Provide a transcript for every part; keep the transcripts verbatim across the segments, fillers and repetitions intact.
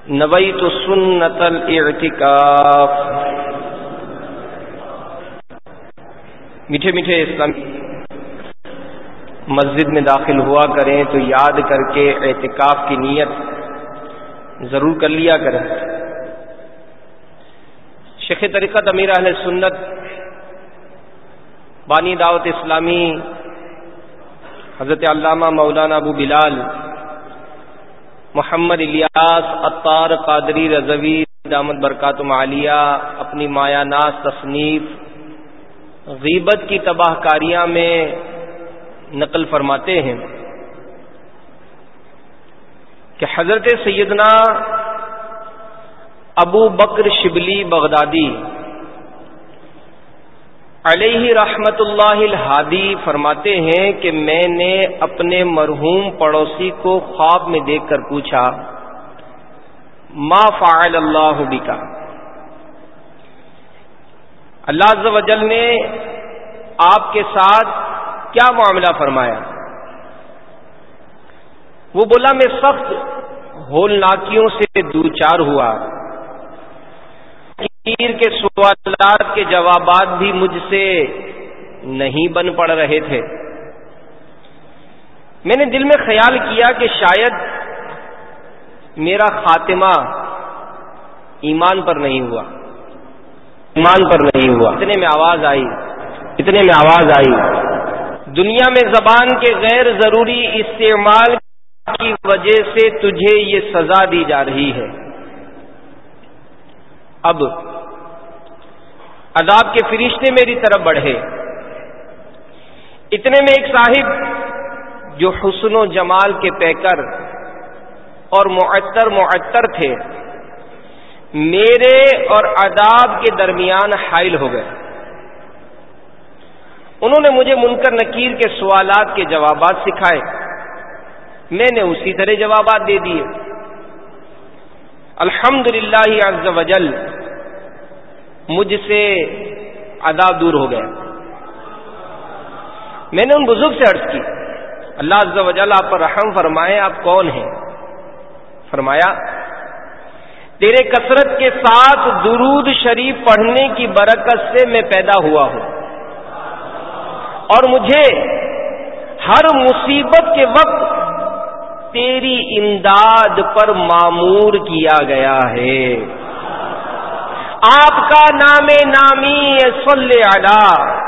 نویت سنت الاعتکاف۔ میٹھے میٹھے اسلامی مسجد میں داخل ہوا کریں تو یاد کر کے اعتکاف کی نیت ضرور کر لیا کریں۔ شیخ طریقت امیر اہل سنت بانی دعوت اسلامی حضرت علامہ مولانا ابو بلال محمد الیاس عطار قادری رضوی دامت برکاتہم عالیہ اپنی مایا ناز تصنیف غیبت کی تباہ کاریاں میں نقل فرماتے ہیں کہ حضرت سیدنا ابو بکر شبلی بغدادی علیہ رحمت اللہ الہادی فرماتے ہیں کہ میں نے اپنے مرحوم پڑوسی کو خواب میں دیکھ کر پوچھا ما فعل اللہ بکا، اللہ عز و جل نے آپ کے ساتھ کیا معاملہ فرمایا؟ وہ بولا میں سخت ہولناکیوں سے دوچار ہوا، پیر کے سوالات کے جوابات بھی مجھ سے نہیں بن پڑ رہے تھے۔ میں نے دل میں خیال کیا کہ شاید میرا خاتمہ ایمان پر نہیں ہوا ایمان پر نہیں ہوا اتنے میں آواز آئی اتنے میں آواز آئی دنیا میں زبان کے غیر ضروری استعمال کی وجہ سے تجھے یہ سزا دی جا رہی ہے۔ اب عذاب کے فرشتے میری طرف بڑھے۔ اتنے میں ایک صاحب جو حسن و جمال کے پیکر اور معطر معطر تھے میرے اور عذاب کے درمیان حائل ہو گئے۔ انہوں نے مجھے منکر نکیر کے سوالات کے جوابات سکھائے، میں نے اسی طرح جوابات دے دیے۔ الحمدللہ عز وجل مجھ سے عذاب دور ہو گیا۔ میں نے ان بزرگ سے عرض کی اللہ عز و جل آپ پر رحم فرمائے، آپ کون ہیں؟ فرمایا تیرے کثرت کے ساتھ درود شریف پڑھنے کی برکت سے میں پیدا ہوا ہوں اور مجھے ہر مصیبت کے وقت تیری امداد پر مامور کیا گیا ہے۔ آپ کا نام نامی اے صلی علی،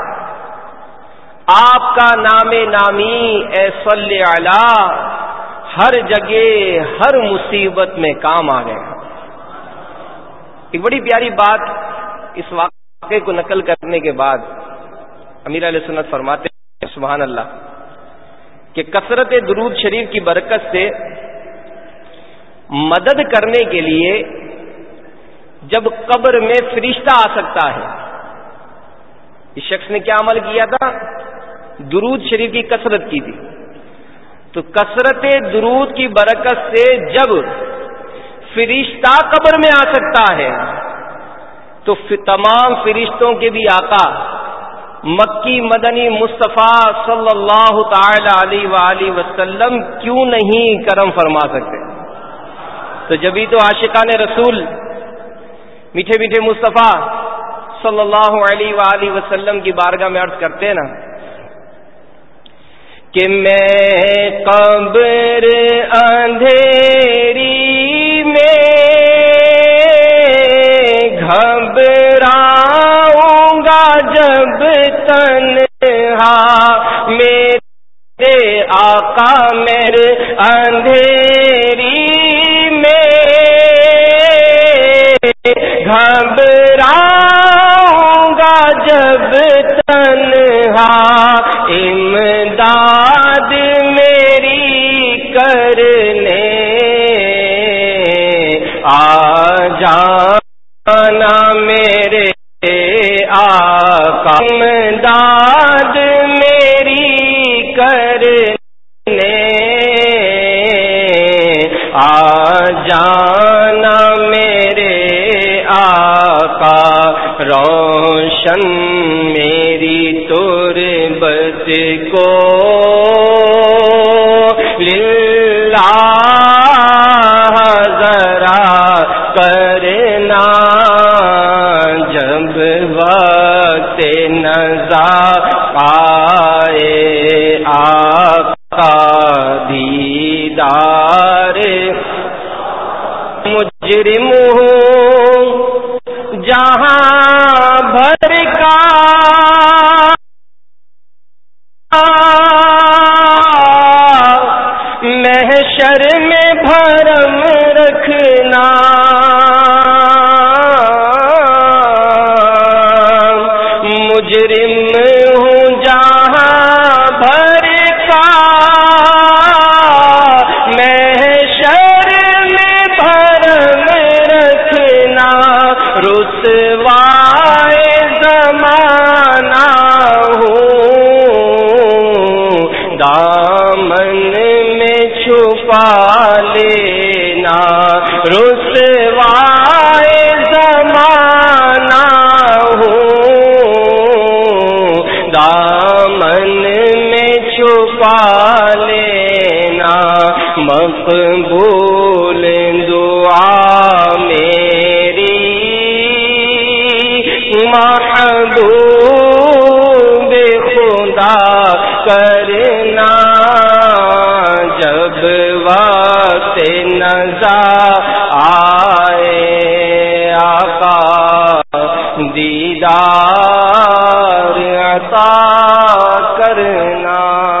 آپ کا نام نامی اے صلی علی ہر جگہ ہر مصیبت میں کام آ گیا۔ ایک بڑی پیاری بات اس واقعے کو نقل کرنے کے بعد امیر علیہ سنت فرماتے ہیں سبحان اللہ کہ کثرت درود شریف کی برکت سے مدد کرنے کے لیے جب قبر میں فرشتہ آ سکتا ہے، اس شخص نے کیا عمل کیا تھا؟ درود شریف کی کثرت کی تھی، تو کثرت درود کی برکت سے جب فرشتہ قبر میں آ سکتا ہے تو تمام فرشتوں کے بھی آقا مکی مدنی مصطفیٰ صلی اللہ تعالی علیہ وآلہ وسلم کیوں نہیں کرم فرما سکتے؟ تو جبھی تو عاشقان رسول میٹھے میٹھے مصطفیٰ صلی اللہ علیہ وآلہ وسلم کی بارگاہ میں عرض کرتے ہیں نا کہ میں قبر اندھیری میں گھبراؤں گا جب تنہا میرے آقا میرے اندھیری میں گھبراؤں گا جب تنہا امداد میری کرنے آ جانا میرے آقا امداد میری کرنے آ جانا میرے آقا روشن میری تربت کو للہ ذرا دیدار مجرم ہوں جہاں بھر کا محشر میں بھرم رکھنا مجرم ہوں جہاں بھر کا محشر میں بھرم رکھنا رسوائے زمانہ ہوں دامن میں چھپا لینا رسوائے زمانہ ہوں دامن میں چھپا لینا مقبول دعا میری محبوب خدا کرنا جب وقت نزا آئے آقا دیدار عطا کرنا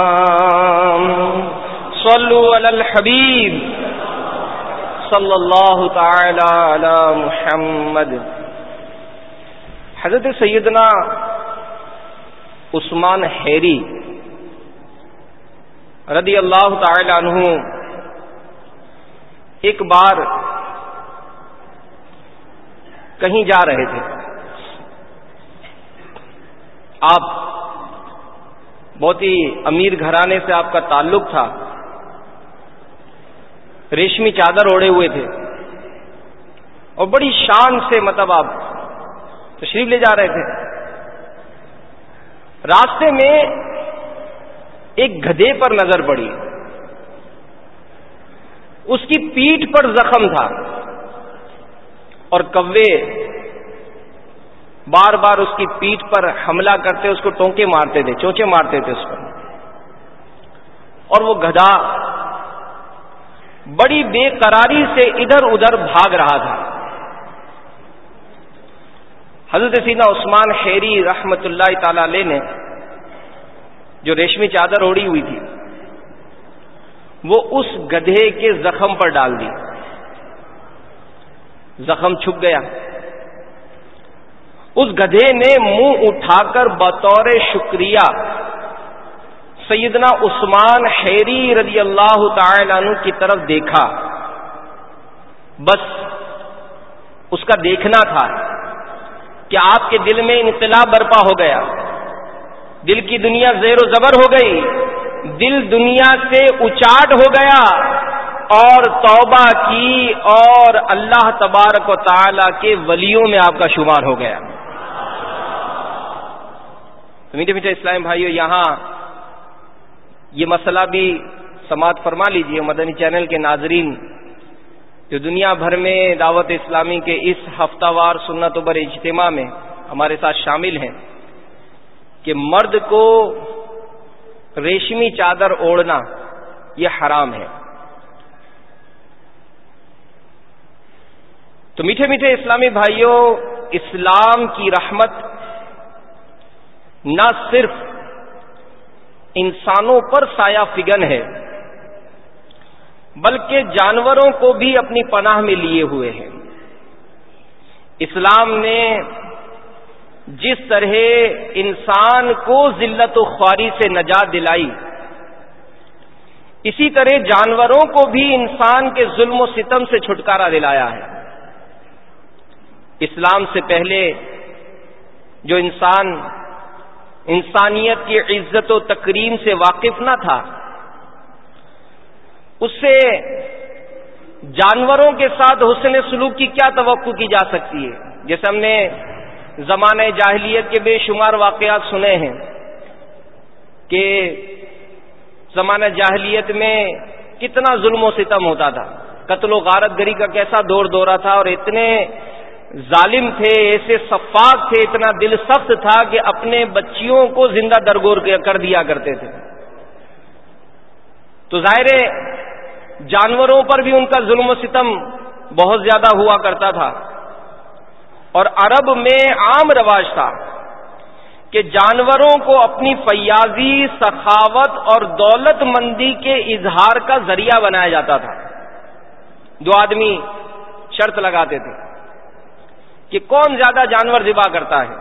صلو علی الحبیب صلی اللہ تعالی علی محمد. حضرت سیدنا عثمان حیری رضی اللہ تعالی عنہ ایک بار کہیں جا رہے تھے. آپ بہت ہی امیر گھرانے سے آپ کا تعلق تھا، ریشمی چادر اوڑھے ہوئے تھے اور بڑی شان سے مطلب آپ تشریف لے جا رہے تھے. راستے میں ایک گدھے پر نظر پڑی، اس کی پیٹھ پر زخم تھا اور کوے بار بار اس کی پیٹھ پر حملہ کرتے، اس کو ٹونکے مارتے تھے، چونچے مارتے تھے اس پر، اور وہ گدھا بڑی بے قراری سے ادھر ادھر بھاگ رہا تھا. حضرت سیدنا عثمان حیری رحمت اللہ تعالی علیہ نے جو ریشمی چادر اوڑھی ہوئی تھی وہ اس گدھے کے زخم پر ڈال دی. زخم چھپ گیا. اس گدھے نے منہ اٹھا کر بطور شکریہ سیدنا عثمان حیری رضی اللہ تعالی عنہ کی طرف دیکھا. بس اس کا دیکھنا تھا کہ آپ کے دل میں انقلاب برپا ہو گیا، دل کی دنیا زیر و زبر ہو گئی، دل دنیا سے اچاٹ ہو گیا اور توبہ کی اور اللہ تبارک و تعالی کے ولیوں میں آپ کا شمار ہو گیا. تو میٹھے میٹھے اسلامی بھائیو، یہاں یہ مسئلہ بھی سماعت فرما لیجئے. مدنی چینل کے ناظرین جو دنیا بھر میں دعوت اسلامی کے اس ہفتہ وار سنت بر اجتماع میں ہمارے ساتھ شامل ہیں کہ مرد کو ریشمی چادر اوڑھنا یہ حرام ہے. تو میٹھے میٹھے اسلامی بھائیوں، اسلام کی رحمت نہ صرف انسانوں پر سایہ فگن ہے بلکہ جانوروں کو بھی اپنی پناہ میں لیے ہوئے ہیں. اسلام نے جس طرح انسان کو ذلت و خواری سے نجات دلائی، اسی طرح جانوروں کو بھی انسان کے ظلم و ستم سے چھٹکارا دلایا ہے. اسلام سے پہلے جو انسان انسانیت کی عزت و تکریم سے واقف نہ تھا، اس سے جانوروں کے ساتھ حسن سلوک کی کیا توقع کی جا سکتی ہے؟ جیسے ہم نے زمانہ جاہلیت کے بے شمار واقعات سنے ہیں کہ زمانہ جاہلیت میں کتنا ظلم و ستم ہوتا تھا، قتل و غارت گری کا کیسا دور دورہ تھا، اور اتنے ظالم تھے، ایسے سفاک تھے، اتنا دل سخت تھا کہ اپنے بچیوں کو زندہ درگور کر دیا کرتے تھے. تو ظاہر ہے جانوروں پر بھی ان کا ظلم و ستم بہت زیادہ ہوا کرتا تھا، اور عرب میں عام رواج تھا کہ جانوروں کو اپنی فیاضی، سخاوت اور دولت مندی کے اظہار کا ذریعہ بنایا جاتا تھا۔ دو آدمی شرط لگاتے تھے کہ کون زیادہ جانور ذبح کرتا ہے۔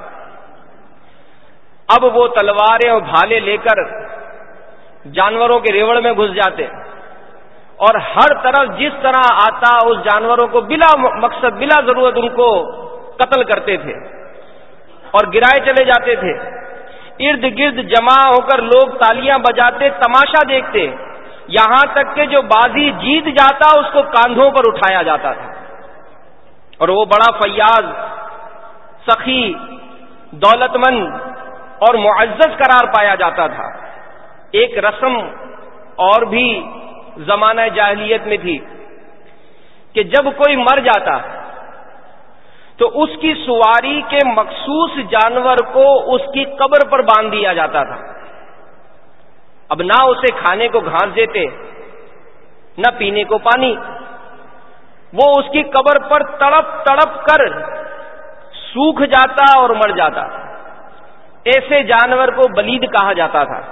اب وہ تلواریں اور بھالے لے کر جانوروں کے ریوڑ میں گھس جاتے اور ہر طرف جس طرح آتا اس جانوروں کو بلا مقصد، بلا ضرورت ان کو قتل کرتے تھے اور گرائے چلے جاتے تھے۔ ارد گرد جمع ہو کر لوگ تالیاں بجاتے، تماشا دیکھتے، یہاں تک کہ جو بازی جیت جاتا اس کو کاندھوں پر اٹھایا جاتا تھا، اور وہ بڑا فیاض، سخی، دولت مند اور معزز قرار پایا جاتا تھا۔ ایک رسم اور بھی زمانہ جاہلیت میں تھی کہ جب کوئی مر جاتا تو اس کی سواری کے مخصوص جانور کو اس کی قبر پر باندھ دیا جاتا تھا۔ اب نہ اسے کھانے کو گھاس دیتے، نہ پینے کو پانی، وہ اس کی قبر پر تڑپ تڑپ کر سوکھ جاتا اور مر جاتا۔ ایسے جانور کو بلید کہا جاتا تھا۔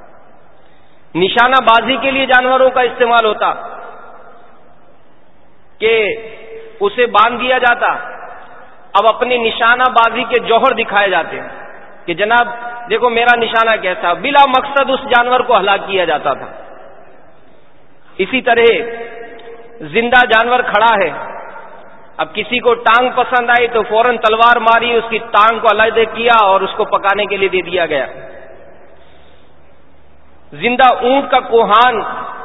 نشانہ بازی کے لیے جانوروں کا استعمال ہوتا کہ اسے باندھ دیا جاتا، اب اپنی نشانہ بازی کے جوہر دکھائے جاتے کہ جناب دیکھو میرا نشانہ کیسا، بلا مقصد اس جانور کو ہلاک کیا جاتا تھا۔ اسی طرح زندہ جانور کھڑا ہے، اب کسی کو ٹانگ پسند آئی تو فوراً تلوار ماری، اس کی ٹانگ کو علیحدہ کیا اور اس کو پکانے کے لیے دے دیا گیا۔ زندہ اونٹ کا کوہان،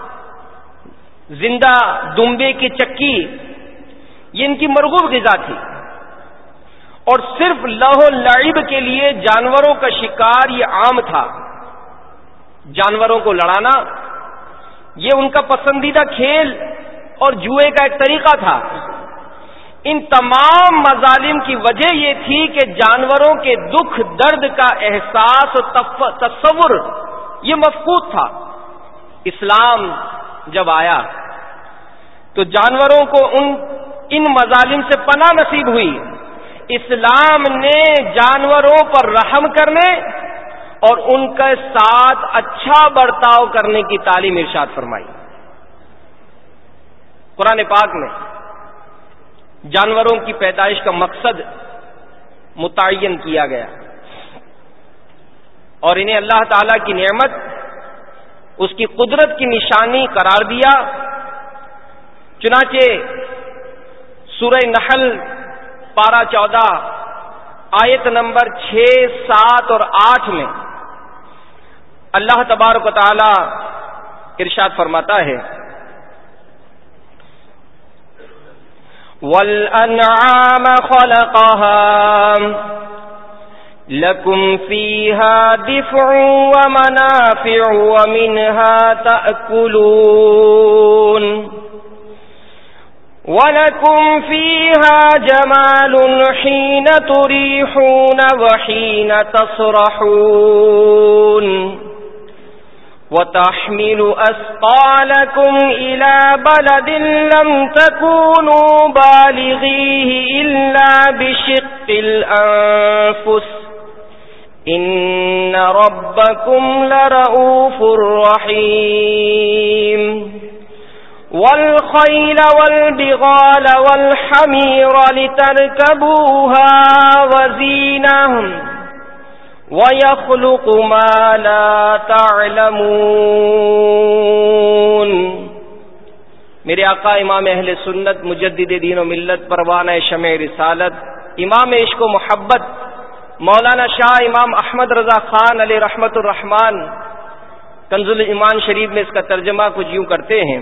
زندہ دمبے کی چکی، یہ ان کی مرغوب غذا تھی، اور صرف لہو لعب کے لیے جانوروں کا شکار یہ عام تھا۔ جانوروں کو لڑانا یہ ان کا پسندیدہ کھیل اور جوئے کا ایک طریقہ تھا۔ ان تمام مظالم کی وجہ یہ تھی کہ جانوروں کے دکھ درد کا احساس و تصور یہ مفقود تھا۔ اسلام جب آیا تو جانوروں کو ان ان مظالم سے پناہ نصیب ہوئی۔ اسلام نے جانوروں پر رحم کرنے اور ان کے ساتھ اچھا برتاؤ کرنے کی تعلیم ارشاد فرمائی۔ قرآن پاک میں جانوروں کی پیدائش کا مقصد متعین کیا گیا اور انہیں اللہ تعالی کی نعمت، اس کی قدرت کی نشانی قرار دیا۔ چنانچہ سورہ نحل پارہ چودہ آیت نمبر چھ، سات اور آٹھ میں اللہ تبارک و تعالی ارشاد فرماتا ہے، وَالْأَنْعَامَ خَلَقَهَا لَكُمْ فِيهَا دِفْعٌ وَمَنَافِعُ وَمِنْهَا تَأْكُلُونَ وَلَكُمْ فِيهَا جَمَالٌ حِينَ تُرِيحُونَ وَحِينَ تَصْرَحُونَ وَتَحْمِلُ أَثْقَالَكُمْ إِلَى بَلَدٍ لَّمْ تَكُونُوا بَالِغِيهِ إِلَّا بِشِقِّ الْأَنفُسِ إِنَّ رَبَّكُمْ لَرَءُوفٌ رَّحِيمٌ وَالْخَيْلَ وَالْبِغَالَ وَالْحَمِيرَ لِتَرْكَبُوهَا وَزِينَةً وَيَخْلُقُ مَا لَا تَعْلَمُونَ۔ میرے آقا امام اہل سنت، مجدد دین و ملت، پروانہ شمع رسالت، امام عشق و محبت، مولانا شاہ امام احمد رضا خان علیہ رحمت الرحمان کنز الایمان شریف میں اس کا ترجمہ کچھ یوں کرتے ہیں،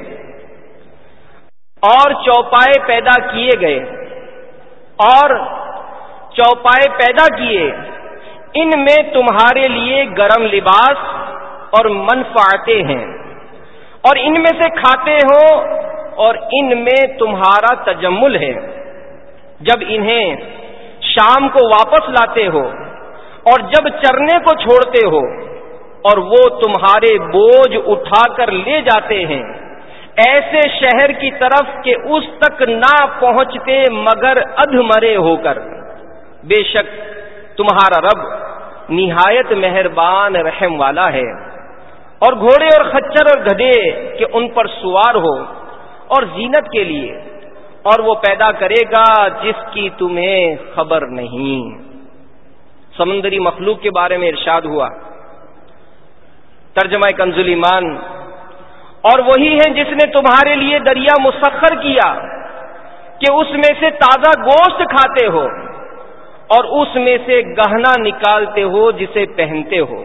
اور چوپائے پیدا کیے گئے اور چوپائے پیدا کیے، ان میں تمہارے لیے گرم لباس اور منفعتیں ہیں، اور ان میں سے کھاتے ہو اور ان میں تمہارا تجمل ہے۔ جب انہیں شام کو واپس لاتے ہو اور جب چرنے کو چھوڑتے ہو اور وہ تمہارے بوجھ اٹھا کر لے جاتے ہیں، ایسے شہر کی طرف کہ اس تک نہ پہنچتے مگر ادھمرے ہو کر. بے شک تمہارا رب نہایت مہربان رحم والا ہے. اور گھوڑے اور خچر اور گدھے کہ ان پر سوار ہو اور زینت کے لیے، اور وہ پیدا کرے گا جس کی تمہیں خبر نہیں. سمندری مخلوق کے بارے میں ارشاد ہوا. ترجمہ کنز الایمان. اور وہی ہے جس نے تمہارے لیے دریا مسخر کیا کہ اس میں سے تازہ گوشت کھاتے ہو اور اس میں سے گہنا نکالتے ہو جسے پہنتے ہو.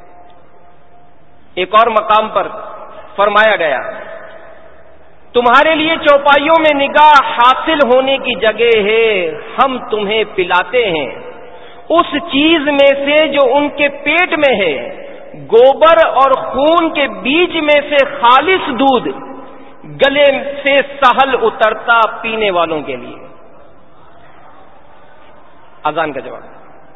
ایک اور مقام پر فرمایا گیا تمہارے لیے چوپائیوں میں نگاہ حاصل ہونے کی جگہ ہے، ہم تمہیں پلاتے ہیں اس چیز میں سے جو ان کے پیٹ میں ہے، گوبر اور خون کے بیچ میں سے خالص دودھ، گلے سے سہل اترتا پینے والوں کے لیے. اذان کا جواب.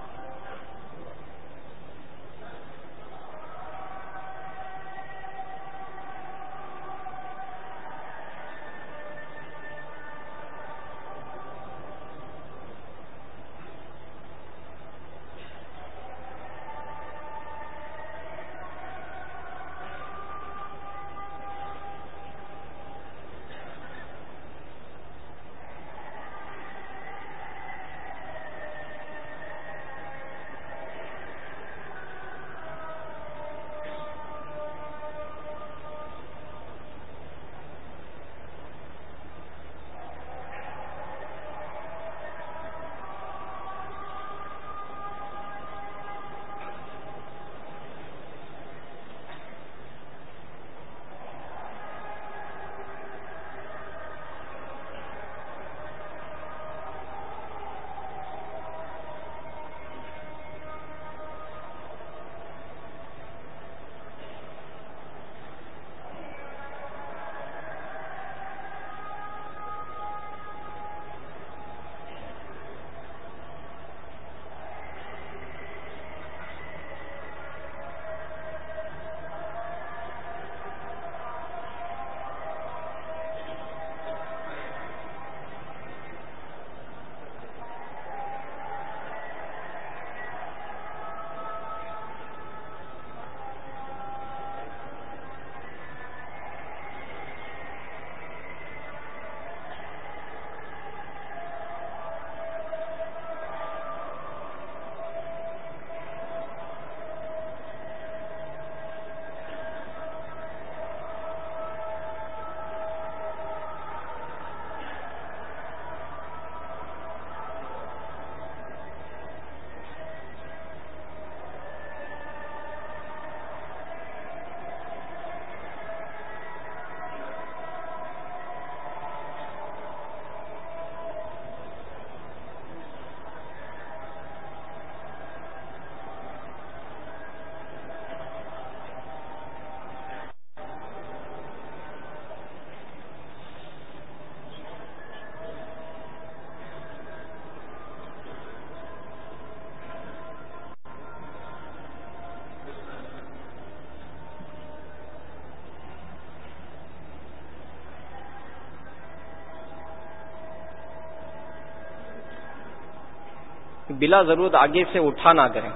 بلا ضرورت آگے سے اٹھا نہ کریں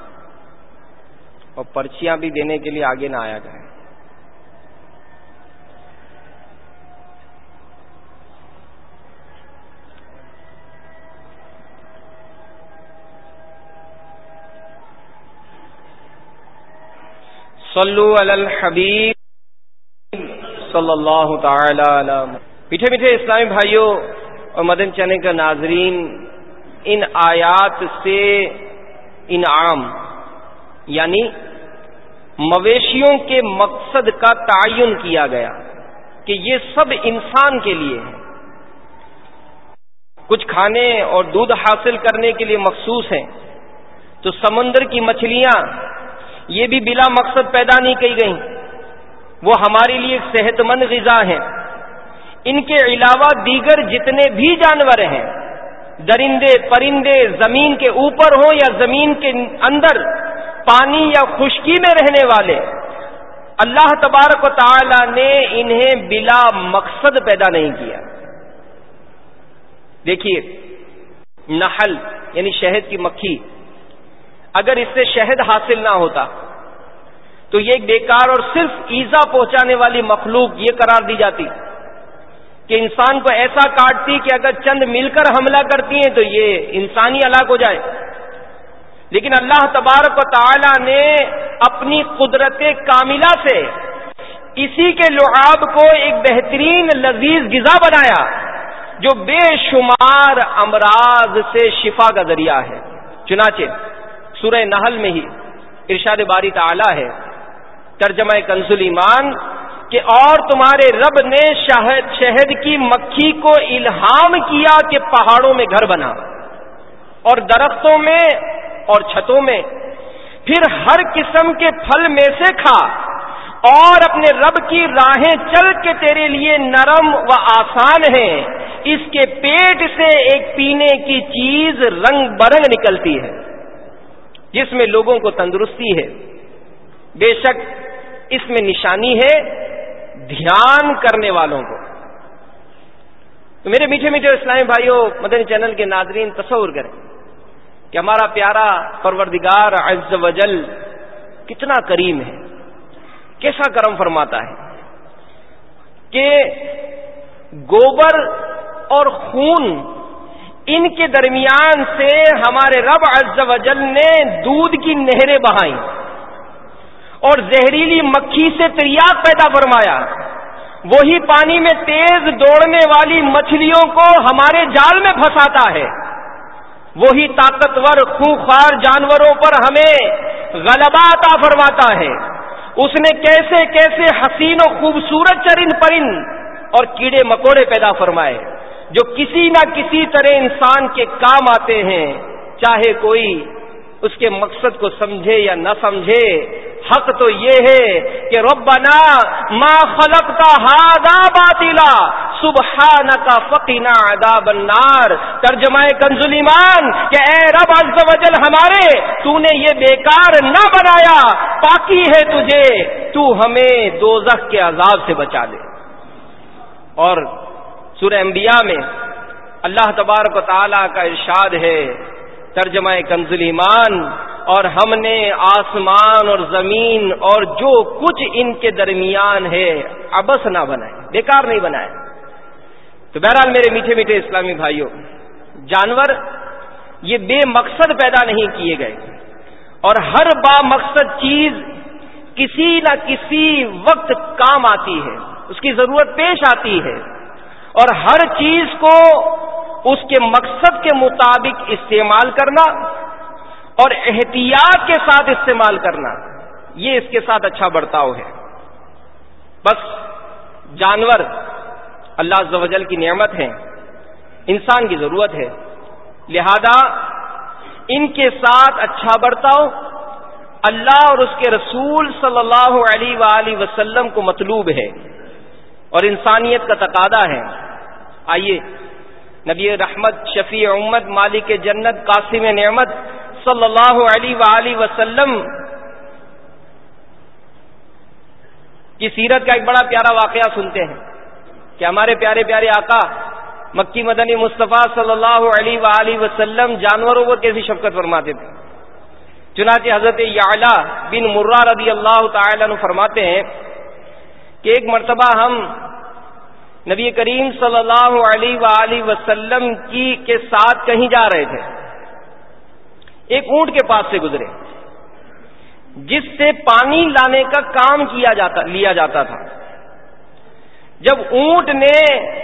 اور پرچیاں بھی دینے کے لیے آگے نہ آیا کریں. صلو علی الحبیب صلی اللہ تعالی علی. میٹھے میٹھے اسلامی بھائیوں اور مدن چینل کے ناظرین، ان آیات سے انعام یعنی مویشیوں کے مقصد کا تعین کیا گیا کہ یہ سب انسان کے لیے ہیں. کچھ کھانے اور دودھ حاصل کرنے کے لیے مخصوص ہیں، تو سمندر کی مچھلیاں یہ بھی بلا مقصد پیدا نہیں کی گئیں، وہ ہمارے لیے ایک صحت مند غذا ہیں. ان کے علاوہ دیگر جتنے بھی جانور ہیں، درندے پرندے، زمین کے اوپر ہوں یا زمین کے اندر، پانی یا خشکی میں رہنے والے، اللہ تبارک و تعالی نے انہیں بلا مقصد پیدا نہیں کیا. دیکھیے نحل یعنی شہد کی مکھی، اگر اس سے شہد حاصل نہ ہوتا تو یہ ایک بیکار اور صرف ایذا پہنچانے والی مخلوق یہ قرار دی جاتی کہ انسان کو ایسا کاٹتی کہ اگر چند مل کر حملہ کرتی ہیں تو یہ انسانی ہلاک ہو جائے. لیکن اللہ تبارک و تعالی نے اپنی قدرت کاملہ سے اسی کے لعاب کو ایک بہترین لذیذ غذا بنایا جو بے شمار امراض سے شفا کا ذریعہ ہے. چنانچہ سورہ نحل میں ہی ارشاد باری تعالی ہے، ترجمہ کنز ایمان، کہ اور تمہارے رب نے شہد شہد کی مکھی کو الہام کیا کہ پہاڑوں میں گھر بنا اور درختوں میں اور چھتوں میں، پھر ہر قسم کے پھل میں سے کھا اور اپنے رب کی راہیں چل کے تیرے لیے نرم و آسان ہیں. اس کے پیٹ سے ایک پینے کی چیز رنگ برنگ نکلتی ہے جس میں لوگوں کو تندرستی ہے. بے شک اس میں نشانی ہے دھیان کرنے والوں کو. تو میرے میٹھے میٹھے اسلامی بھائیوں، مدنی چینل کے ناظرین، تصور کریں کہ ہمارا پیارا پروردگار عز و جل کتنا کریم ہے، کیسا کرم فرماتا ہے کہ گوبر اور خون ان کے درمیان سے ہمارے رب عز و جل نے دودھ کی نہریں بہائیں اور زہریلی مکھی سے تریاق پیدا فرمایا. وہی پانی میں تیز دوڑنے والی مچھلیوں کو ہمارے جال میں پھنساتا ہے. وہی طاقتور خونخوار جانوروں پر ہمیں غلبہ عطا فرماتا ہے. اس نے کیسے کیسے حسین و خوبصورت چرند پرند اور کیڑے مکوڑے پیدا فرمائے جو کسی نہ کسی طرح انسان کے کام آتے ہیں، چاہے کوئی اس کے مقصد کو سمجھے یا نہ سمجھے. حق تو یہ ہے کہ ربنا ما خلقت ھذا باطلا سبحانک فقنا عذاب النار. ترجمہ کنز ایمان کہ اے رب عز و جل ہمارے، تو نے یہ بیکار نہ بنایا، پاکی ہے تجھے، تو ہمیں دوزخ کے عذاب سے بچا دے. اور سورہ انبیاء میں اللہ تبارک و تعالی کا ارشاد ہے، ترجمہ کنز ایمان، اور ہم نے آسمان اور زمین اور جو کچھ ان کے درمیان ہے عبث نہ بنائے، بیکار نہیں بنائے. تو بہرحال میرے میٹھے میٹھے اسلامی بھائیوں، جانور یہ بے مقصد پیدا نہیں کیے گئے اور ہر با مقصد چیز کسی نہ کسی وقت کام آتی ہے، اس کی ضرورت پیش آتی ہے، اور ہر چیز کو اس کے مقصد کے مطابق استعمال کرنا اور احتیاط کے ساتھ استعمال کرنا، یہ اس کے ساتھ اچھا برتاؤ ہے. بس جانور اللہ عز و جل کی نعمت ہیں، انسان کی ضرورت ہے، لہذا ان کے ساتھ اچھا برتاؤ اللہ اور اس کے رسول صلی اللہ علیہ وآلہ وسلم کو مطلوب ہے اور انسانیت کا تقاضا ہے. آئیے نبی رحمت، شفیع امت، مالک جنت، قاسم نعمت صلی اللہ علیہ وآلہ وسلم کی سیرت کا ایک بڑا پیارا واقعہ سنتے ہیں کہ ہمارے پیارے پیارے آقا مکی مدنی مصطفیٰ صلی اللہ علیہ وآلہ وسلم جانوروں کو کیسی شفقت فرماتے تھے. چنانچہ حضرت یعلا بن مرہ رضی اللہ تعالی عنہ فرماتے ہیں کہ ایک مرتبہ ہم نبی کریم صلی اللہ علیہ وآلہ وسلم کی کے ساتھ کہیں جا رہے تھے. ایک اونٹ کے پاس سے گزرے جس سے پانی لانے کا کام کیا جاتا لیا جاتا تھا. جب اونٹ نے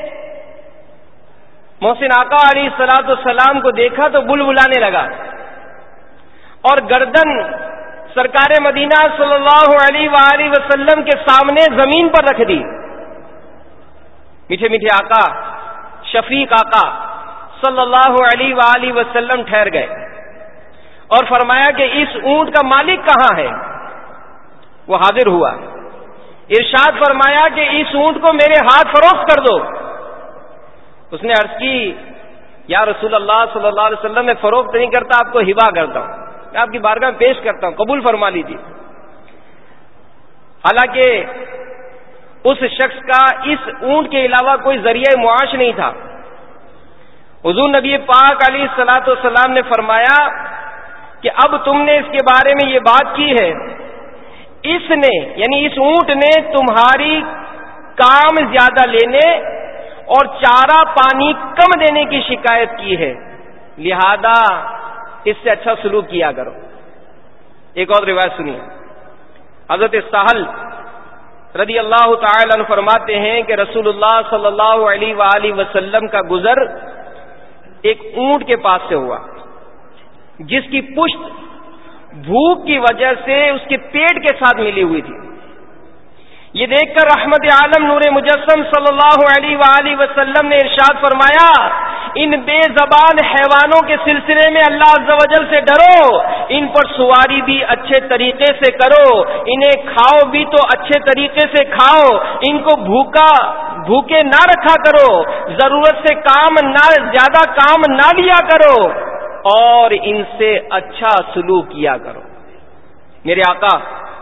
محسن آقا علیہ الصلوۃ والسلام کو دیکھا تو بلبلانے لگا اور گردن سرکار مدینہ صلی اللہ علیہ وآلہ وسلم کے سامنے زمین پر رکھ دی. میٹھے میٹھے آقا شفیق آقا صلی اللہ علیہ وآلہ وسلم ٹھہر گئے اور فرمایا کہ اس اونٹ کا مالک کہاں ہے؟ وہ حاضر ہوا. ارشاد فرمایا کہ اس اونٹ کو میرے ہاتھ فروخت کر دو. اس نے عرض کی یا رسول اللہ صلی اللہ علیہ وسلم میں فروخت نہیں کرتا، آپ کو ہبا کرتا ہوں، میں آپ کی بارگاہ میں پیش کرتا ہوں، قبول فرما لیجیے. حالانکہ اس شخص کا اس اونٹ کے علاوہ کوئی ذریعہ معاش نہیں تھا۔ حضور نبی پاک علیہ الصلوۃ والسلام نے فرمایا کہ اب تم نے اس کے بارے میں یہ بات کی ہے، اس نے یعنی اس اونٹ نے تمہاری کام زیادہ لینے اور چارہ پانی کم دینے کی شکایت کی ہے، لہذا اس سے اچھا سلوک کیا کرو۔ ایک اور روایت سنیے، حضرت سہل رضی اللہ تعالی عنہ فرماتے ہیں کہ رسول اللہ صلی اللہ علیہ وآلہ وسلم کا گزر ایک اونٹ کے پاس سے ہوا جس کی پشت بھوک کی وجہ سے اس کے پیٹ کے ساتھ ملی ہوئی تھی۔ یہ دیکھ کر رحمت عالم نور مجسم صلی اللہ علیہ وآلہ وسلم نے ارشاد فرمایا، ان بے زبان حیوانوں کے سلسلے میں اللہ عز و جل سے ڈرو، ان پر سواری بھی اچھے طریقے سے کرو، انہیں کھاؤ بھی تو اچھے طریقے سے کھاؤ، ان کو بھوکا بھوکے نہ رکھا کرو، ضرورت سے کام نہ زیادہ کام نہ لیا کرو، اور ان سے اچھا سلوک کیا کرو۔ میرے آقا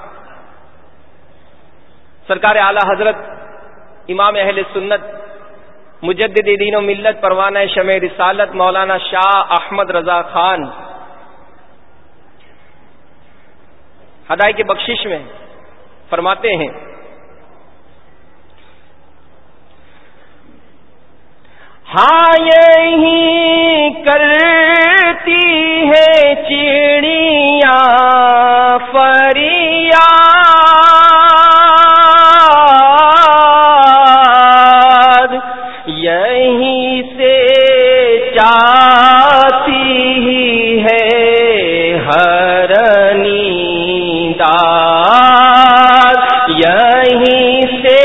سرکار اعلی حضرت امام اہل سنت مجدد دین و ملت پروانہ شمع رسالت مولانا شاہ احمد رضا خان ہدایت کی بخشش میں فرماتے ہیں، ہاں یہی کرتی ہے چڑیاں فریاد، یہیں سے چاہتی ہی ہے ہر نینداد، یہیں سے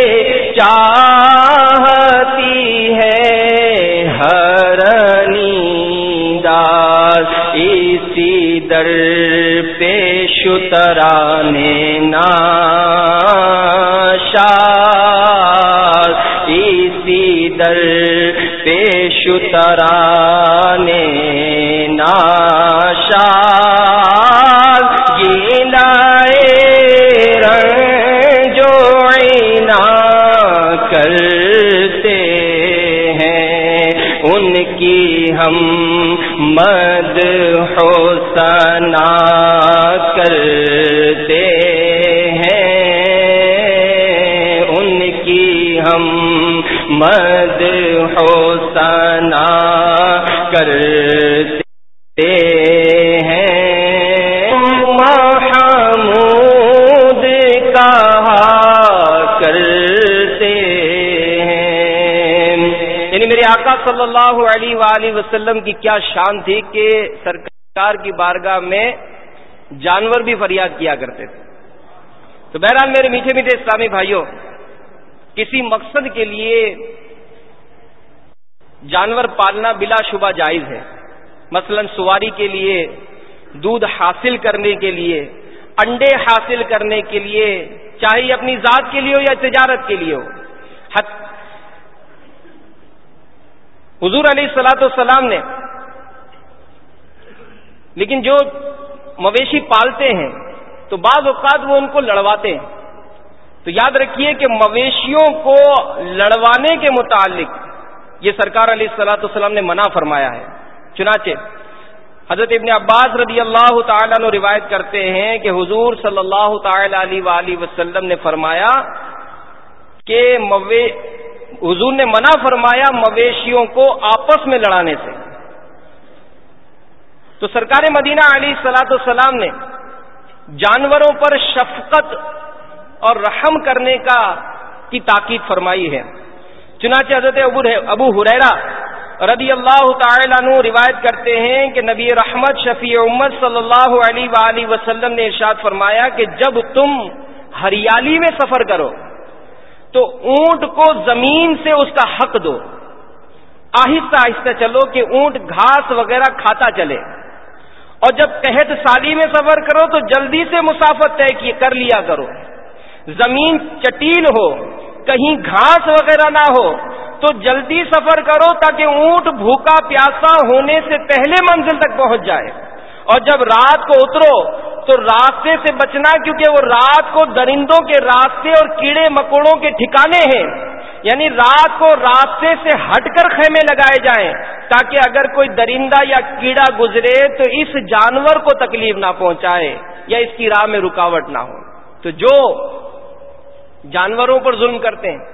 چاہتی ہے ہر نینداد، اسی در پیش ترانے ناشاد، اسی در پیش ترانے ناشاد، گیلائے رنج و عنا کرتے ہیں، ان کی ہم مدح و ثنا کرتے ہیں، ان کی ہم مدح و ثنا کرتے ہیں، محمود کہا کرتے ہیں۔ یعنی میرے آقا صلی اللہ علیہ وآلہ وسلم کی کیا شان تھی کہ سرکار کی بارگاہ میں جانور بھی فریاد کیا کرتے تھے۔ تو بہرحال میرے میٹھے میٹھے اسلامی بھائیوں، کسی مقصد کے لیے جانور پالنا بلا شبہ جائز ہے، مثلا سواری کے لیے، دودھ حاصل کرنے کے لیے، انڈے حاصل کرنے کے لیے، چاہے اپنی ذات کے لیے ہو یا تجارت کے لیے ہو۔ حضور علیہ الصلوۃ والسلام نے لیکن جو مویشی پالتے ہیں تو بعض اوقات وہ ان کو لڑواتے ہیں، تو یاد رکھیے کہ مویشیوں کو لڑوانے کے متعلق یہ سرکار علیہ الصلوۃ والسلام نے منع فرمایا ہے۔ چنانچہ حضرت ابن عباس رضی اللہ تعالیٰ عنہ روایت کرتے ہیں کہ حضور صلی اللہ تعالی علیہ وآلہ وسلم نے فرمایا کہ حضور نے منع فرمایا مویشیوں کو آپس میں لڑانے سے۔ تو سرکار مدینہ علیہ الصلوۃ والسلام نے جانوروں پر شفقت اور رحم کرنے کا کی تاکید فرمائی ہے۔ چنانچہ حضرت ابو ہریرہ رضی اللہ تعالی عنہ روایت کرتے ہیں کہ نبی رحمت شفیع امت صلی اللہ علیہ وآلہ وسلم نے ارشاد فرمایا کہ جب تم ہریالی میں سفر کرو تو اونٹ کو زمین سے اس کا حق دو، آہستہ آہستہ چلو کہ اونٹ گھاس وغیرہ کھاتا چلے، اور جب قحط سالی میں سفر کرو تو جلدی سے مسافت طے کر لیا کرو، زمین چٹیل ہو، کہیں گھاس وغیرہ نہ ہو تو جلدی سفر کرو تاکہ اونٹ بھوکا پیاسا ہونے سے پہلے منزل تک پہنچ جائے، اور جب رات کو اترو تو راستے سے بچنا، کیونکہ وہ رات کو درندوں کے راستے اور کیڑے مکوڑوں کے ٹھکانے ہیں، یعنی رات کو راستے سے ہٹ کر خیمے لگائے جائیں تاکہ اگر کوئی درندہ یا کیڑا گزرے تو اس جانور کو تکلیف نہ پہنچائے یا اس کی راہ میں رکاوٹ نہ ہو۔ تو جو جانوروں پر ظلم کرتے ہیں،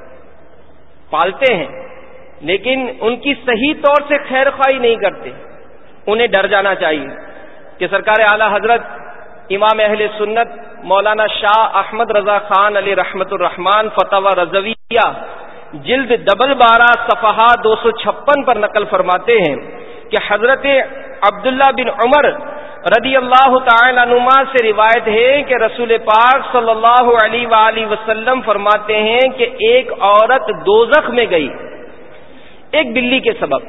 پالتے ہیں، لیکن ان کی صحیح طور سے خیر خواہی نہیں کرتے، انہیں ڈر جانا چاہیے کہ سرکار اعلی حضرت امام اہل سنت مولانا شاہ احمد رضا خان علی رحمت الرحمان فتاوی رضویہ جلد ڈبل بارہ صفحہ دو سو چھپن پر نقل فرماتے ہیں کہ حضرت عبداللہ بن عمر رضی اللہ تعالی عنہما سے روایت ہے کہ رسول پاک صلی اللہ علیہ وآلہ وسلم فرماتے ہیں کہ ایک عورت دوزخ میں گئی ایک بلی کے سبب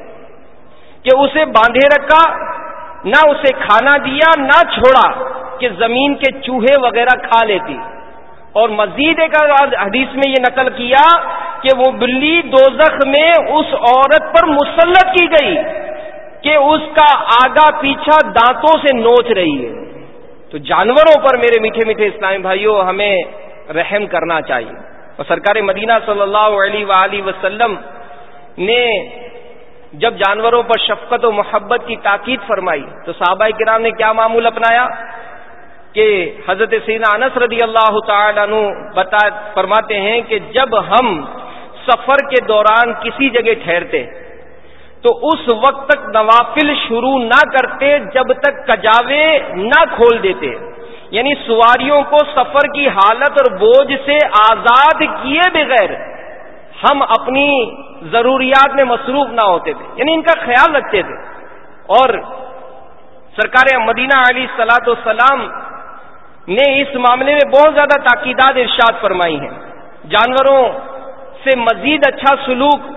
کہ اسے باندھے رکھا، نہ اسے کھانا دیا نہ چھوڑا کہ زمین کے چوہے وغیرہ کھا لیتی، اور مزید ایک حدیث میں یہ نقل کیا کہ وہ بلی دوزخ میں اس عورت پر مسلط کی گئی کہ اس کا آگا پیچھا دانتوں سے نوچ رہی ہے۔ تو جانوروں پر میرے میٹھے میٹھے اسلامی بھائیوں ہمیں رحم کرنا چاہیے، اور سرکار مدینہ صلی اللہ علیہ وآلہ وسلم نے جب جانوروں پر شفقت و محبت کی تاکید فرمائی تو صحابہ کرام نے کیا معمول اپنایا کہ حضرت سیدنا انس رضی اللہ تعالی عنہ بتا فرماتے ہیں کہ جب ہم سفر کے دوران کسی جگہ ٹھہرتے تو اس وقت تک نوافل شروع نہ کرتے جب تک کجاوے نہ کھول دیتے، یعنی سواریوں کو سفر کی حالت اور بوجھ سے آزاد کیے بغیر ہم اپنی ضروریات میں مصروف نہ ہوتے تھے، یعنی ان کا خیال رکھتے تھے۔ اور سرکار مدینہ علیہ الصلاۃ والسلام نے اس معاملے میں بہت زیادہ تاکیدات ارشاد فرمائی ہیں۔ جانوروں سے مزید اچھا سلوک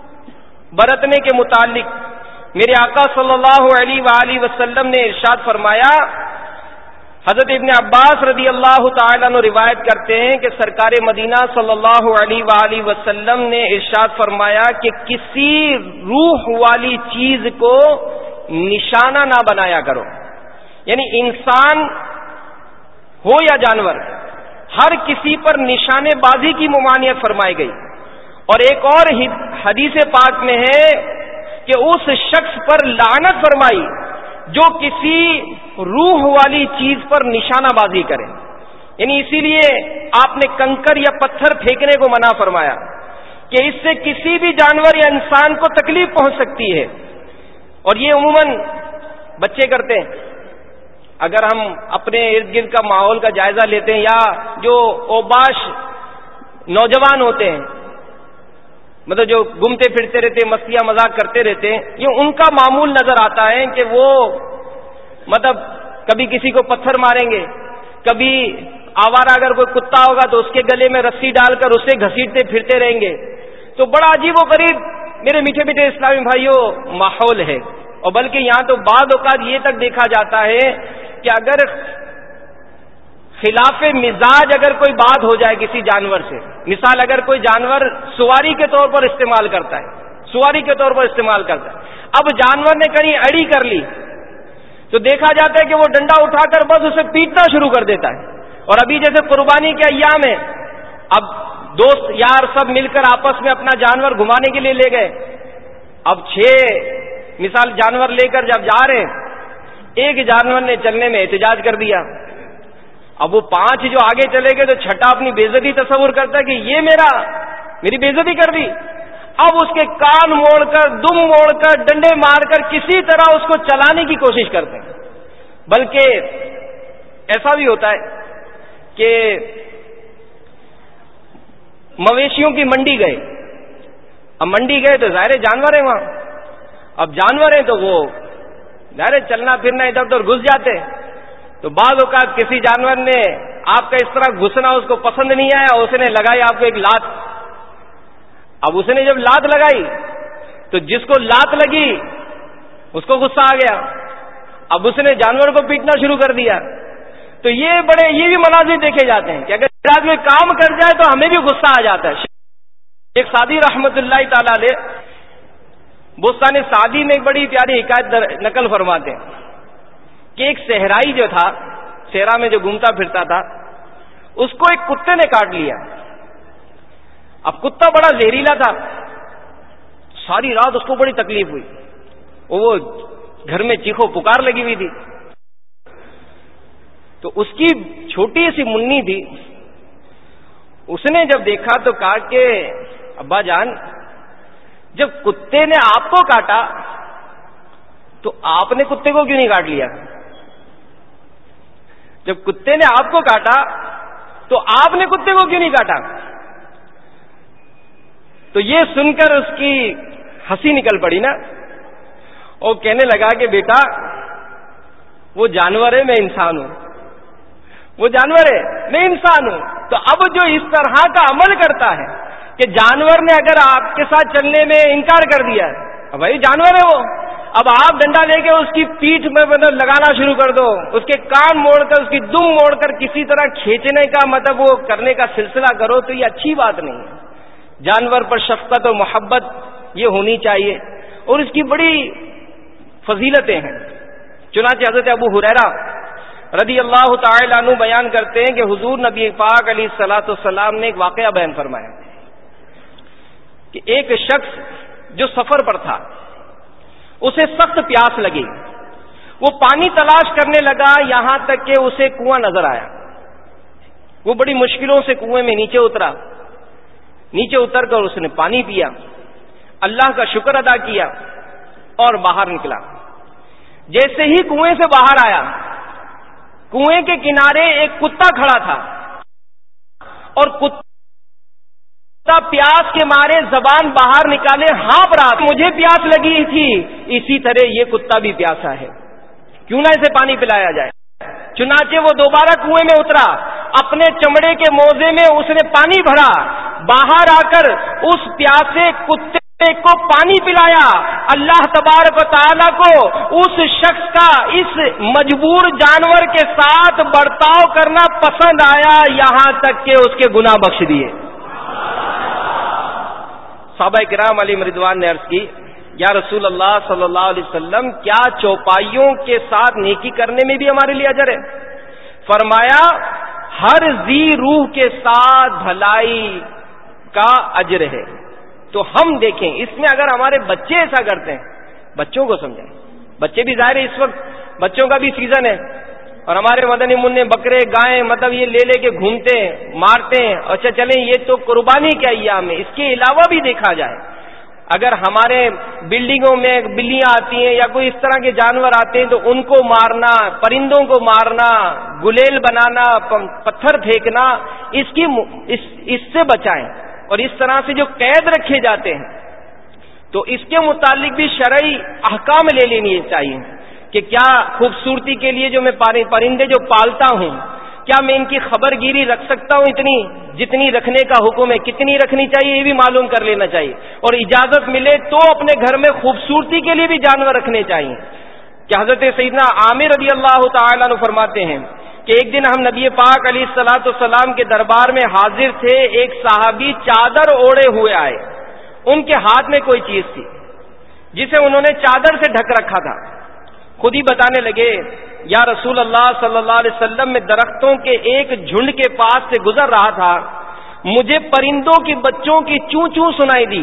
برتنے کے متعلق میرے آقا صلی اللہ علیہ وآلہ وسلم نے ارشاد فرمایا، حضرت ابن عباس رضی اللہ تعالیٰ عنہ روایت کرتے ہیں کہ سرکار مدینہ صلی اللہ علیہ وآلہ وسلم نے ارشاد فرمایا کہ کسی روح والی چیز کو نشانہ نہ بنایا کرو، یعنی انسان ہو یا جانور، ہر کسی پر نشانے بازی کی ممانعت فرمائی گئی۔ اور ایک اور حدیث پاک میں ہے کہ اس شخص پر لعنت فرمائی جو کسی روح والی چیز پر نشانہ بازی کرے، یعنی اسی لیے آپ نے کنکر یا پتھر پھینکنے کو منع فرمایا کہ اس سے کسی بھی جانور یا انسان کو تکلیف پہنچ سکتی ہے۔ اور یہ عموماً بچے کرتے ہیں۔ اگر ہم اپنے ارد گرد کا ماحول کا جائزہ لیتے ہیں یا جو اوباش نوجوان ہوتے ہیں، مطلب جو گھومتے پھرتے رہتے مستیاں مذاق کرتے رہتے ہیں، یہ ان کا معمول نظر آتا ہے کہ وہ مطلب کبھی کسی کو پتھر ماریں گے، کبھی آوارہ اگر کوئی کتا ہوگا تو اس کے گلے میں رسی ڈال کر اسے گھسیٹتے پھرتے رہیں گے۔ تو بڑا عجیب و غریب میرے میٹھے میٹھے اسلامی بھائیوں ماحول ہے۔ اور بلکہ یہاں تو بعض اوقات یہ تک دیکھا جاتا ہے کہ اگر خلاف مزاج اگر کوئی بات ہو جائے کسی جانور سے، مثال اگر کوئی جانور سواری کے طور پر استعمال کرتا ہے سواری کے طور پر استعمال کرتا ہے اب جانور نے کہیں اڑی کر لی تو دیکھا جاتا ہے کہ وہ ڈنڈا اٹھا کر بس اسے پیٹنا شروع کر دیتا ہے۔ اور ابھی جیسے قربانی کے ایام ہے، اب دوست یار سب مل کر آپس میں اپنا جانور گھمانے کے لیے لے گئے، اب چھ مثال جانور لے کر جب جا رہے ہیں، ایک جانور نے چلنے میں احتجاج کر دیا، اب وہ پانچ جو آگے چلے گئے تو چھٹا اپنی بے عزتی تصور کرتا ہے کہ یہ میرا میری بے عزتی کر دی، اب اس کے کان موڑ کر دم موڑ کر ڈنڈے مار کر کسی طرح اس کو چلانے کی کوشش کرتے ہیں۔ بلکہ ایسا بھی ہوتا ہے کہ مویشیوں کی منڈی گئے، اب منڈی گئے تو ظاہر جانور ہیں وہاں، اب جانور ہیں تو وہ ظاہر چلنا پھرنا ادھر ادھر گھس جاتے، تو بعض اوقات کسی جانور نے آپ کا اس طرح گھسنا اس کو پسند نہیں آیا، اس نے لگائی آپ کو ایک لات۔ اب اس نے جب لات لگائی تو جس کو لات لگی اس کو غصہ آ گیا، اب اس نے جانور کو پیٹنا شروع کر دیا۔ تو یہ بڑے یہ بھی مناظر دیکھے جاتے ہیں کہ اگر آدمی کام کر جائے تو ہمیں بھی غصہ آ جاتا ہے۔ ایک سعدی رحمت اللہ تعالی علیہ بستان سعدی میں ایک بڑی پیاری حکایت نقل فرماتے ہیں کہ ایک صحرائی جو تھا صحرا میں جو گھومتا پھرتا تھا، اس کو ایک کتے نے کاٹ لیا۔ اب کتا بڑا زہریلا تھا، ساری رات اس کو بڑی تکلیف ہوئی، وہ گھر میں چیخو پکار لگی ہوئی تھی۔ تو اس کی چھوٹی سی منی تھی، اس نے جب دیکھا تو کہا کہ ابا جان، جب کتے نے آپ کو کاٹا تو آپ نے کتے کو کیوں نہیں کاٹ لیا؟ جب کتے نے آپ کو کاٹا تو آپ نے کتے کو کیوں نہیں کاٹا؟ تو یہ سن کر اس کی ہنسی نکل پڑی نا، اور کہنے لگا کہ بیٹا وہ جانور ہے، میں انسان ہوں، وہ جانور ہے میں انسان ہوں۔ تو اب جو اس طرح کا عمل کرتا ہے کہ جانور نے اگر آپ کے ساتھ چلنے میں انکار کر دیا ہے، بھائی جانور ہے وہ، اب آپ ڈنڈا لے کے اس کی پیٹھ میں مطلب لگانا شروع کر دو، اس کے کان موڑ کر اس کی دم موڑ کر کسی طرح کھینچنے کا مطلب وہ کرنے کا سلسلہ کرو، تو یہ اچھی بات نہیں ہے۔ جانور پر شفقت اور محبت یہ ہونی چاہیے، اور اس کی بڑی فضیلتیں ہیں۔ چنانچہ حضرت ابو ہریرہ رضی اللہ تعالی عنہ بیان کرتے ہیں کہ حضور نبی پاک علیہ الصلوۃ والسلام نے ایک واقعہ بیان فرمایا کہ ایک شخص جو سفر پر تھا، اسے سخت پیاس لگی، وہ پانی تلاش کرنے لگا، یہاں تک کہ اسے کنواں نظر آیا۔ وہ بڑی مشکلوں سے کنویں میں نیچے اترا، نیچے اتر کر اس نے پانی پیا، اللہ کا شکر ادا کیا اور باہر نکلا۔ جیسے ہی کنویں سے باہر آیا، کنویں کے کنارے ایک کتا کھڑا تھا، اور کتا پیاس کے مارے زبان باہر نکالے ہانپ رہا تھا۔ مجھے پیاس لگی تھی، اسی طرح یہ کتا بھی پیاسا ہے، کیوں نہ اسے پانی پلایا جائے۔ چنانچہ وہ دوبارہ کنویں میں اترا، اپنے چمڑے کے موزے میں اس نے پانی بھرا، باہر آ کر اس پیاسے کتے کو پانی پلایا۔ اللہ تبارک و تعالیٰ کو اس شخص کا اس مجبور جانور کے ساتھ برتاؤ کرنا پسند آیا، یہاں تک کہ اس کے گناہ بخش دیے۔ صحابہ کرام علیہم رضوان نے عرض کی، یا رسول اللہ صلی اللہ علیہ وسلم، کیا چوپائیوں کے ساتھ نیکی کرنے میں بھی ہمارے لیے اجر ہے؟ فرمایا، ہر ذی روح کے ساتھ بھلائی کا اجر ہے۔ تو ہم دیکھیں اس میں اگر ہمارے بچے ایسا کرتے ہیں، بچوں کو سمجھائیں، بچے بھی ظاہر ہے اس وقت بچوں کا بھی سیزن ہے، اور ہمارے مدنی منع بکرے گائیں مطلب یہ لے لے کے گھومتے ہیں، مارتے ہیں۔ اچھا چلیں یہ تو قربانی کے ایام میں، اس کے علاوہ بھی دیکھا جائے، اگر ہمارے بلڈنگوں میں بلیاں آتی ہیں یا کوئی اس طرح کے جانور آتے ہیں تو ان کو مارنا، پرندوں کو مارنا، گلیل بنانا، پتھر پھینکنا، اس کی اس, اس سے بچائیں۔ اور اس طرح سے جو قید رکھے جاتے ہیں تو اس کے متعلق بھی شرعی احکام لے لینی چاہیے کہ کیا خوبصورتی کے لیے جو میں پرندے جو پالتا ہوں، کیا میں ان کی خبر گیری رکھ سکتا ہوں؟ اتنی جتنی رکھنے کا حکم ہے، کتنی رکھنی چاہیے یہ بھی معلوم کر لینا چاہیے، اور اجازت ملے تو اپنے گھر میں خوبصورتی کے لیے بھی جانور رکھنے چاہیے۔ کہ حضرت سیدنا عامر رضی اللہ تعالیٰ عنہ فرماتے ہیں کہ ایک دن ہم نبی پاک علیہ الصلوۃ والسلام کے دربار میں حاضر تھے، ایک صحابی چادر اوڑے ہوئے آئے، ان کے ہاتھ میں کوئی چیز تھی جسے انہوں نے چادر سے ڈھک رکھا تھا۔ خود ہی بتانے لگے، یا رسول اللہ صلی اللہ علیہ وسلم، میں درختوں کے ایک جھنڈ کے پاس سے گزر رہا تھا، مجھے پرندوں کی بچوں کی چوں چوں سنائی دی،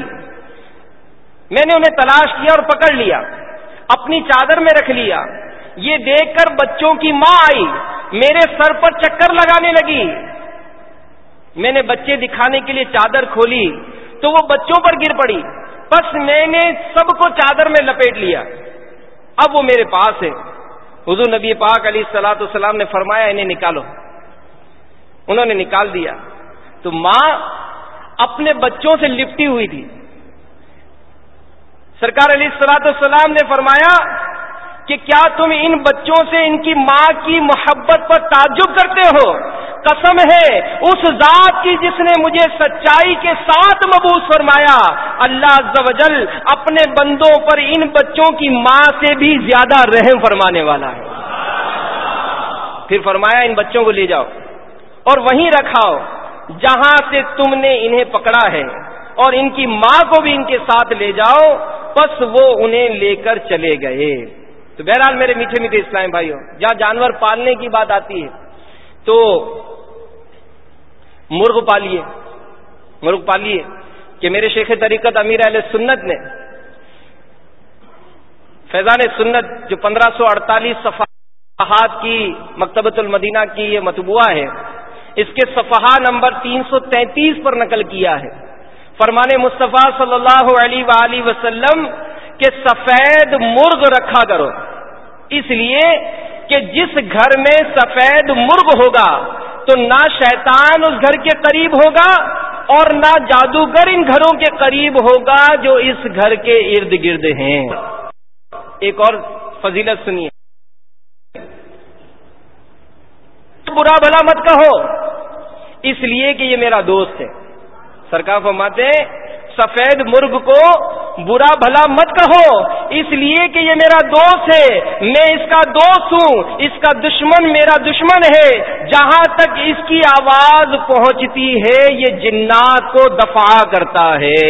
میں نے انہیں تلاش کیا اور پکڑ لیا، اپنی چادر میں رکھ لیا۔ یہ دیکھ کر بچوں کی ماں آئی، میرے سر پر چکر لگانے لگی، میں نے بچے دکھانے کے لیے چادر کھولی تو وہ بچوں پر گر پڑی، بس میں نے سب کو چادر میں لپیٹ لیا، اب وہ میرے پاس ہے۔ حضور نبی پاک علیہ الصلوۃ والسلام نے فرمایا، انہیں نکالو۔ انہوں نے نکال دیا تو ماں اپنے بچوں سے لپٹی ہوئی تھی۔ سرکار علیہ الصلوۃ والسلام نے فرمایا کہ کیا تم ان بچوں سے ان کی ماں کی محبت پر تعجب کرتے ہو؟ قسم ہے اس ذات کی جس نے مجھے سچائی کے ساتھ مبعوث فرمایا، اللہ عز و جل اپنے بندوں پر ان بچوں کی ماں سے بھی زیادہ رحم فرمانے والا ہے۔ پھر فرمایا، ان بچوں کو لے جاؤ اور وہیں رکھاؤ جہاں سے تم نے انہیں پکڑا ہے، اور ان کی ماں کو بھی ان کے ساتھ لے جاؤ۔ پس وہ انہیں لے کر چلے گئے۔ تو بہرحال میرے میٹھے میٹھے اسلام بھائیوں، جہاں جانور پالنے کی بات آتی ہے تو مرغ پالیے، مرغ پالیے کہ میرے شیخ طریقت امیر اہل سنت نے فیضان سنت جو پندرہ سو اڑتالیس صفحات کی مکتبۃ المدینہ کی یہ مطبوعہ ہے، اس کے صفحہ نمبر تین سو تینتیس پر نقل کیا ہے فرمان مصطفیٰ صلی اللہ علیہ وآلہ وسلم کہ سفید مرغ رکھا کرو، اس لیے کہ جس گھر میں سفید مرغ ہوگا تو نہ شیطان اس گھر کے قریب ہوگا اور نہ جادوگر ان گھروں کے قریب ہوگا جو اس گھر کے ارد گرد ہیں۔ ایک اور فضیلت سنیے، برا بھلا مت کہو اس لیے کہ یہ میرا دوست ہے۔ سرکار فرماتے ہیں سفید مرغ کو برا بھلا مت کہو اس لیے کہ یہ میرا دوست ہے، میں اس کا دوست ہوں، اس کا دشمن میرا دشمن ہے، جہاں تک اس کی آواز پہنچتی ہے یہ جنات کو دفع کرتا ہے۔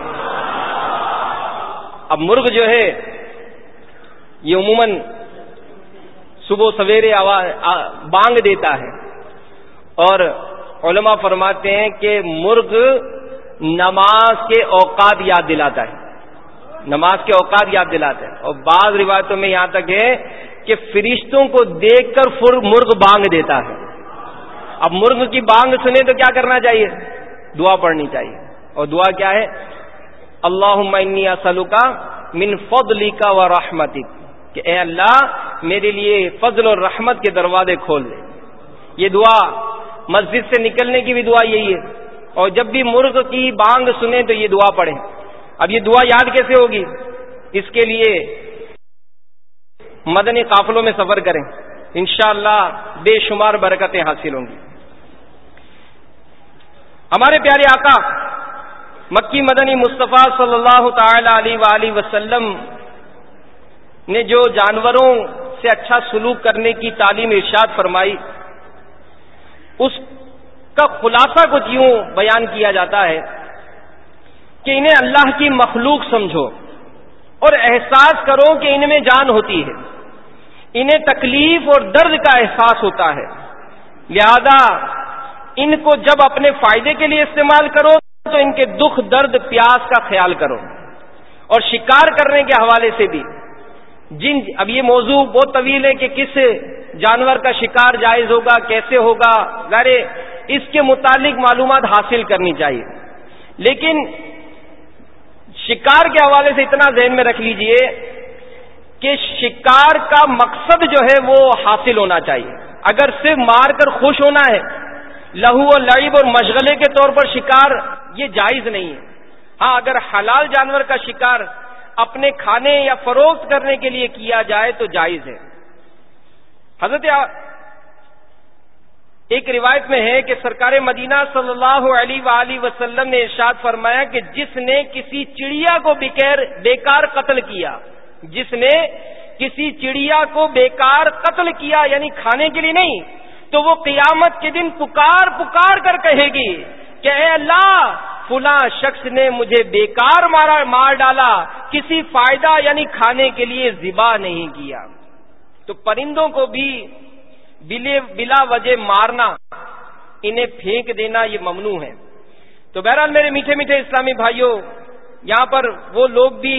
اب مرغ جو ہے یہ عموماً صبح سویرے بانگ دیتا ہے، اور علماء فرماتے ہیں کہ مرغ نماز کے اوقات یاد دلاتا ہے، نماز کے اوقات یاد دلاتا ہے، اور بعض روایتوں میں یہاں تک ہے کہ فرشتوں کو دیکھ کر پھر مرغ بانگ دیتا ہے۔ اب مرغ کی بانگ سنے تو کیا کرنا چاہیے؟ دعا پڑھنی چاہیے، اور دعا کیا ہے؟ اللہم انی اسألک من فضلک و رحمتک، کہ اے اللہ میرے لیے فضل اور رحمت کے دروازے کھول دے۔ یہ دعا مسجد سے نکلنے کی بھی دعا یہی ہے، اور جب بھی مرغ کی بانگ سنیں تو یہ دعا پڑھیں۔ اب یہ دعا یاد کیسے ہوگی؟ اس کے لیے مدنی قافلوں میں سفر کریں، انشاءاللہ بے شمار برکتیں حاصل ہوں گی۔ ہمارے پیارے آقا مکی مدنی مصطفیٰ صلی اللہ تعالی علیہ وآلہ وسلم نے جو جانوروں سے اچھا سلوک کرنے کی تعلیم ارشاد فرمائی، اس کا خلاصہ کچھ یوں بیان کیا جاتا ہے کہ انہیں اللہ کی مخلوق سمجھو اور احساس کرو کہ ان میں جان ہوتی ہے، انہیں تکلیف اور درد کا احساس ہوتا ہے، لہذا ان کو جب اپنے فائدے کے لیے استعمال کرو تو ان کے دکھ درد پیاس کا خیال کرو۔ اور شکار کرنے کے حوالے سے بھی جن اب یہ موضوع بہت طویل ہے کہ کس جانور کا شکار جائز ہوگا، کیسے ہوگا، ظاہر اس کے متعلق معلومات حاصل کرنی چاہیے، لیکن شکار کے حوالے سے اتنا ذہن میں رکھ لیجئے کہ شکار کا مقصد جو ہے وہ حاصل ہونا چاہیے۔ اگر صرف مار کر خوش ہونا ہے، لہو اور لعب اور مشغلے کے طور پر شکار، یہ جائز نہیں ہے۔ ہاں اگر حلال جانور کا شکار اپنے کھانے یا فروخت کرنے کے لیے کیا جائے تو جائز ہے۔ حضرت ایک روایت میں ہے کہ سرکار مدینہ صلی اللہ علیہ وآلہ وسلم نے ارشاد فرمایا کہ جس نے کسی چڑیا کو بغیر بیکار قتل کیا، جس نے کسی چڑیا کو بیکار قتل کیا یعنی کھانے کے لیے نہیں، تو وہ قیامت کے دن پکار پکار کر کہے گی کہ اے اللہ فلاں شخص نے مجھے بیکار مارا مار ڈالا، کسی فائدہ یعنی کھانے کے لیے ذبح نہیں کیا۔ تو پرندوں کو بھی بلا وجہ مارنا، انہیں پھینک دینا یہ ممنوع ہے۔ تو بہرحال میرے میٹھے میٹھے اسلامی بھائیوں، یہاں پر وہ لوگ بھی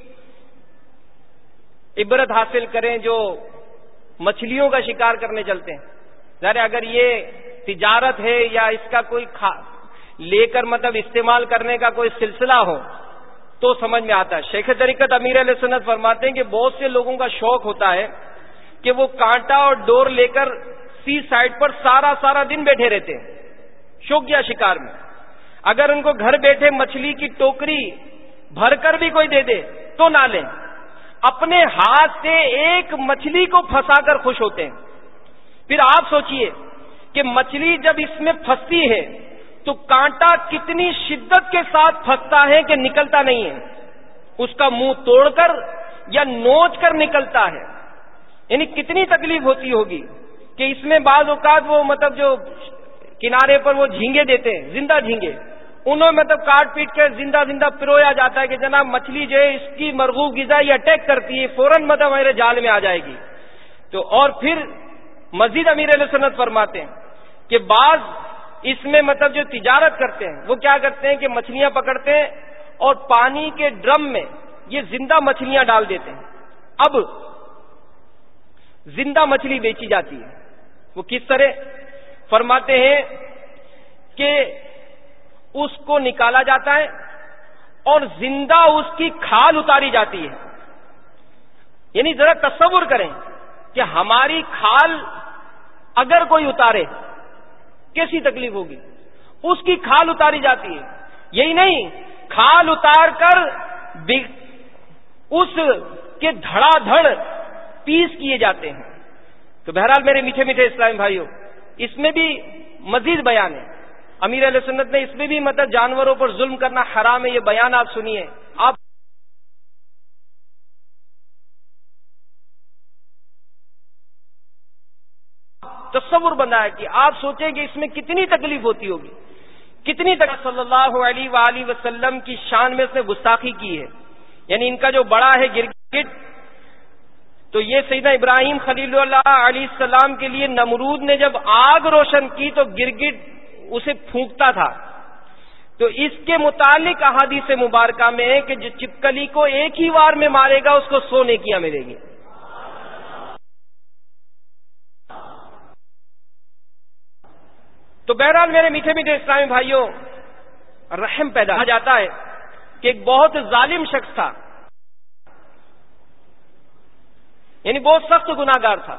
عبرت حاصل کریں جو مچھلیوں کا شکار کرنے چلتے ہیں۔ ظاہر اگر یہ تجارت ہے یا اس کا کوئی کھا لے کر مطلب استعمال کرنے کا کوئی سلسلہ ہو تو سمجھ میں آتا ہے۔ شیخ طریقت امیر علیہ سنت فرماتے ہیں کہ بہت سے لوگوں کا شوق ہوتا ہے کہ وہ کانٹا اور ڈور لے کر سی سائڈ پر سارا سارا دن بیٹھے رہتے ہیں شوقیہ شکار میں۔ اگر ان کو گھر بیٹھے مچھلی کی ٹوکری بھر کر بھی کوئی دے دے تو نہ لیں، اپنے ہاتھ سے ایک مچھلی کو پھنسا کر خوش ہوتے ہیں۔ پھر آپ سوچئے کہ مچھلی جب اس میں پھنستی ہے تو کانٹا کتنی شدت کے ساتھ پھنستا ہے کہ نکلتا نہیں ہے، اس کا منہ توڑ کر یا نوچ کر نکلتا ہے، یعنی کتنی تکلیف ہوتی ہوگی کہ اس میں بعض اوقات وہ مطلب جو کنارے پر وہ جھینگے دیتے ہیں، زندہ جھینگے، انہوں مطلب کاٹ پیٹ کے زندہ زندہ پرویا جاتا ہے کہ جناب مچھلی جو ہے اس کی مرغوب غذا یہ اٹیک کرتی ہے، فوراً مطلب ہمارے جال میں آ جائے گی. تو اور پھر مزید امیر اہل سنت فرماتے ہیں کہ بعض اس میں مطلب جو تجارت کرتے ہیں وہ کیا کرتے ہیں کہ مچھلیاں پکڑتے ہیں اور پانی کے ڈرم میں یہ زندہ مچھلیاں ڈال دیتے ہیں. اب زندہ مچھلی بیچی جاتی ہے، وہ کس طرح؟ فرماتے ہیں کہ اس کو نکالا جاتا ہے اور زندہ اس کی کھال اتاری جاتی ہے. یعنی ذرا تصور کریں کہ ہماری کھال اگر کوئی اتارے کیسی تکلیف ہوگی. اس کی کھال اتاری جاتی ہے. یہی نہیں، کھال اتار کر اس کے دھڑا دھڑ پیس کیے جاتے ہیں. تو بہرحال میرے میٹھے میٹھے اسلامی بھائیوں، اس میں بھی مزید بیان ہے. امیر اہل سنت نے اس میں بھی مطلب جانوروں پر ظلم کرنا حرام ہے، یہ بیان آپ سنیے. آپ تصور بنائے کہ آپ سوچیں کہ اس میں کتنی تکلیف ہوتی ہوگی، کتنی تکلیف. صلی اللہ علیہ وآلہ وسلم کی شان میں اس نے گستاخی کی ہے. یعنی ان کا جو بڑا ہے گرگٹ، تو یہ سیدنا ابراہیم خلیل اللہ علیہ السلام کے لیے نمرود نے جب آگ روشن کی تو گرگٹ اسے پھونکتا تھا. تو اس کے متعلق احادیث مبارکہ میں ہے کہ جو چپکلی کو ایک ہی وار میں مارے گا اس کو سو نیکیاں ملے گی. تو بہرحال میرے میٹھے میٹھے اسلامی بھائیوں، رحم پیدا ہو جاتا ہے کہ ایک بہت ظالم شخص تھا، یعنی بہت سخت گناہگار تھا.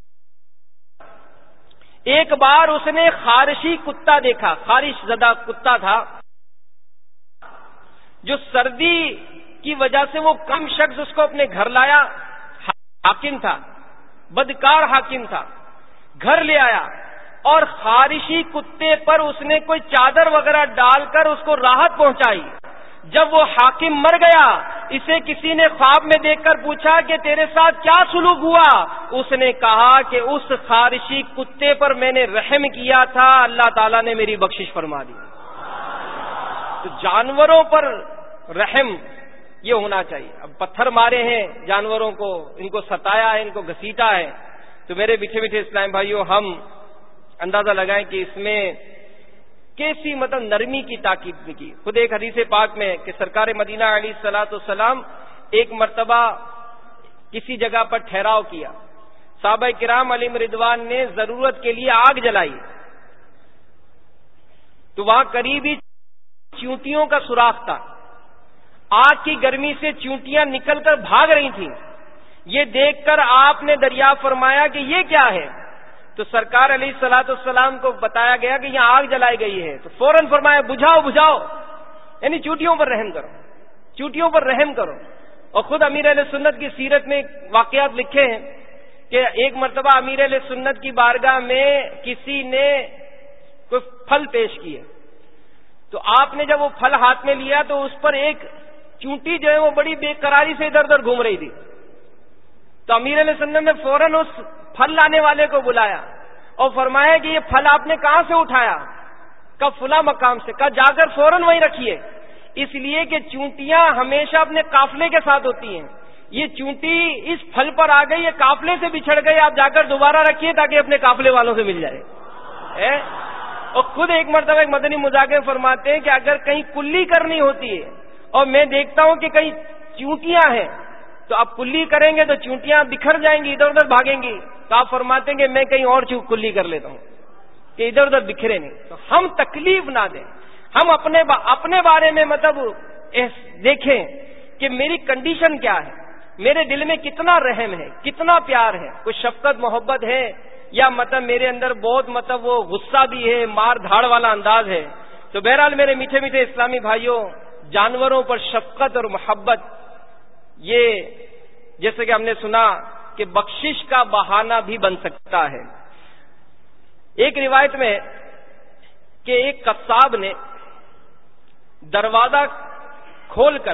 ایک بار اس نے خارشی کتا دیکھا، خارش زدہ کتا تھا جو سردی کی وجہ سے وہ کم شخص اس کو اپنے گھر لایا. حاکم تھا، بدکار حاکم تھا، گھر لے آیا اور خارشی کتے پر اس نے کوئی چادر وغیرہ ڈال کر اس کو راحت پہنچائی. جب وہ حاکم مر گیا، اسے کسی نے خواب میں دیکھ کر پوچھا کہ تیرے ساتھ کیا سلوک ہوا؟ اس نے کہا کہ اس خارشی کتے پر میں نے رحم کیا تھا، اللہ تعالیٰ نے میری بخشش فرما دی. تو جانوروں پر رحم یہ ہونا چاہیے. اب پتھر مارے ہیں جانوروں کو، ان کو ستایا ہے، ان کو گھسیٹا ہے. تو میرے میٹھے میٹھے اسلام بھائیوں، ہم اندازہ لگائیں کہ اس میں کیسی مطلب نرمی کی تاکید کی. خود ایک حدیث پاک میں کہ سرکار مدینہ علیہ الصلوۃ والسلام ایک مرتبہ کسی جگہ پر ٹھہراؤ کیا. صحابہ کرام علیہم رضوان نے ضرورت کے لیے آگ جلائی تو وہاں قریب ہی چیونٹیوں کا سوراخ تھا. آگ کی گرمی سے چیونٹیاں نکل کر بھاگ رہی تھیں. یہ دیکھ کر آپ نے دریافت فرمایا کہ یہ کیا ہے؟ تو سرکار علیہ الصلوۃ والسلام کو بتایا گیا کہ یہاں آگ جلائی گئی ہے. تو فوراً فرمایا بجھاؤ بجھاؤ، یعنی چیونٹیوں پر رحم کرو، چیونٹیوں پر رحم کرو. اور خود امیر اہل سنت کی سیرت میں واقعات لکھے ہیں کہ ایک مرتبہ امیر اہل سنت کی بارگاہ میں کسی نے کوئی پھل پیش کیے، تو آپ نے جب وہ پھل ہاتھ میں لیا تو اس پر ایک چونٹی جو ہے وہ بڑی بے قراری سے ادھر ادھر گھوم رہی تھی. تو امیر علیہ سنت نے فوراً اس پھل لانے والے کو بلایا اور فرمایا کہ یہ پھل آپ نے کہاں سے اٹھایا؟ کب فلاں مقام سے. کہا جا کر فوراً وہیں رکھیے، اس لیے کہ چونٹیاں ہمیشہ اپنے قافلے کے ساتھ ہوتی ہیں. یہ چونٹی اس پھل پر آ گئی، یہ قافلے سے بچھڑ گئی، آپ جا کر دوبارہ رکھیے تاکہ اپنے قافلے والوں سے مل جائے. اور خود ایک مرتبہ ایک مدنی مذاکر فرماتے ہیں کہ اگر کہیں کلی کرنی ہوتی ہے اور میں دیکھتا ہوں کہ کہیں چونٹیاں ہیں تو آپ کلی کریں گے تو چونٹیاں بکھر جائیں گی، ادھر ادھر بھاگیں گی. تو آپ فرماتے ہیں کہ میں کہیں اور چیز کلی کر لیتا ہوں کہ ادھر ادھر بکھرے نہیں. تو ہم تکلیف نہ دیں، ہم اپنے با اپنے بارے میں مطلب دیکھیں کہ میری کنڈیشن کیا ہے، میرے دل میں کتنا رحم ہے، کتنا پیار ہے، کوئی شفقت محبت ہے، یا مطلب میرے اندر بہت مطلب وہ غصہ بھی ہے، مار دھاڑ والا انداز ہے. تو بہرحال میرے میٹھے میٹھے اسلامی بھائیوں، جانوروں پر شفقت اور محبت یہ جیسے کہ ہم نے سنا کہ بخشش کا بہانہ بھی بن سکتا ہے. ایک روایت میں کہ ایک قصاب نے دروازہ کھول کر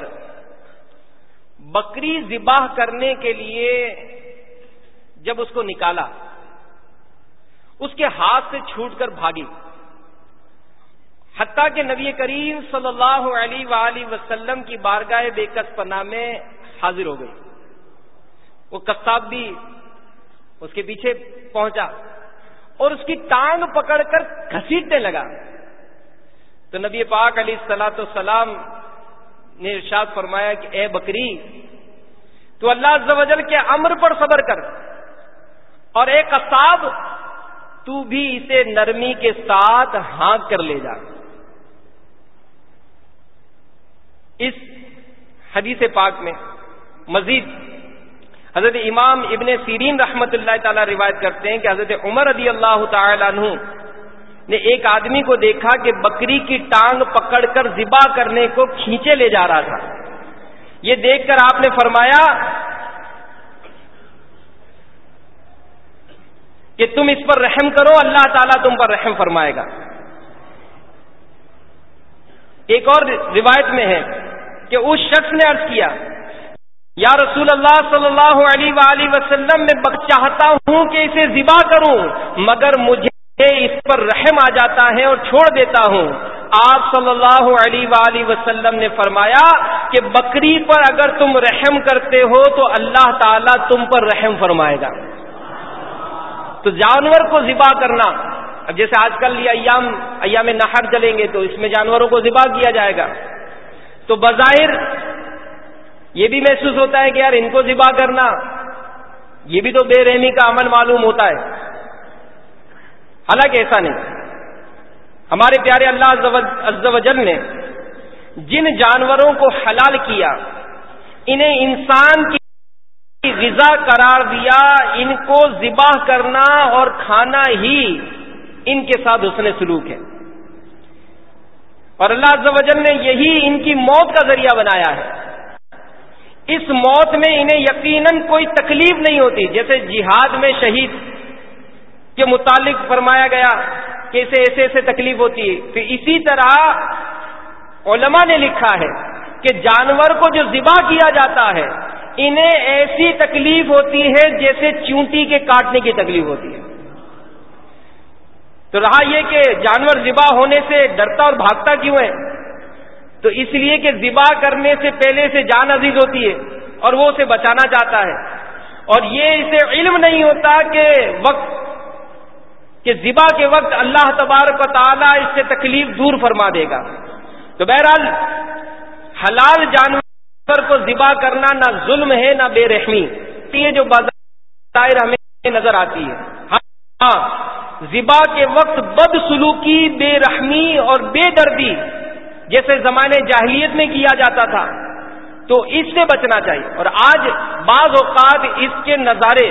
بکری ذبح کرنے کے لیے جب اس کو نکالا، اس کے ہاتھ سے چھوٹ کر بھاگی. حتیٰ کہ نبی کریم صلی اللہ علیہ وآلہ وسلم کی بارگاہ بے کس پناہ میں حاضر ہو گئی. وہ قصاب بھی اس کے پیچھے پہنچا اور اس کی ٹانگ پکڑ کر گھسیٹنے لگا. تو نبی پاک علیہ الصلوۃ والسلام نے ارشاد فرمایا کہ اے بکری، تو اللہ عز و جل کے امر پر صبر کر، اور اے قصاب، تو بھی اسے نرمی کے ساتھ ہانک کر لے جا. اس حدیث پاک میں مزید حضرت امام ابن سیرین رحمت اللہ تعالی روایت کرتے ہیں کہ حضرت عمر رضی اللہ تعالی عنہ نے ایک آدمی کو دیکھا کہ بکری کی ٹانگ پکڑ کر ذبح کرنے کو کھینچے لے جا رہا تھا. یہ دیکھ کر آپ نے فرمایا کہ تم اس پر رحم کرو، اللہ تعالیٰ تم پر رحم فرمائے گا. ایک اور روایت میں ہے کہ اس شخص نے عرض کیا، یا رسول اللہ صلی اللہ علیہ وآلہ وسلم، میں چاہتا ہوں کہ اسے ذبح کروں، مگر مجھے اس پر رحم آ جاتا ہے اور چھوڑ دیتا ہوں. آپ صلی اللہ علیہ وآلہ وسلم نے فرمایا کہ بکری پر اگر تم رحم کرتے ہو تو اللہ تعالیٰ تم پر رحم فرمائے گا. تو جانور کو ذبح کرنا، اب جیسے آج کل یہ ایام ایام نحر چلیں گے تو اس میں جانوروں کو ذبح کیا جائے گا، تو بظاہر یہ بھی محسوس ہوتا ہے کہ یار ان کو ذبح کرنا یہ بھی تو بے رحمی کا عمل معلوم ہوتا ہے. حالانکہ ایسا نہیں. ہمارے پیارے اللہ عز و جل نے جن جانوروں کو حلال کیا، انہیں انسان کی غذا قرار دیا، ان کو ذبح کرنا اور کھانا ہی ان کے ساتھ حسن سلوک ہے. اور اللہ عز و جل نے یہی ان کی موت کا ذریعہ بنایا ہے. اس موت میں انہیں یقیناً کوئی تکلیف نہیں ہوتی. جیسے جہاد میں شہید کے متعلق فرمایا گیا کہ اسے ایسے ایسے تکلیف ہوتی ہے، تو اسی طرح علماء نے لکھا ہے کہ جانور کو جو ذبح کیا جاتا ہے انہیں ایسی تکلیف ہوتی ہے جیسے چونٹی کے کاٹنے کی تکلیف ہوتی ہے. تو رہا یہ کہ جانور ذبح ہونے سے ڈرتا اور بھاگتا کیوں ہے؟ تو اس لیے کہ ذبح کرنے سے پہلے سے جان عزیز ہوتی ہے اور وہ اسے بچانا چاہتا ہے، اور یہ اسے علم نہیں ہوتا کہ وقت کہ ذبح کے وقت اللہ تبارک و تعالیٰ اس سے تکلیف دور فرما دے گا. تو بہرحال حلال جانور کو ذبح کرنا نہ ظلم ہے نہ بے رحمی، یہ جو بظاہر ہمیں نظر آتی ہے. ہاں، ذبح کے وقت بد سلوکی، بے رحمی اور بے دردی جیسے زمانے جاہلیت میں کیا جاتا تھا، تو اس سے بچنا چاہیے. اور آج بعض اوقات اس کے نظارے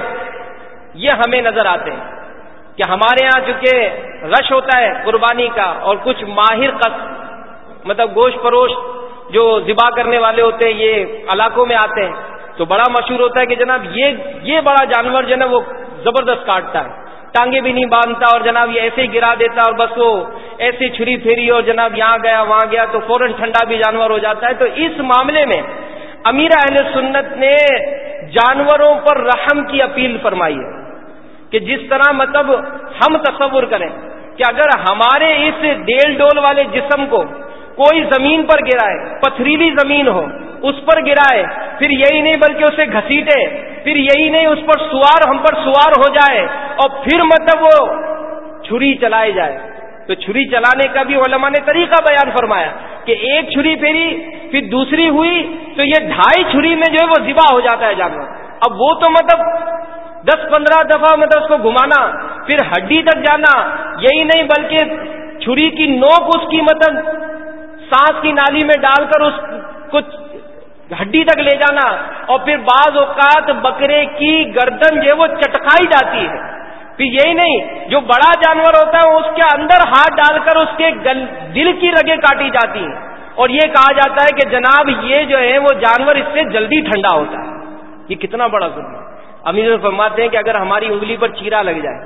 یہ ہمیں نظر آتے ہیں کہ ہمارے ہاں چونکہ رش ہوتا ہے قربانی کا، اور کچھ ماہر قص مطلب گوشت فروش جو ذبح کرنے والے ہوتے ہیں یہ علاقوں میں آتے ہیں، تو بڑا مشہور ہوتا ہے کہ جناب یہ یہ بڑا جانور جو ہے نا وہ زبردست کاٹتا ہے، ٹانگیں بھی نہیں باندھتا، اور جناب یہ ایسے ہی گرا دیتا اور بس وہ ایسی چھری پھیری اور جناب یہاں گیا وہاں گیا تو فوراً ٹھنڈا بھی جانور ہو جاتا ہے. تو اس معاملے میں امیر اہل سنت نے جانوروں پر رحم کی اپیل فرمائی ہے کہ جس طرح مطلب ہم تصور کریں کہ اگر ہمارے اس ڈیل ڈول والے جسم کو کوئی زمین پر گرائے، پتھریلی زمین ہو اس پر گرائے، پھر یہی نہیں بلکہ اسے گھسیٹے، پھر یہی نہیں اس پر سوار ہم پر سوار ہو جائے اور پھر مطلب وہ چھری چلائے جائے، تو چھری چلانے کا بھی علماء نے طریقہ بیان فرمایا کہ ایک چھری پھیری پھر دوسری ہوئی تو یہ ڈھائی چھری میں جو ہے وہ ذبح ہو جاتا ہے جانور. اب وہ تو مطلب دس پندرہ دفعہ مطلب اس کو گھمانا، پھر ہڈی تک جانا، یہی نہیں بلکہ چھری کی نوک اس کی مطلب سانس کی نالی میں ڈال کر اس کو ہڈی تک لے جانا، اور پھر بعض اوقات بکرے کی گردن جو ہے وہ چٹکائی جاتی ہے. پھر یہی نہیں، جو بڑا جانور ہوتا ہے اس کے اندر ہاتھ ڈال کر اس کے گل دل کی رگیں کاٹی جاتی ہیں، اور یہ کہا جاتا ہے کہ جناب یہ جو ہے وہ جانور اس سے جلدی ٹھنڈا ہوتا ہے. یہ کتنا بڑا ظلم ہے. امیر فرماتے ہیں کہ اگر ہماری انگلی پر چیرا لگ جائے،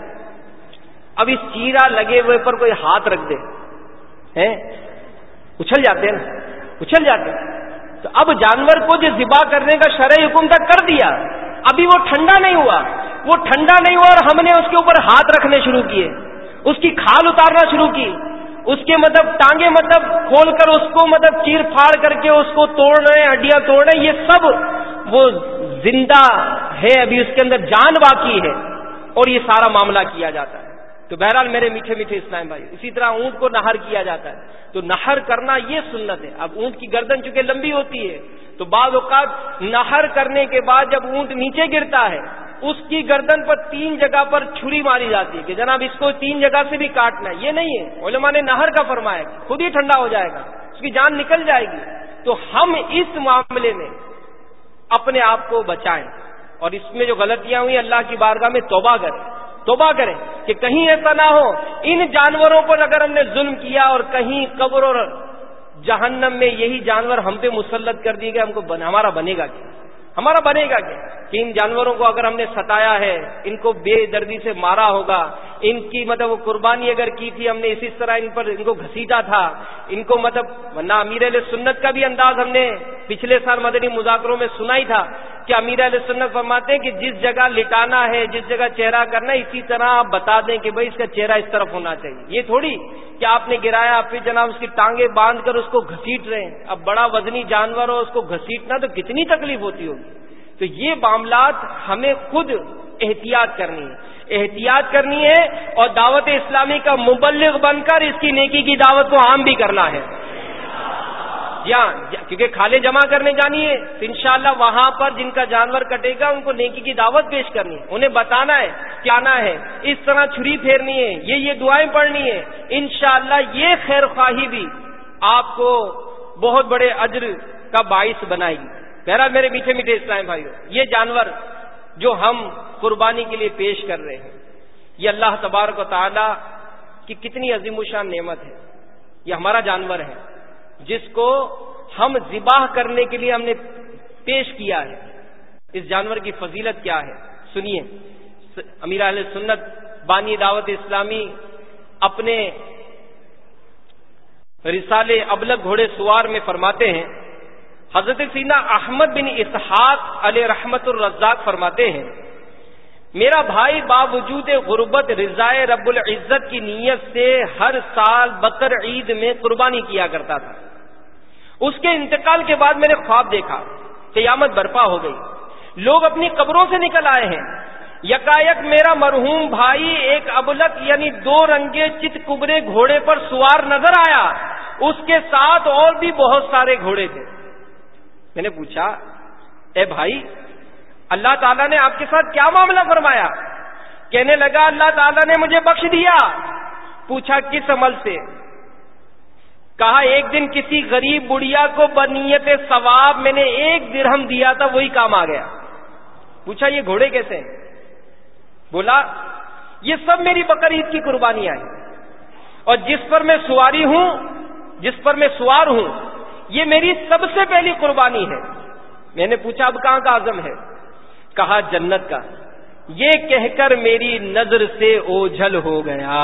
اب اس چیرا لگے ہوئے پر کوئی ہاتھ رکھ دے ہیں، اچھل جاتے ہیں نا، اچھل جاتے ہیں. تو اب جانور کو جو ذبح کرنے کا شرعی حکم تک کر دیا، ابھی وہ ٹھنڈا نہیں ہوا، وہ ٹھنڈا نہیں ہوا اور ہم نے اس کے اوپر ہاتھ رکھنے شروع کیے، اس کی کھال اتارنا شروع کی، اس کے مطلب ٹانگیں مطلب کھول کر اس کو مطلب چیر پھاڑ کر کے اس کو توڑ رہے ہیں، ہڈیاں توڑ رہے ہیں، یہ سب وہ زندہ ہے، ابھی اس کے اندر جان باقی ہے، اور یہ سارا معاملہ کیا جاتا ہے۔ تو بہرحال میرے میٹھے میٹھے اسلام بھائی، اسی طرح اونٹ کو نہر کیا جاتا ہے، تو نہر کرنا یہ سنت ہے۔ اب اونٹ کی گردن چونکہ لمبی ہوتی ہے، تو بعض اوقات نہر کرنے کے بعد جب اونٹ نیچے گرتا ہے، اس کی گردن پر تین جگہ پر چھری ماری جاتی ہے کہ جناب اس کو تین جگہ سے بھی کاٹنا ہے، یہ نہیں ہے، علماء نے نہر کا فرمایا، خود ہی ٹھنڈا ہو جائے گا، اس کی جان نکل جائے گی۔ تو ہم اس معاملے میں اپنے آپ کو بچائیں، اور اس میں جو غلطیاں ہوئی اللہ کی بارگاہ میں توبہ کریں، توبہ کریں کہ کہیں ایسا نہ ہو ان جانوروں پر اگر ہم نے ظلم کیا اور کہیں قبر اور جہنم میں یہی جانور ہم پہ مسلط کر دیے گئے، ہم کو بن, ہمارا بنے گا کیا؟ ہمارا بنے گا کیا کہ ان جانوروں کو اگر ہم نے ستایا ہے، ان کو بے دردی سے مارا ہوگا، ان کی مطلب وہ قربانی اگر کی تھی ہم نے اسی طرح ان پر ان کو گھسیٹا تھا، ان کو مطلب ورنہ امیر علیہ سنت کا بھی انداز ہم نے پچھلے سال مدنی مذاکروں میں سنا ہی تھا کہ امیر علیہ سنت فرماتے ہیں کہ جس جگہ لٹانا ہے، جس جگہ چہرہ کرنا ہے، اسی طرح آپ بتا دیں کہ بھائی اس کا چہرہ اس طرف ہونا چاہیے۔ یہ تھوڑی کہ آپ نے گرایا پھر جناب اس کی ٹانگیں باندھ کر اس کو گھسیٹ رہے ہیں۔ اب بڑا وزنی جانور ہو اس کو گھسیٹنا تو کتنی تکلیف ہوتی ہوگی۔ تو یہ معاملات ہمیں خود احتیاط کرنی ہے، احتیاط کرنی ہے، اور دعوت اسلامی کا مبلغ بن کر اس کی نیکی کی دعوت کو عام بھی کرنا ہے۔ جی ہاں، کیونکہ کھالے جمع کرنے جانی ہے تو انشاءاللہ وہاں پر جن کا جانور کٹے گا ان کو نیکی کی دعوت پیش کرنی ہے، انہیں بتانا ہے کیا آنا ہے، اس طرح چھری پھیرنی ہے، یہ یہ دعائیں پڑھنی ہے۔ انشاءاللہ یہ خیر خواہی بھی آپ کو بہت بڑے اجر کا باعث بنائے گی۔ بہرحال میرے میٹھے میٹھے اسلام بھائیو، یہ جانور جو ہم قربانی کے لیے پیش کر رہے ہیں، یہ اللہ تبارک و تعالی کی کتنی عظیم الشان نعمت ہے۔ یہ ہمارا جانور ہے جس کو ہم ذبح کرنے کے لیے ہم نے پیش کیا ہے۔ اس جانور کی فضیلت کیا ہے سنیے۔ امیر اہل سنت بانی دعوت اسلامی اپنے رسالے ابلغ گھوڑے سوار میں فرماتے ہیں، حضرت سیدنا احمد بن اسحاق علیہ رحمت الرزاق فرماتے ہیں، میرا بھائی باوجود غربت رضائے رب العزت کی نیت سے ہر سال بقر عید میں قربانی کیا کرتا تھا۔ اس کے انتقال کے بعد میں نے خواب دیکھا، قیامت برپا ہو گئی، لوگ اپنی قبروں سے نکل آئے ہیں، یکایک میرا مرحوم بھائی ایک ابلق یعنی دو رنگے چت کبرے گھوڑے پر سوار نظر آیا، اس کے ساتھ اور بھی بہت سارے گھوڑے تھے۔ میں نے پوچھا، اے بھائی اللہ تعالیٰ نے آپ کے ساتھ کیا معاملہ فرمایا؟ کہنے لگا اللہ تعالیٰ نے مجھے بخش دیا۔ پوچھا کس عمل سے؟ کہا ایک دن کسی غریب بڑھیا کو بنیت ثواب میں نے ایک درہم دیا تھا، وہی کام آ گیا۔ پوچھا یہ گھوڑے کیسے ہیں؟ بولا یہ سب میری بقر عید کی قربانیاں ہیں، اور جس پر میں سواری ہوں جس پر میں سوار ہوں یہ میری سب سے پہلی قربانی ہے۔ میں نے پوچھا اب کہاں کا عزم ہے؟ کہا جنت کا۔ یہ کہہ کر میری نظر سے اوجھل ہو گیا۔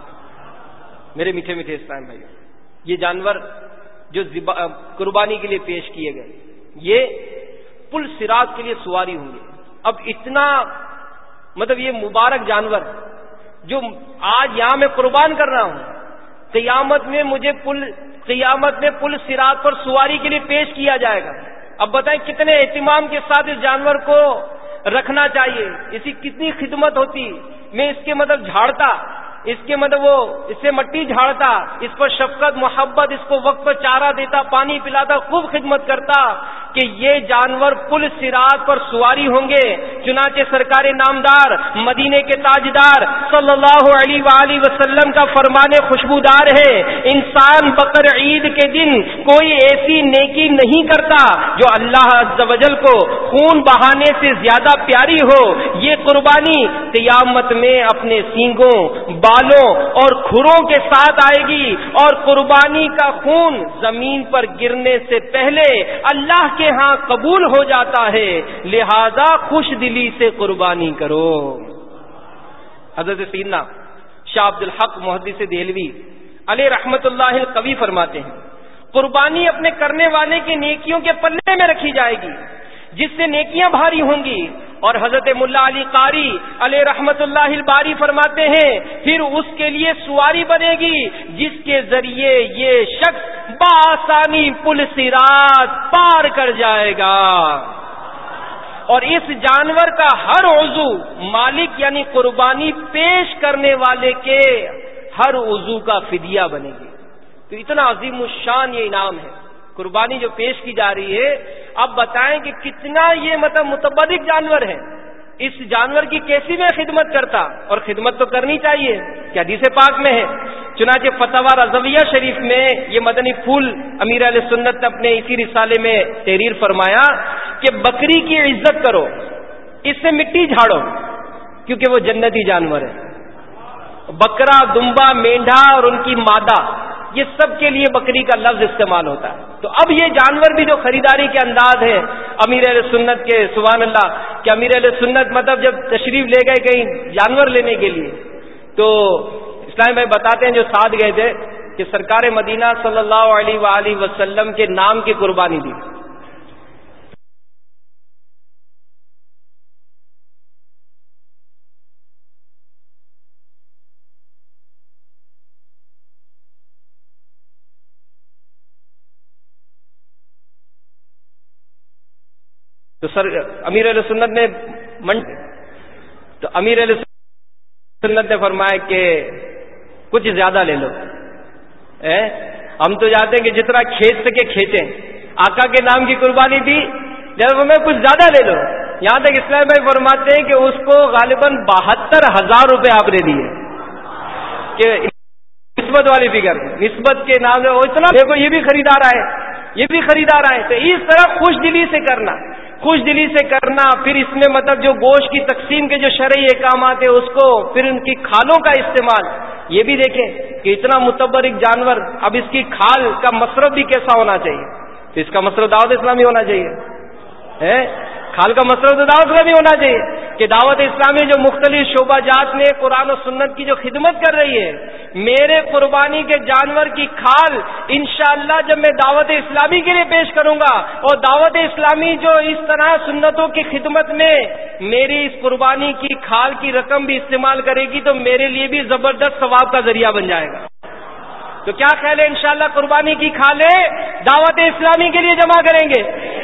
میرے میٹھے میٹھے اسلام بھائی، یہ جانور جو قربانی کے لیے پیش کیے گئے یہ پل صراط کے لیے سواری ہوں گے۔ اب اتنا مطلب یہ مبارک جانور جو آج یہاں میں قربان کر رہا ہوں، قیامت میں مجھے پل قیامت میں پل صراط پر سواری کے لیے پیش کیا جائے گا۔ اب بتائیں کتنے اہتمام کے ساتھ اس جانور کو رکھنا چاہیے، اس کی کتنی خدمت ہوتی۔ میں اس کے مطلب جھاڑتا، اس کے مطلب وہ اس سے مٹی جھاڑتا، اس پر شفقت محبت، اس کو وقت پر چارہ دیتا، پانی پلاتا، خوب خدمت کرتا کہ یہ جانور پل صراط پر سواری ہوں گے۔ چنانچہ سرکار نامدار مدینے کے تاجدار صلی اللہ علیہ وآلہ وسلم کا فرمان خوشبودار ہے، انسان بقر عید کے دن کوئی ایسی نیکی نہیں کرتا جو اللہ عز و جل کو خون بہانے سے زیادہ پیاری ہو۔ یہ قربانی قیامت میں اپنے سینگوں، بالوں اور کھروں کے ساتھ آئے گی، اور قربانی کا خون زمین پر گرنے سے پہلے اللہ کے ہاں قبول ہو جاتا ہے، لہذا خوش دلی سے قربانی کرو۔ حضرت سیدنا شاہ عبد الحق محدث دہلوی علیہ رحمت اللہ القوی فرماتے ہیں، قربانی اپنے کرنے والے کی نیکیوں کے پلے میں رکھی جائے گی، جس سے نیکیاں بھاری ہوں گی اور حضرت ملا علی قاری علیہ رحمت اللہ الباری فرماتے ہیں پھر اس کے لیے سواری بنے گی جس کے ذریعے یہ شخص بآسانی پل صراط پار کر جائے گا، اور اس جانور کا ہر عضو مالک یعنی قربانی پیش کرنے والے کے ہر عضو کا فدیہ بنے گی۔ تو اتنا عظیم الشان یہ انعام ہے، قربانی جو پیش کی جا رہی ہے۔ اب بتائیں کہ کتنا یہ مطلب متبرک جانور ہے، اس جانور کی کیسی میں خدمت کرتا، اور خدمت تو کرنی چاہیے کہ حدیث پاک میں ہے۔ چنانچہ فتاوی رضویہ شریف میں یہ مدنی پھول امیر اہل سنت نے اپنے اسی رسالے میں تحریر فرمایا کہ بکری کی عزت کرو، اس سے مٹی جھاڑو کیونکہ وہ جنتی جانور ہے۔ بکرا، دمبا، مینڈھا اور ان کی مادہ، یہ سب کے لیے بکری کا لفظ استعمال ہوتا ہے۔ تو اب یہ جانور بھی جو خریداری کے انداز ہے امیر اہل سنت کے، سبحان اللہ، کہ امیر اہل سنت مطلب جب تشریف لے گئے کہیں جانور لینے کے لیے تو اسلام بھائی بتاتے ہیں جو ساتھ گئے تھے کہ سرکار مدینہ صلی اللہ علیہ وآلہ وسلم کے نام کی قربانی دی۔ تو سر امیر علیہ سنت نے من تو امیر علیہ سنت نے فرمایا کہ کچھ زیادہ لے لو، اے ہم تو چاہتے ہیں کہ جتنا کھینچ سکے کھینچیں، آقا کے نام کی قربانی دی، جب میں کچھ زیادہ لے لو۔ یہاں تک اسلام بھائی فرماتے ہیں کہ اس کو غالباً بہتر ہزار روپے آپ نے دیے، کہ نسبت والی فکر، نسبت کے نام سے وہ اتنا دیکھو یہ بھی خریدار آئے، یہ بھی خریدار آئے۔ تو اس طرح خوش دلی سے کرنا، خوش دلی سے کرنا، پھر اس میں مطلب جو گوشت کی تقسیم کے جو شرعی احکامات ہیں اس کو، پھر ان کی کھالوں کا استعمال، یہ بھی دیکھیں کہ اتنا متبرک جانور، اب اس کی کھال کا مصرف بھی کیسا ہونا چاہیے؟ تو اس کا مصرف دعوت اسلامی ہونا چاہیے، کھال کا مصرف تو دعوت اسلامی ہونا چاہیے کہ دعوت اسلامی جو مختلف شعبہ جات میں قرآن و سنت کی جو خدمت کر رہی ہے، میرے قربانی کے جانور کی کھال انشاءاللہ جب میں دعوت اسلامی کے لیے پیش کروں گا، اور دعوت اسلامی جو اس طرح سنتوں کی خدمت میں میری اس قربانی کی کھال کی رقم بھی استعمال کرے گی تو میرے لیے بھی زبردست ثواب کا ذریعہ بن جائے گا۔ تو کیا خیال ہے انشاءاللہ قربانی کی کھالیں دعوت اسلامی کے لیے جمع کریں گے؟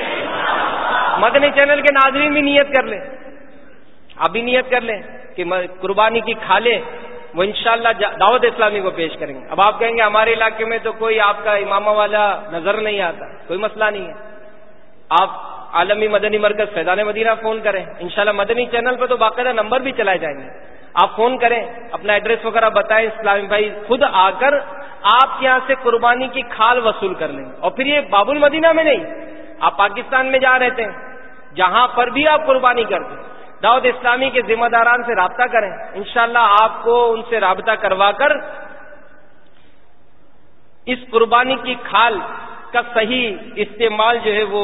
مدنی چینل کے ناظرین بھی نیت کر لیں، آپ بھی نیت کر لیں کہ قربانی کی کھالیں وہ انشاءاللہ دعوت اسلامی کو پیش کریں گے۔ اب آپ کہیں گے ہمارے علاقے میں تو کوئی آپ کا امامہ والا نظر نہیں آتا، کوئی مسئلہ نہیں ہے، آپ عالمی مدنی مرکز فیضان مدینہ فون کریں، انشاءاللہ مدنی چینل پہ تو باقاعدہ نمبر بھی چلائے جائیں گے، آپ فون کریں، اپنا ایڈریس وغیرہ بتائیں، اسلامی بھائی خود آ کر آپ کے یہاں سے قربانی کی کھال وصول کر لیں گے۔ اور پھر یہ باب المدینہ میں نہیں، آپ پاکستان میں جا رہتے ہیں، جہاں پر بھی آپ قربانی کرتے ہیں، دعوت اسلامی کے ذمہ داران سے رابطہ کریں، انشاءاللہ آپ کو ان سے رابطہ کروا کر اس قربانی کی کھال کا صحیح استعمال جو ہے وہ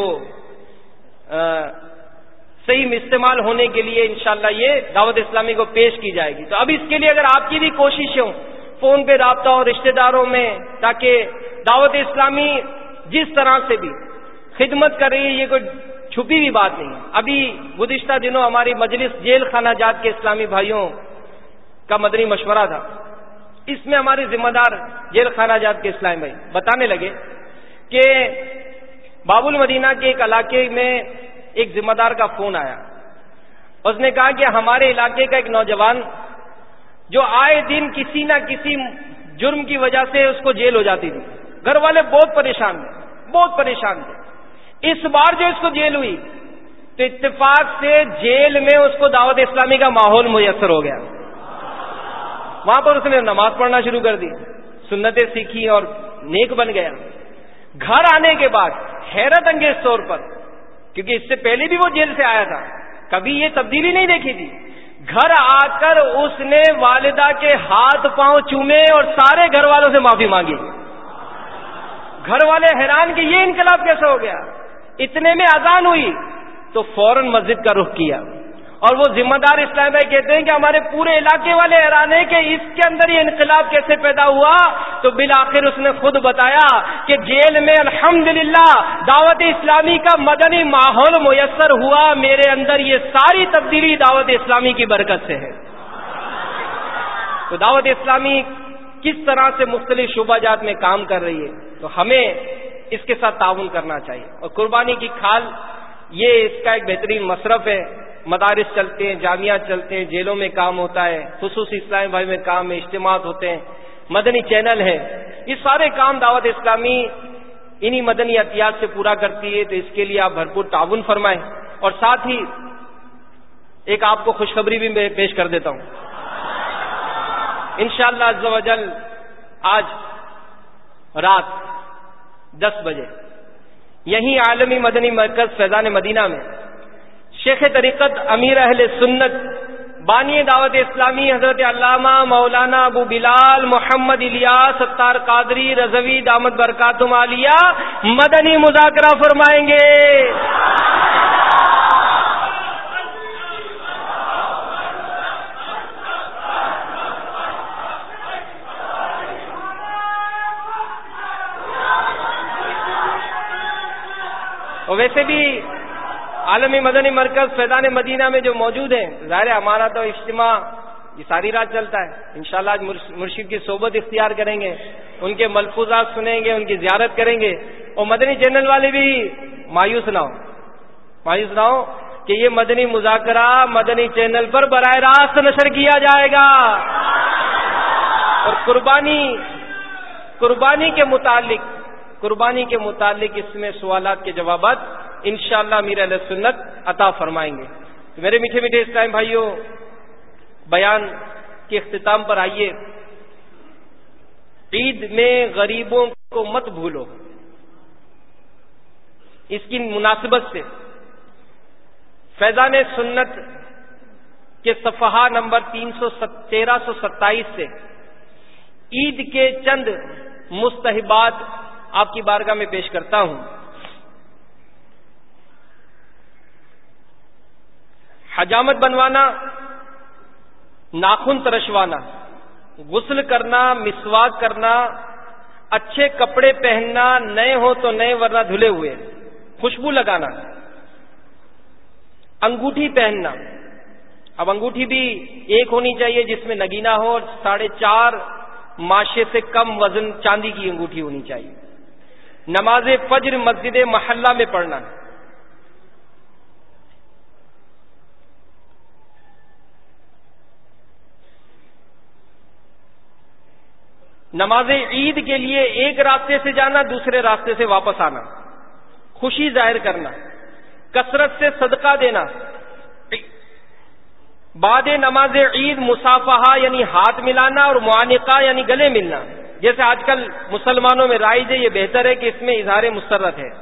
صحیح استعمال ہونے کے لیے انشاءاللہ یہ دعوت اسلامی کو پیش کی جائے گی۔ تو اب اس کے لیے اگر آپ کی بھی کوشش ہو فون پہ رابطہ ہو رشتہ داروں میں، تاکہ دعوت اسلامی جس طرح سے بھی خدمت کر رہی ہے یہ کوئی چھپی بھی بات نہیں ہے۔ ابھی گزشتہ دنوں ہماری مجلس جیل خانہ جات کے اسلامی بھائیوں کا مدنی مشورہ تھا، اس میں ہمارے ذمہ دار جیل خانہ جات کے اسلامی بھائی بتانے لگے کہ باب المدینہ کے ایک علاقے میں ایک ذمہ دار کا فون آیا، اس نے کہا کہ ہمارے علاقے کا ایک نوجوان جو آئے دن کسی نہ کسی جرم کی وجہ سے اس کو جیل ہو جاتی تھی، گھر والے بہت پریشان تھے، بہت پریشان تھے۔ اس بار جو اس کو جیل ہوئی تو اتفاق سے جیل میں اس کو دعوت اسلامی کا ماحول میسر ہو گیا، وہاں پر اس نے نماز پڑھنا شروع کر دی، سنتیں سیکھی اور نیک بن گیا۔ گھر آنے کے بعد حیرت انگیز طور پر، کیونکہ اس سے پہلے بھی وہ جیل سے آیا تھا، کبھی یہ تبدیلی نہیں دیکھی تھی، گھر آ کر اس نے والدہ کے ہاتھ پاؤں چومے اور سارے گھر والوں سے معافی مانگی۔ گھر والے حیران کہ یہ انقلاب کیسے ہو گیا۔ اتنے میں اذان ہوئی تو فوراً مسجد کا رخ کیا اور وہ ذمہ دار اسلام بھائی کہتے ہیں کہ ہمارے پورے علاقے والے حیران ہیں کہ اس کے اندر یہ انقلاب کیسے پیدا ہوا. تو بالآخر اس نے خود بتایا کہ جیل میں الحمدللہ دعوت اسلامی کا مدنی ماحول میسر ہوا. میرے اندر یہ ساری تبدیلی دعوت اسلامی کی برکت سے ہے. تو دعوت اسلامی کس طرح سے مختلف شعبہ جات میں کام کر رہی ہے، تو ہمیں اس کے ساتھ تعاون کرنا چاہیے. اور قربانی کی کھال یہ اس کا ایک بہترین مصرف ہے. مدارس چلتے ہیں، جامعہ چلتے ہیں، جیلوں میں کام ہوتا ہے، خصوصی اسلامی بھائی میں کام ہے، اجتماعات ہوتے ہیں، مدنی چینل ہے. یہ سارے کام دعوت اسلامی انہی مدنی عطیات سے پورا کرتی ہے. تو اس کے لیے آپ بھرپور تعاون فرمائیں. اور ساتھ ہی ایک آپ کو خوشخبری بھی میں پیش کر دیتا ہوں. انشاءاللہ عز و جل آج رات دس بجے یہیں عالمی مدنی مرکز فیضان مدینہ میں شیخ طریقت امیر اہل سنت بانی دعوت اسلامی حضرت علامہ مولانا ابو بلال محمد الیاس ستار قادری رضوی دامت برکاتہم عالیہ مدنی مذاکرہ فرمائیں گے. اور ویسے بھی عالمی مدنی مرکز فیضان مدینہ میں جو موجود ہیں، ظاہر ہمارا تو اجتماع یہ ساری رات چلتا ہے. انشاءاللہ آج مرشد کی صحبت اختیار کریں گے، ان کے ملفوظات سنیں گے، ان کی زیارت کریں گے. اور مدنی چینل والے بھی مایوس نہ ہو مایوس نہ ہو کہ یہ مدنی مذاکرہ مدنی چینل پر براہ راست نشر کیا جائے گا. اور قربانی قربانی کے متعلق قربانی کے متعلق اس میں سوالات کے جوابات انشاءاللہ امیر اہل سنت عطا فرمائیں گے. تو میرے میٹھے میٹھے اسلام بھائیوں، بیان کے اختتام پر آئیے. عید میں غریبوں کو مت بھولو. اس کی مناسبت سے فیضان سنت کے صفحہ نمبر تین سو تیرہ سو ستائیس سے عید کے چند مستحبات آپ کی بارگاہ میں پیش کرتا ہوں. حجامت بنوانا، ناخن ترشوانا، غسل کرنا، مسواک کرنا، اچھے کپڑے پہننا، نئے ہو تو نئے ورنہ دھلے ہوئے، خوشبو لگانا، انگوٹھی پہننا. اب انگوٹھی بھی ایک ہونی چاہیے جس میں نگینہ ہو، اور ساڑھے چار ماشے سے کم وزن چاندی کی انگوٹھی ہونی چاہیے. نماز فجر مسجد محلہ میں پڑھنا. نماز عید کے لیے ایک راستے سے جانا، دوسرے راستے سے واپس آنا. خوشی ظاہر کرنا، کثرت سے صدقہ دینا. بعد نماز عید مصافحہ یعنی ہاتھ ملانا، اور معانقہ یعنی گلے ملنا. جیسے آج کل مسلمانوں میں رائج ہے، یہ بہتر ہے کہ اس میں اظہار مسرت ہے.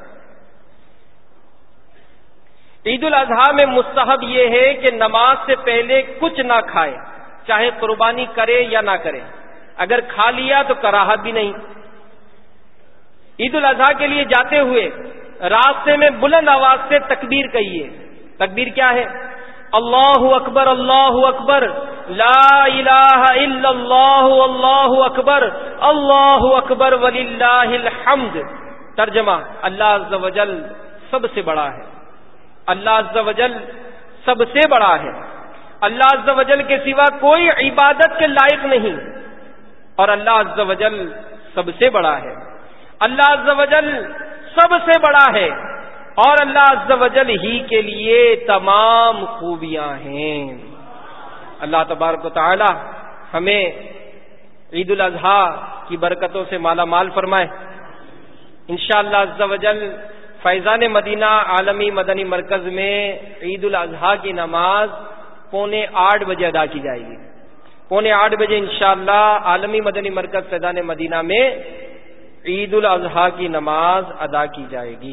عید الاضحیٰ میں مستحب یہ ہے کہ نماز سے پہلے کچھ نہ کھائے، چاہے قربانی کرے یا نہ کرے. اگر کھا لیا تو کراہت بھی نہیں. عید الاضحیٰ کے لیے جاتے ہوئے راستے میں بلند آواز سے تکبیر کہیے. تکبیر کیا ہے؟ اللہ اکبر اللہ اکبر، لا الہ الا اللہ اللہ اکبر، اللہ اکبر وللہ الحمد. ترجمہ: اللہ عز و جل سب سے بڑا ہے. اللہ عز و جل سب سے بڑا ہے. اللہ عز و جل کے سوا کوئی عبادت کے لائق نہیں، اور اللہ عز و جل سب سے بڑا ہے. اللہ عز و جل سب سے بڑا ہے، اور اللہ عز و جل ہی کے لیے تمام خوبیاں ہیں. اللہ تبارک و تعالی ہمیں عید الاضحیٰ کی برکتوں سے مالا مال فرمائے. انشاءاللہ عز و جل فیضان مدینہ عالمی مدنی مرکز میں عید الاضحیٰ کی نماز پونے آٹھ بجے ادا کی جائے گی. پونے آٹھ بجے انشاءاللہ عالمی مدنی مرکز فیضان مدینہ میں عید الاضحیٰ کی نماز ادا کی جائے گی.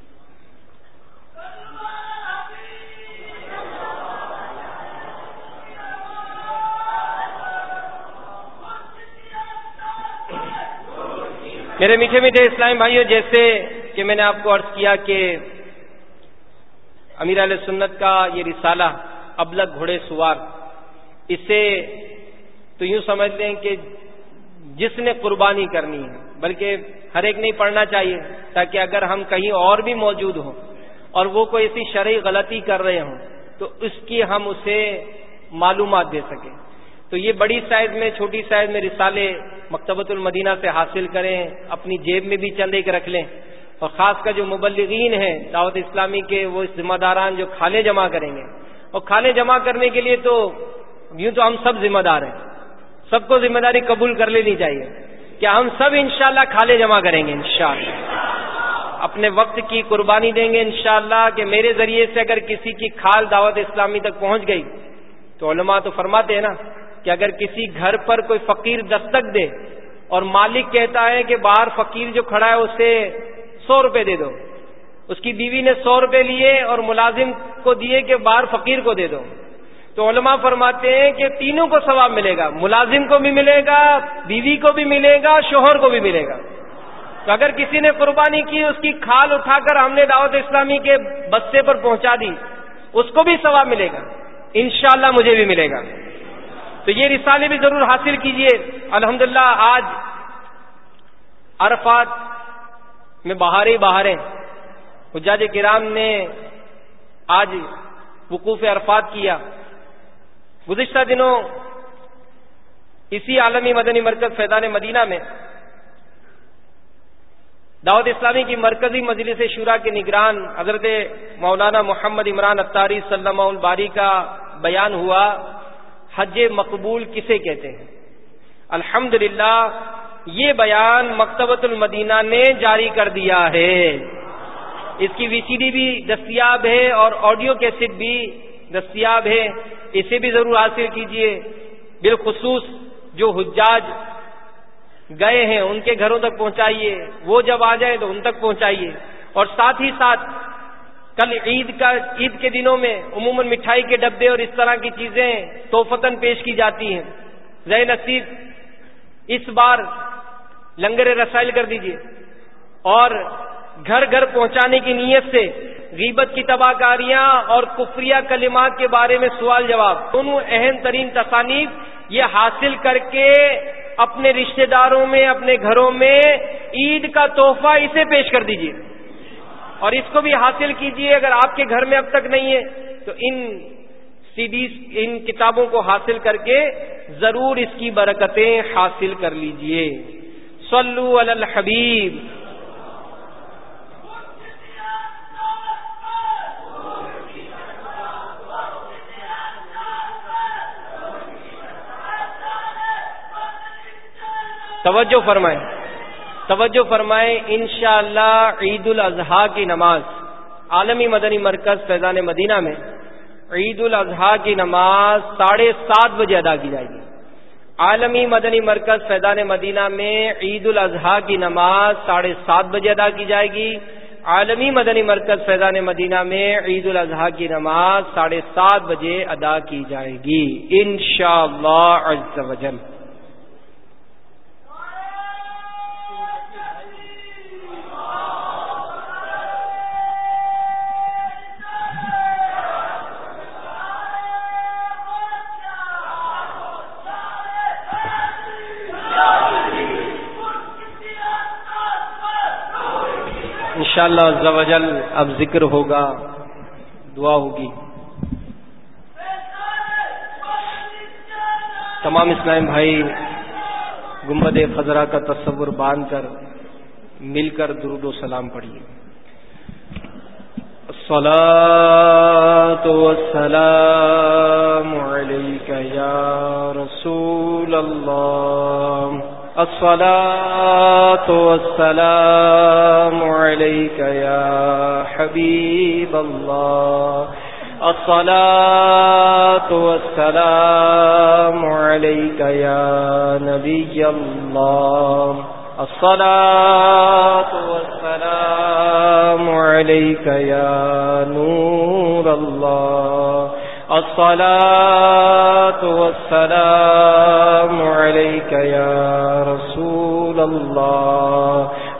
میرے میٹھے میٹھے اسلامی بھائیوں، جیسے کہ میں نے آپ کو عرض کیا کہ امیر اہل سنت کا یہ رسالہ ابلغ گھوڑے سوار، اسے تو یوں سمجھ لیں کہ جس نے قربانی کرنی ہے، بلکہ ہر ایک نہیں پڑھنا چاہیے تاکہ اگر ہم کہیں اور بھی موجود ہوں اور وہ کوئی ایسی شرعی غلطی کر رہے ہوں تو اس کی ہم اسے معلومات دے سکیں۔ تو یہ بڑی سائز میں، چھوٹی سائز میں رسالے مکتبۃ المدینہ سے حاصل کریں، اپنی جیب میں بھی چند ایک رکھ لیں، اور خاص کر جو مبلغین ہیں دعوت اسلامی کے، وہ ذمہ داران جو کھالیں جمع کریں گے، اور کھالیں جمع کرنے کے لیے تو یوں تو ہم سب ذمہ دار ہیں، سب کو ذمہ داری قبول کر لینی چاہیے کہ ہم سب انشاءاللہ کھالیں جمع کریں گے، انشاءاللہ اپنے وقت کی قربانی دیں گے انشاءاللہ کہ میرے ذریعے سے اگر کسی کی کھال دعوت اسلامی تک پہنچ گئی تو علماء تو فرماتے ہیں نا کہ اگر کسی گھر پر کوئی فقیر دستک دے اور مالک کہتا ہے کہ باہر فقیر جو کھڑا ہے اسے سو روپے دے دو، اس کی بیوی نے سو روپے لیے اور ملازم کو دیے کہ باہر فقیر کو دے دو، تو علماء فرماتے ہیں کہ تینوں کو ثواب ملے گا، ملازم کو بھی ملے گا، بیوی کو بھی ملے گا، شوہر کو بھی ملے گا۔ تو اگر کسی نے قربانی کی، اس کی کھال اٹھا کر ہم نے دعوت اسلامی کے بستے پر پہنچا دی، اس کو بھی ثواب ملے گا، انشاءاللہ مجھے بھی ملے گا۔ تو یہ رسالے بھی ضرور حاصل کیجئے۔ الحمدللہ آج عرفات میں بہاریں بہاریں حجاج کرام نے آج وقوف عرفات کیا۔ گزشتہ دنوں اسی عالمی مدنی مرکز فیضان مدینہ میں دعوت اسلامی کی مرکزی مجلس شورا کے نگران حضرت مولانا محمد عمران اتاری صلی اللہ الباری کا بیان ہوا، حج مقبول کسے کہتے ہیں۔ الحمدللہ یہ بیان مکتبۃ المدینہ نے جاری کر دیا ہے، اس کی وی سی ڈی بھی دستیاب ہے اور آڈیو کیسٹ بھی دستیاب ہے، اسے بھی ضرور حاصل کیجئے۔ بالخصوص جو حجاج گئے ہیں ان کے گھروں تک پہنچائیے، وہ جب آ جائیں تو ان تک پہنچائیے، اور ساتھ ہی ساتھ کل عید کا عید کے دنوں میں عموماً مٹھائی کے ڈبے اور اس طرح کی چیزیں تحفتاً پیش کی جاتی ہیں، ذی نصیب اس بار لنگر رسائل کر دیجئے، اور گھر گھر پہنچانے کی نیت سے غیبت کی تباہ کاریاں اور کفریہ کلمات کے بارے میں سوال جواب دونوں اہم ترین تصانیف یہ حاصل کر کے اپنے رشتہ داروں میں، اپنے گھروں میں عید کا تحفہ اسے پیش کر دیجئے، اور اس کو بھی حاصل کیجئے۔ اگر آپ کے گھر میں اب تک نہیں ہے تو ان سی ڈیز، ان کتابوں کو حاصل کر کے ضرور اس کی برکتیں حاصل کر لیجئے۔ صلو علی الحبیب۔ توجہ فرمائیں، توجہ فرمائیں، انشاءاللہ عید الاضحیٰ کی نماز عالمی مدنی مرکز فیضان مدینہ میں عید الاضحیٰ کی نماز ساڑھے سات بجے ادا کی جائے گی۔ عالمی مدنی مرکز فیضان مدینہ میں عید الاضحیٰ کی نماز ساڑھے سات بجے ادا کی جائے گی۔ عالمی مدنی مرکز فیضان مدینہ میں عید الاضحیٰ کی نماز ساڑھے سات بجے ادا کی جائے گی انشاءاللہ عز و جل۔ انشاءاللہ عز و جل اب ذکر ہوگا، دعا ہوگی۔ تمام اسلام بھائی گنبد خضرا کا تصور باندھ کر مل کر درود و سلام پڑھیے۔ الصلاۃ والسلام علیک یا رسول اللہ، الصلاۃ والسلام علیک یا حبیب اللہ، الصلاۃ والسلام علیک یا نبی اللہ، الصلاۃ والسلام علیک یا نور اللہ، الصلاۃ والسلام علیک یا رسول اللہ،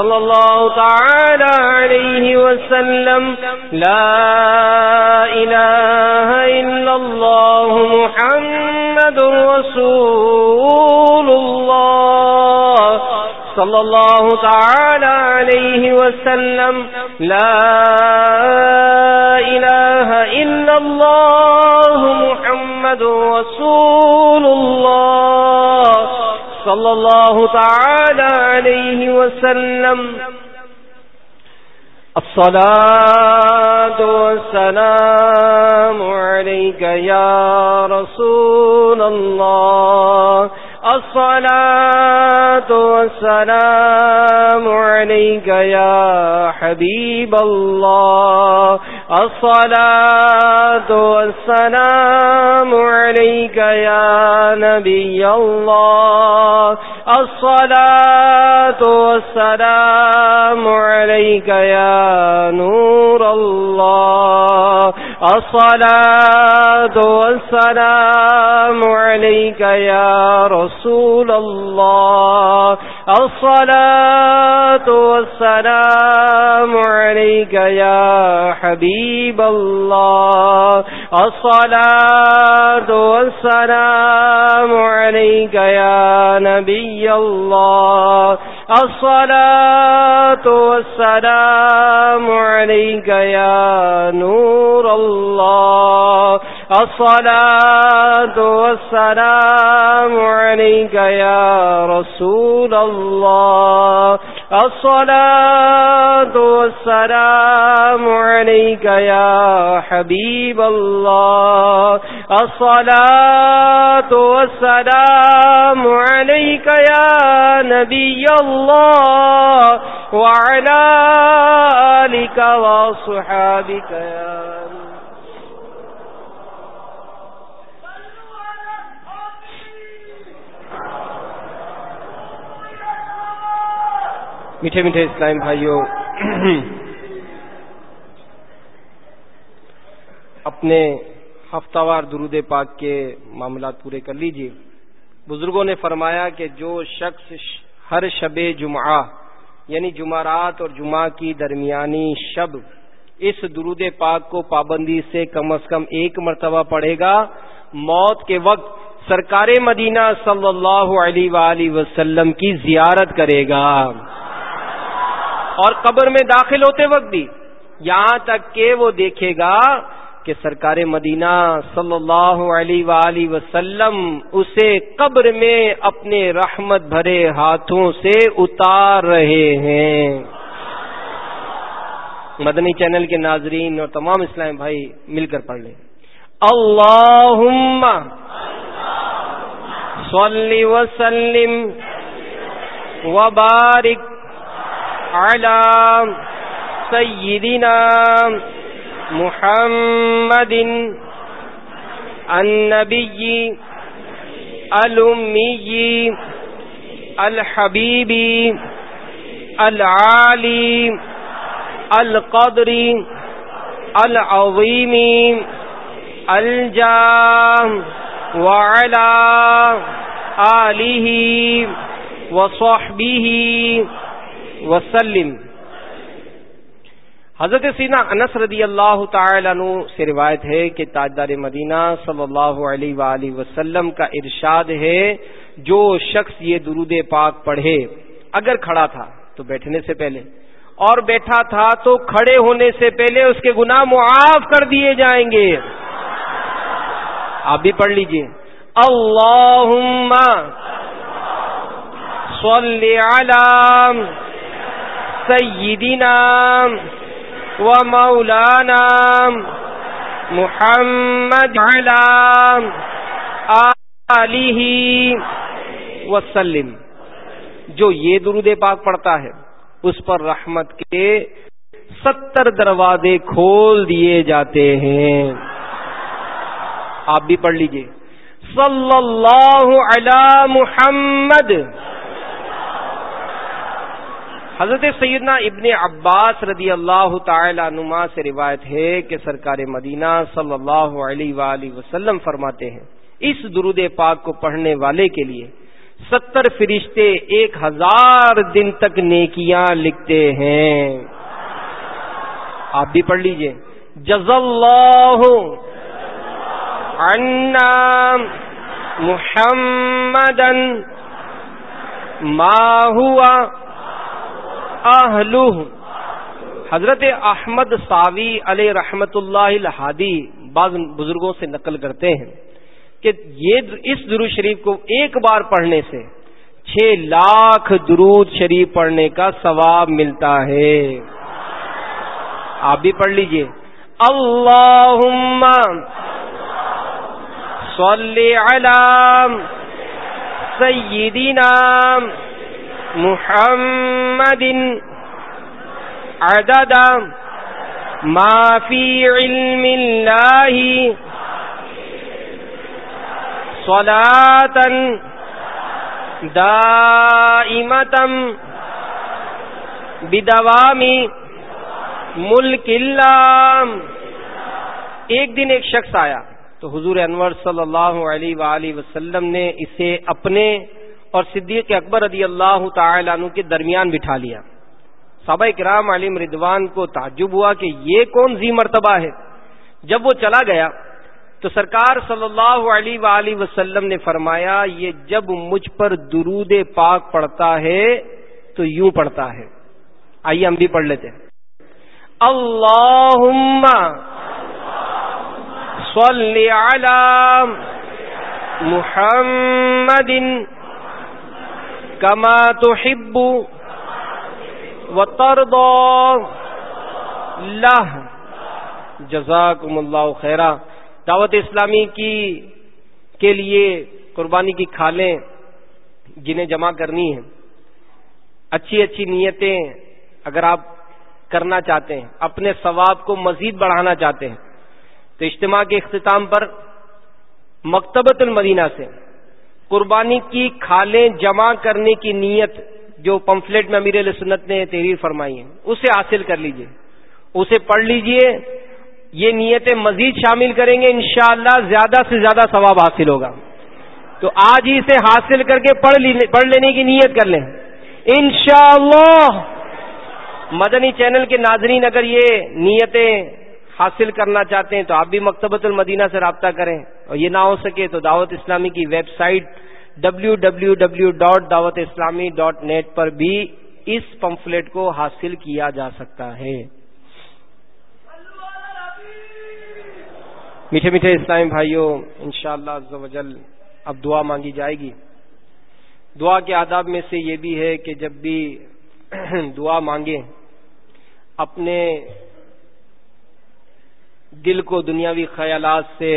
صلی اللہ تعالی علیہ وسلم لا الہ الا اللہ محمد رسول اللہ صلی اللہ تعالی علیہ وسلم لا الہ الا اللہ محمد رسول اللہ صلی اللہ تعالی علیہ وسلم الصلاة والسلام علیک یا رسول اللہ الصلاة والسلام علیک یا حبیب اللہ الصلاة والسلام علیک یا نبی اللہ الصلاة والسلام علیک یا نور اللہ الصلاة والسلام علیک یا رسول اللہ الصلاة والسلام علیک یا حبیب اللہ الصلاة والسلام علیک یا نبی اللہ الصلاة والسلام علیک یا نور اللہ الصلاة والسلام علیک یا رسول اللہ الصلاة والسلام علیک یا حبیب اللہ الصلاة والسلام علیک یا نبی اللہ وعلی آلک وصحابک یا میٹھے میٹھے اسلام بھائیوں، اپنے ہفتہ وار درود پاک کے معاملات پورے کر لیجیے۔ بزرگوں نے فرمایا کہ جو شخص ہر شب جمعہ یعنی جمعرات اور جمعہ کی درمیانی شب اس درود پاک کو پابندی سے کم از کم ایک مرتبہ پڑھے گا، موت کے وقت سرکار مدینہ صلی اللہ علیہ وآلہ وسلم کی زیارت کرے گا، اور قبر میں داخل ہوتے وقت بھی یہاں تک کہ وہ دیکھے گا کہ سرکار مدینہ صلی اللہ علیہ وآلہ وسلم اسے قبر میں اپنے رحمت بھرے ہاتھوں سے اتار رہے ہیں۔ مدنی چینل کے ناظرین اور تمام اسلام بھائی مل کر پڑھ لیں، اللہم صلی وسلم وبارک علی سیدنا محمد النبی الامی الحبیب العالی القدر العظیم الجاہ وعلی آلہ وصحبہ وسلم۔ حضرت سیدنا انس رضی اللہ تعالی عنہ سے روایت ہے کہ تاجدار مدینہ صلی اللہ علیہ وآلہ وسلم کا ارشاد ہے، جو شخص یہ درود پاک پڑھے، اگر کھڑا تھا تو بیٹھنے سے پہلے، اور بیٹھا تھا تو کھڑے ہونے سے پہلے اس کے گناہ معاف کر دیے جائیں گے۔ آپ بھی پڑھ لیجئے، اللہم صلی علی سیدنا و مولانا محمد علی آلہ وسلم۔ جو یہ درود پاک پڑھتا ہے اس پر رحمت کے ستر دروازے کھول دیے جاتے ہیں۔ آپ بھی پڑھ لیجئے، صلی اللہ علی محمد۔ حضرت سیدنا ابن عباس رضی اللہ تعالی عنہما سے روایت ہے کہ سرکار مدینہ صلی اللہ علیہ وآلہ وسلم فرماتے ہیں، اس درود پاک کو پڑھنے والے کے لیے ستر فرشتے ایک ہزار دن تک نیکیاں لکھتے ہیں. آپ بھی پڑھ لیجئے. جزا اللہ عنا محمدا ما ہوا اہلہ. حضرت احمد ساوی علیہ رحمت اللہ الہادی بعض بزرگوں سے نقل کرتے ہیں کہ یہ اس درود شریف کو ایک بار پڑھنے سے چھ لاکھ درود شریف پڑھنے کا ثواب ملتا ہے. آپ بھی پڑھ لیجئے. اللہم صلی علی سیدنا محمد عدد ما فی علم اللہ صلاة دائمة بدوام ملک اللہ. ایک دن ایک شخص آیا تو حضور انور صلی اللہ علیہ وآلہ وسلم نے اسے اپنے اور صدیق اکبر رضی اللہ تعالی عنہ کے درمیان بٹھا لیا. صحابہ کرام علیہم رضوان کو تعجب ہوا کہ یہ کون ذی مرتبہ ہے. جب وہ چلا گیا تو سرکار صلی اللہ علیہ وآلہ وسلم نے فرمایا یہ جب مجھ پر درود پاک پڑھتا ہے تو یوں پڑھتا ہے. آئیے ہم بھی پڑھ لیتے ہیں. اللہم صلی علی محمد کما تحب وترضى لہ. جزاکم اللہ خیرا. دعوت اسلامی کی کے لیے قربانی کی کھالیں جنہیں جمع کرنی ہیں، اچھی اچھی نیتیں اگر آپ کرنا چاہتے ہیں، اپنے ثواب کو مزید بڑھانا چاہتے ہیں تو اجتماع کے اختتام پر مکتبۃ المدینہ سے قربانی کی کھالیں جمع کرنے کی نیت جو پمفلیٹ میں امیر علیہ سنت نے تحریر فرمائی ہے اسے حاصل کر لیجئے، اسے پڑھ لیجئے. یہ نیتیں مزید شامل کریں گے انشاءاللہ زیادہ سے زیادہ ثواب حاصل ہوگا. تو آج ہی اسے حاصل کر کے پڑھ پڑھ لینے کی نیت کر لیں انشاءاللہ. مدنی چینل کے ناظرین اگر یہ نیتیں حاصل کرنا چاہتے ہیں تو آپ بھی مکتبۃ المدینہ سے رابطہ کریں، اور یہ نہ ہو سکے تو دعوت اسلامی کی website W W W dot Dawat Islami dot net پر بھی اس پمفلیٹ کو حاصل کیا جا سکتا ہے. میٹھے میٹھے اسلامی بھائیوں، انشاءاللہ عز و جل اب دعا مانگی جائے گی. دعا کے آداب میں سے یہ بھی ہے کہ جب بھی دعا مانگیں اپنے دل کو دنیاوی خیالات سے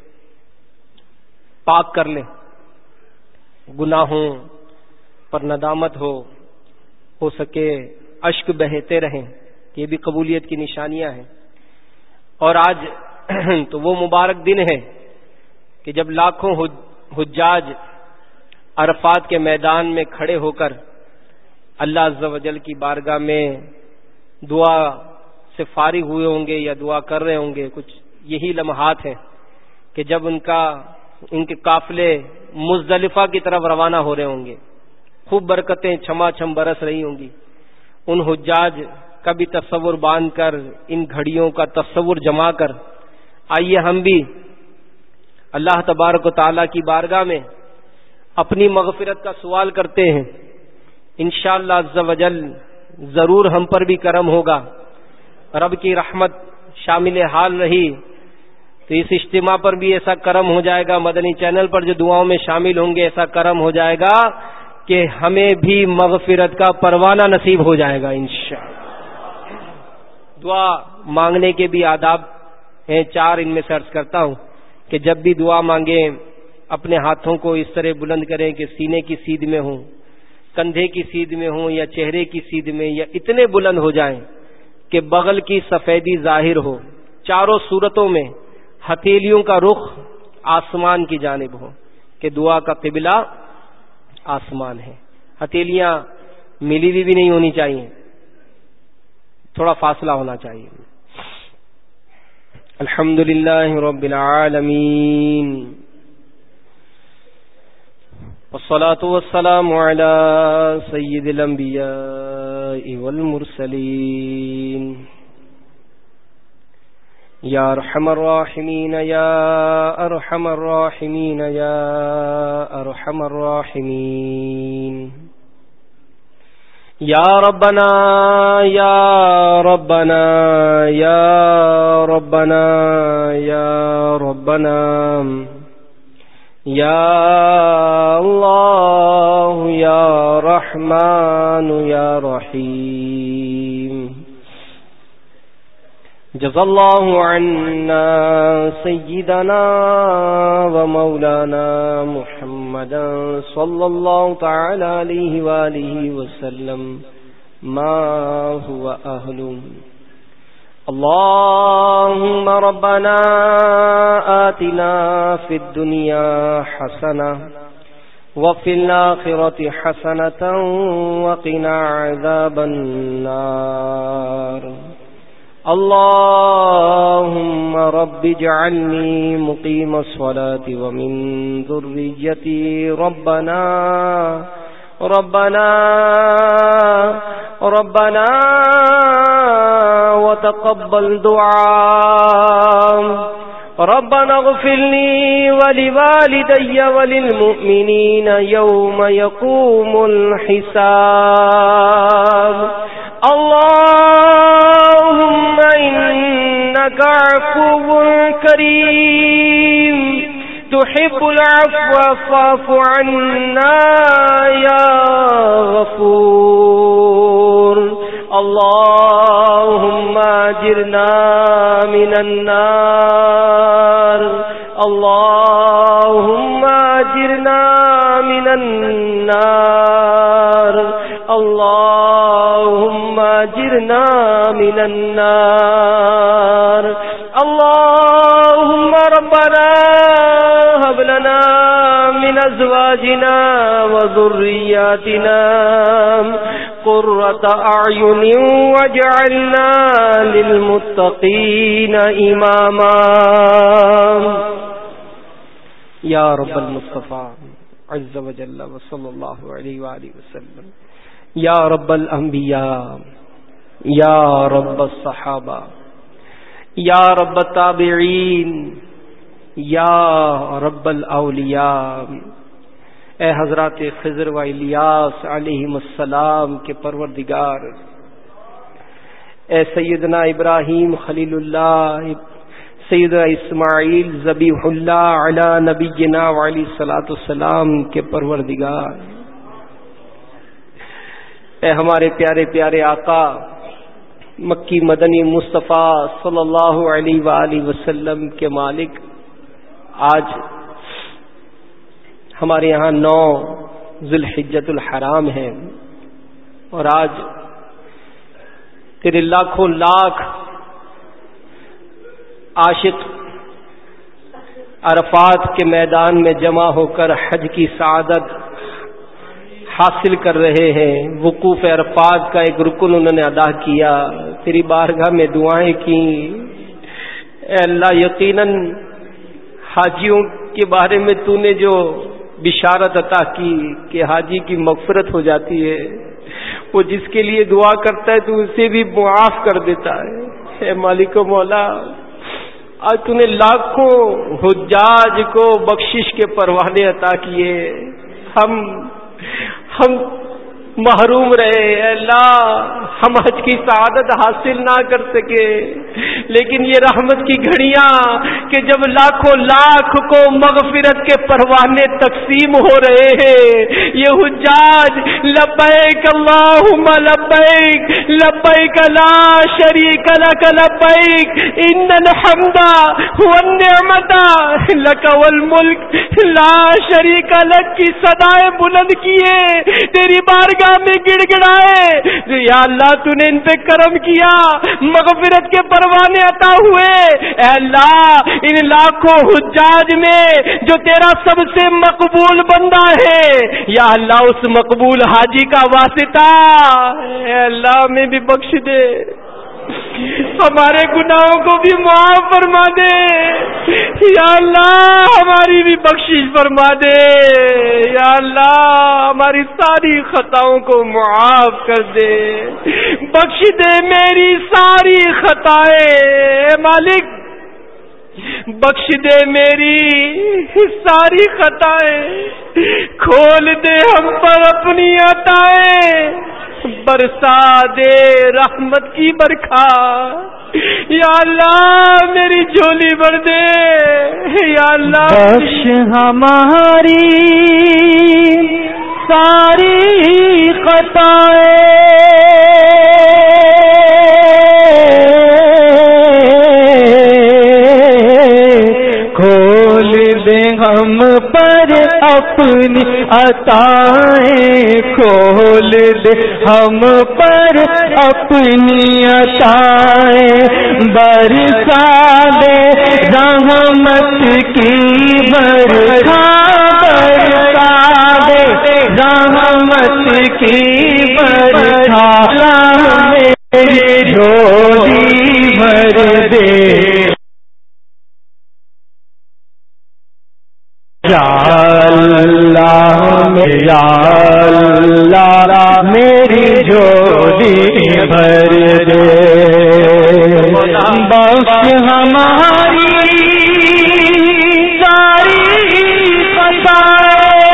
پاک کر لیں. گناہوں پر ندامت ہو ہو سکے اشک بہتے رہیں، یہ بھی قبولیت کی نشانیاں ہیں. اور آج تو وہ مبارک دن ہے کہ جب لاکھوں حجاج عرفات کے میدان میں کھڑے ہو کر اللہ عز و جل کی بارگاہ میں دعا سے فارغ ہوئے ہوں گے یا دعا کر رہے ہوں گے. کچھ یہی لمحات ہیں کہ جب ان کا ان کے قافلے مزدلفہ کی طرف روانہ ہو رہے ہوں گے. خوب برکتیں چھما چھم برس رہی ہوں گی. ان حجاج کا بھی تصور باندھ کر، ان گھڑیوں کا تصور جما کر آئیے ہم بھی اللہ تبارک و تعالیٰ کی بارگاہ میں اپنی مغفرت کا سوال کرتے ہیں. انشاءاللہ عز و جل ضرور ہم پر بھی کرم ہوگا. رب کی رحمت شامل حال رہی تو اس اجتماع پر بھی ایسا کرم ہو جائے گا، مدنی چینل پر جو دعاؤں میں شامل ہوں گے ایسا کرم ہو جائے گا کہ ہمیں بھی مغفرت کا پروانہ نصیب ہو جائے گا انشاءاللہ. دعا مانگنے کے بھی آداب ہیں چار، ان میں سے عرض کرتا ہوں کہ جب بھی دعا مانگیں اپنے ہاتھوں کو اس طرح بلند کریں کہ سینے کی سیدھ میں ہوں، کندھے کی سیدھ میں ہوں یا چہرے کی سیدھ میں، یا اتنے بلند ہو جائیں کہ بغل کی سفیدی ظاہر ہو. چاروں صورتوں میں ہتھیلیوں کا رخ آسمان کی جانب ہو کہ دعا کا قبلہ آسمان ہے. ہتھیلیاں ملی ہوئی بھی نہیں ہونی چاہیے، تھوڑا فاصلہ ہونا چاہیے. الحمدللہ رب العالمین والصلاة والسلام على سيد الأنبياء والمرسلين يا أرحم الراحمين يا أرحم الراحمين يا أرحم الراحمين يا ربنا يا ربنا يا ربنا يا ربنا يا الله يا رحمن يا رحيم جزا الله عنا سيدنا ومولانا محمدا صلى الله تعالى عليه وآله وسلم ما هو أهله. اللهم ربنا آتنا في الدنيا حسنة وفي الآخرة حسنة وقنا عذاب النار. اللهم رب اجعلني مقيم الصلاة ومن ذريتي ربنا ربنا ربنا وتقبل دعاء. ربنا اغفر لي ولوالدي وللمؤمنين يوم يقوم الحساب. اللهم إنك عفو كريم تحب العفو فاعف عنا يا غفور. اللهم اجرنا من النار. اللهم اجرنا من النار. اللهم اجرنا من النار. اللهم ربنا هب لنا من ازواجنا وذرياتنا قرة اعين واجعلنا للمتقين اماما. یا رب المصطفى عز وجل وصلی اللہ علیہ وآلہ وسلم. یا رب الانبیاء یا رب الصحابہ یا رب التابعین یا رب الاولیاء. اے حضرات خضر و الیاس علیہم السلام کے پروردگار، اے سیدنا ابراہیم خلیل اللہ، سیدنا اسماعیل ذبیح اللہ علی نبینا وعلی الصلاۃ والسلام کے پروردگار، اے ہمارے پیارے پیارے آقا مکی مدنی مصطفیٰ صلی اللہ علیہ وآلہ وسلم کے مالک، آج ہمارے یہاں نو ذی الحجۃ الحرام ہے اور آج تیرے لاکھوں لاکھ عاشق عرفات کے میدان میں جمع ہو کر حج کی سعادت حاصل کر رہے ہیں. وقوف عرفات کا ایک رکن انہوں نے ادا کیا، تیری بارگاہ میں دعائیں کی. اے اللہ، یقیناً حاجیوں کے بارے میں تو نے جو بشارت عطا کی کہ حاجی کی مغفرت ہو جاتی ہے، وہ جس کے لیے دعا کرتا ہے تو اسے بھی معاف کر دیتا ہے. اے مالک و مولا، آج تو نے لاکھوں حجاج کو بخشش کے پروانے عطا کیے، ہم ہم محروم رہے. اے اللہ، ہم حج کی سعادت حاصل نہ کر سکے، لیکن یہ رحمت کی گھڑیاں کہ جب لاکھوں لاکھ کو مغفرت کے پروانے تقسیم ہو رہے ہیں، یہ حجاج لبیک اللہم لبیک لبیک لا شریک لک لبیک ان الحمد والنعمت لک والملک لا شریک لک کی صدائیں بلند کیے، تیری بارگاہ میں گڑ گڑائے. یا اللہ، تو نے ان پہ کرم کیا، مغفرت کے پروانے عطا ہوئے. اے اللہ، ان لاکھوں حجاج میں جو تیرا سب سے مقبول بندہ ہے، یا اللہ اس مقبول حاجی کا واسطہ اے اللہ میں بھی بخش دے. ہمارے گناہوں کو بھی معاف فرما دے یا اللہ، ہماری بھی بخشش فرما دے یا اللہ، ہماری ساری خطاؤں کو معاف کر دے، بخش دے میری ساری خطائیں اے مالک، بخش دے میری ساری خطائیں، کھول دے ہم پر اپنی عطائیں، برسا دے رحمت کی برکھا یا اللہ، میری جھولی بھر دے یا اللہ، بخش ہماری ساری خطائیں، کھول دے ہم پر اپنی عطائیں، کھول دے ہم پر اپنی عطائیں، برسا دے رحمت کی برکھا، برسا دے رحمت کی برکھا، میری جھولی بھر دے یا اللہ، یا اللہ، میری جھولی بھر دے، بخش ہماری ساری خطائیں،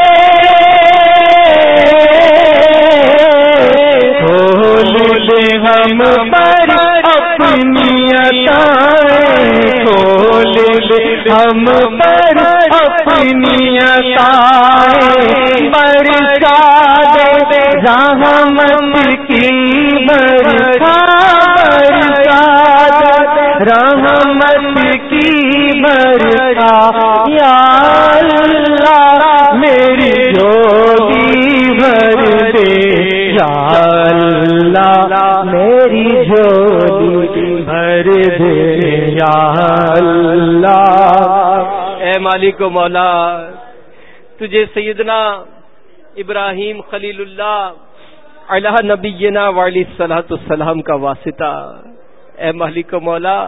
کھول دے ہم پر اپنی عطائیں، کھول دے ہم پر اپنی عطائیں، برسا دے رحمت کی برکھا، برسا دے رحمت کی برکھا یا اللہ، میری جھولی بھر دے یا اللہ، میری جھولی بھر دے یا اللہ۔ اے مالک و مولا، تجھے سیدنا ابراہیم خلیل اللہ علیہ نبینا وعلیہ الصلوۃ والسلام کا واسطہ، اے مالک و مولا،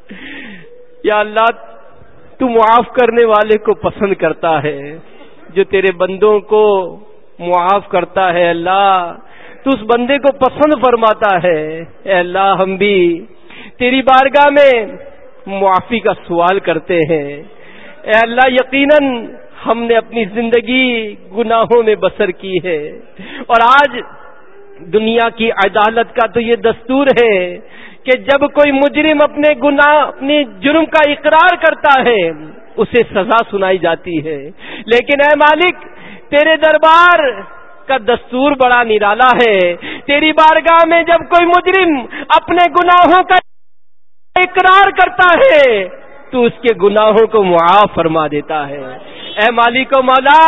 یا اللہ، تو معاف کرنے والے کو پسند کرتا ہے، جو تیرے بندوں کو معاف کرتا ہے اللہ، تو اس بندے کو پسند فرماتا ہے۔ اے اللہ، ہم بھی تیری بارگاہ میں معافی کا سوال کرتے ہیں۔ اے اللہ، یقیناً ہم نے اپنی زندگی گناہوں میں بسر کی ہے، اور آج دنیا کی عدالت کا تو یہ دستور ہے کہ جب کوئی مجرم اپنے گناہ، اپنے جرم کا اقرار کرتا ہے، اسے سزا سنائی جاتی ہے، لیکن اے مالک، تیرے دربار کا دستور بڑا نرالا ہے۔ تیری بارگاہ میں جب کوئی مجرم اپنے گناہوں کا اقرار کرتا ہے تو اس کے گناہوں کو معاف فرما دیتا ہے۔ اے مالک و مولا،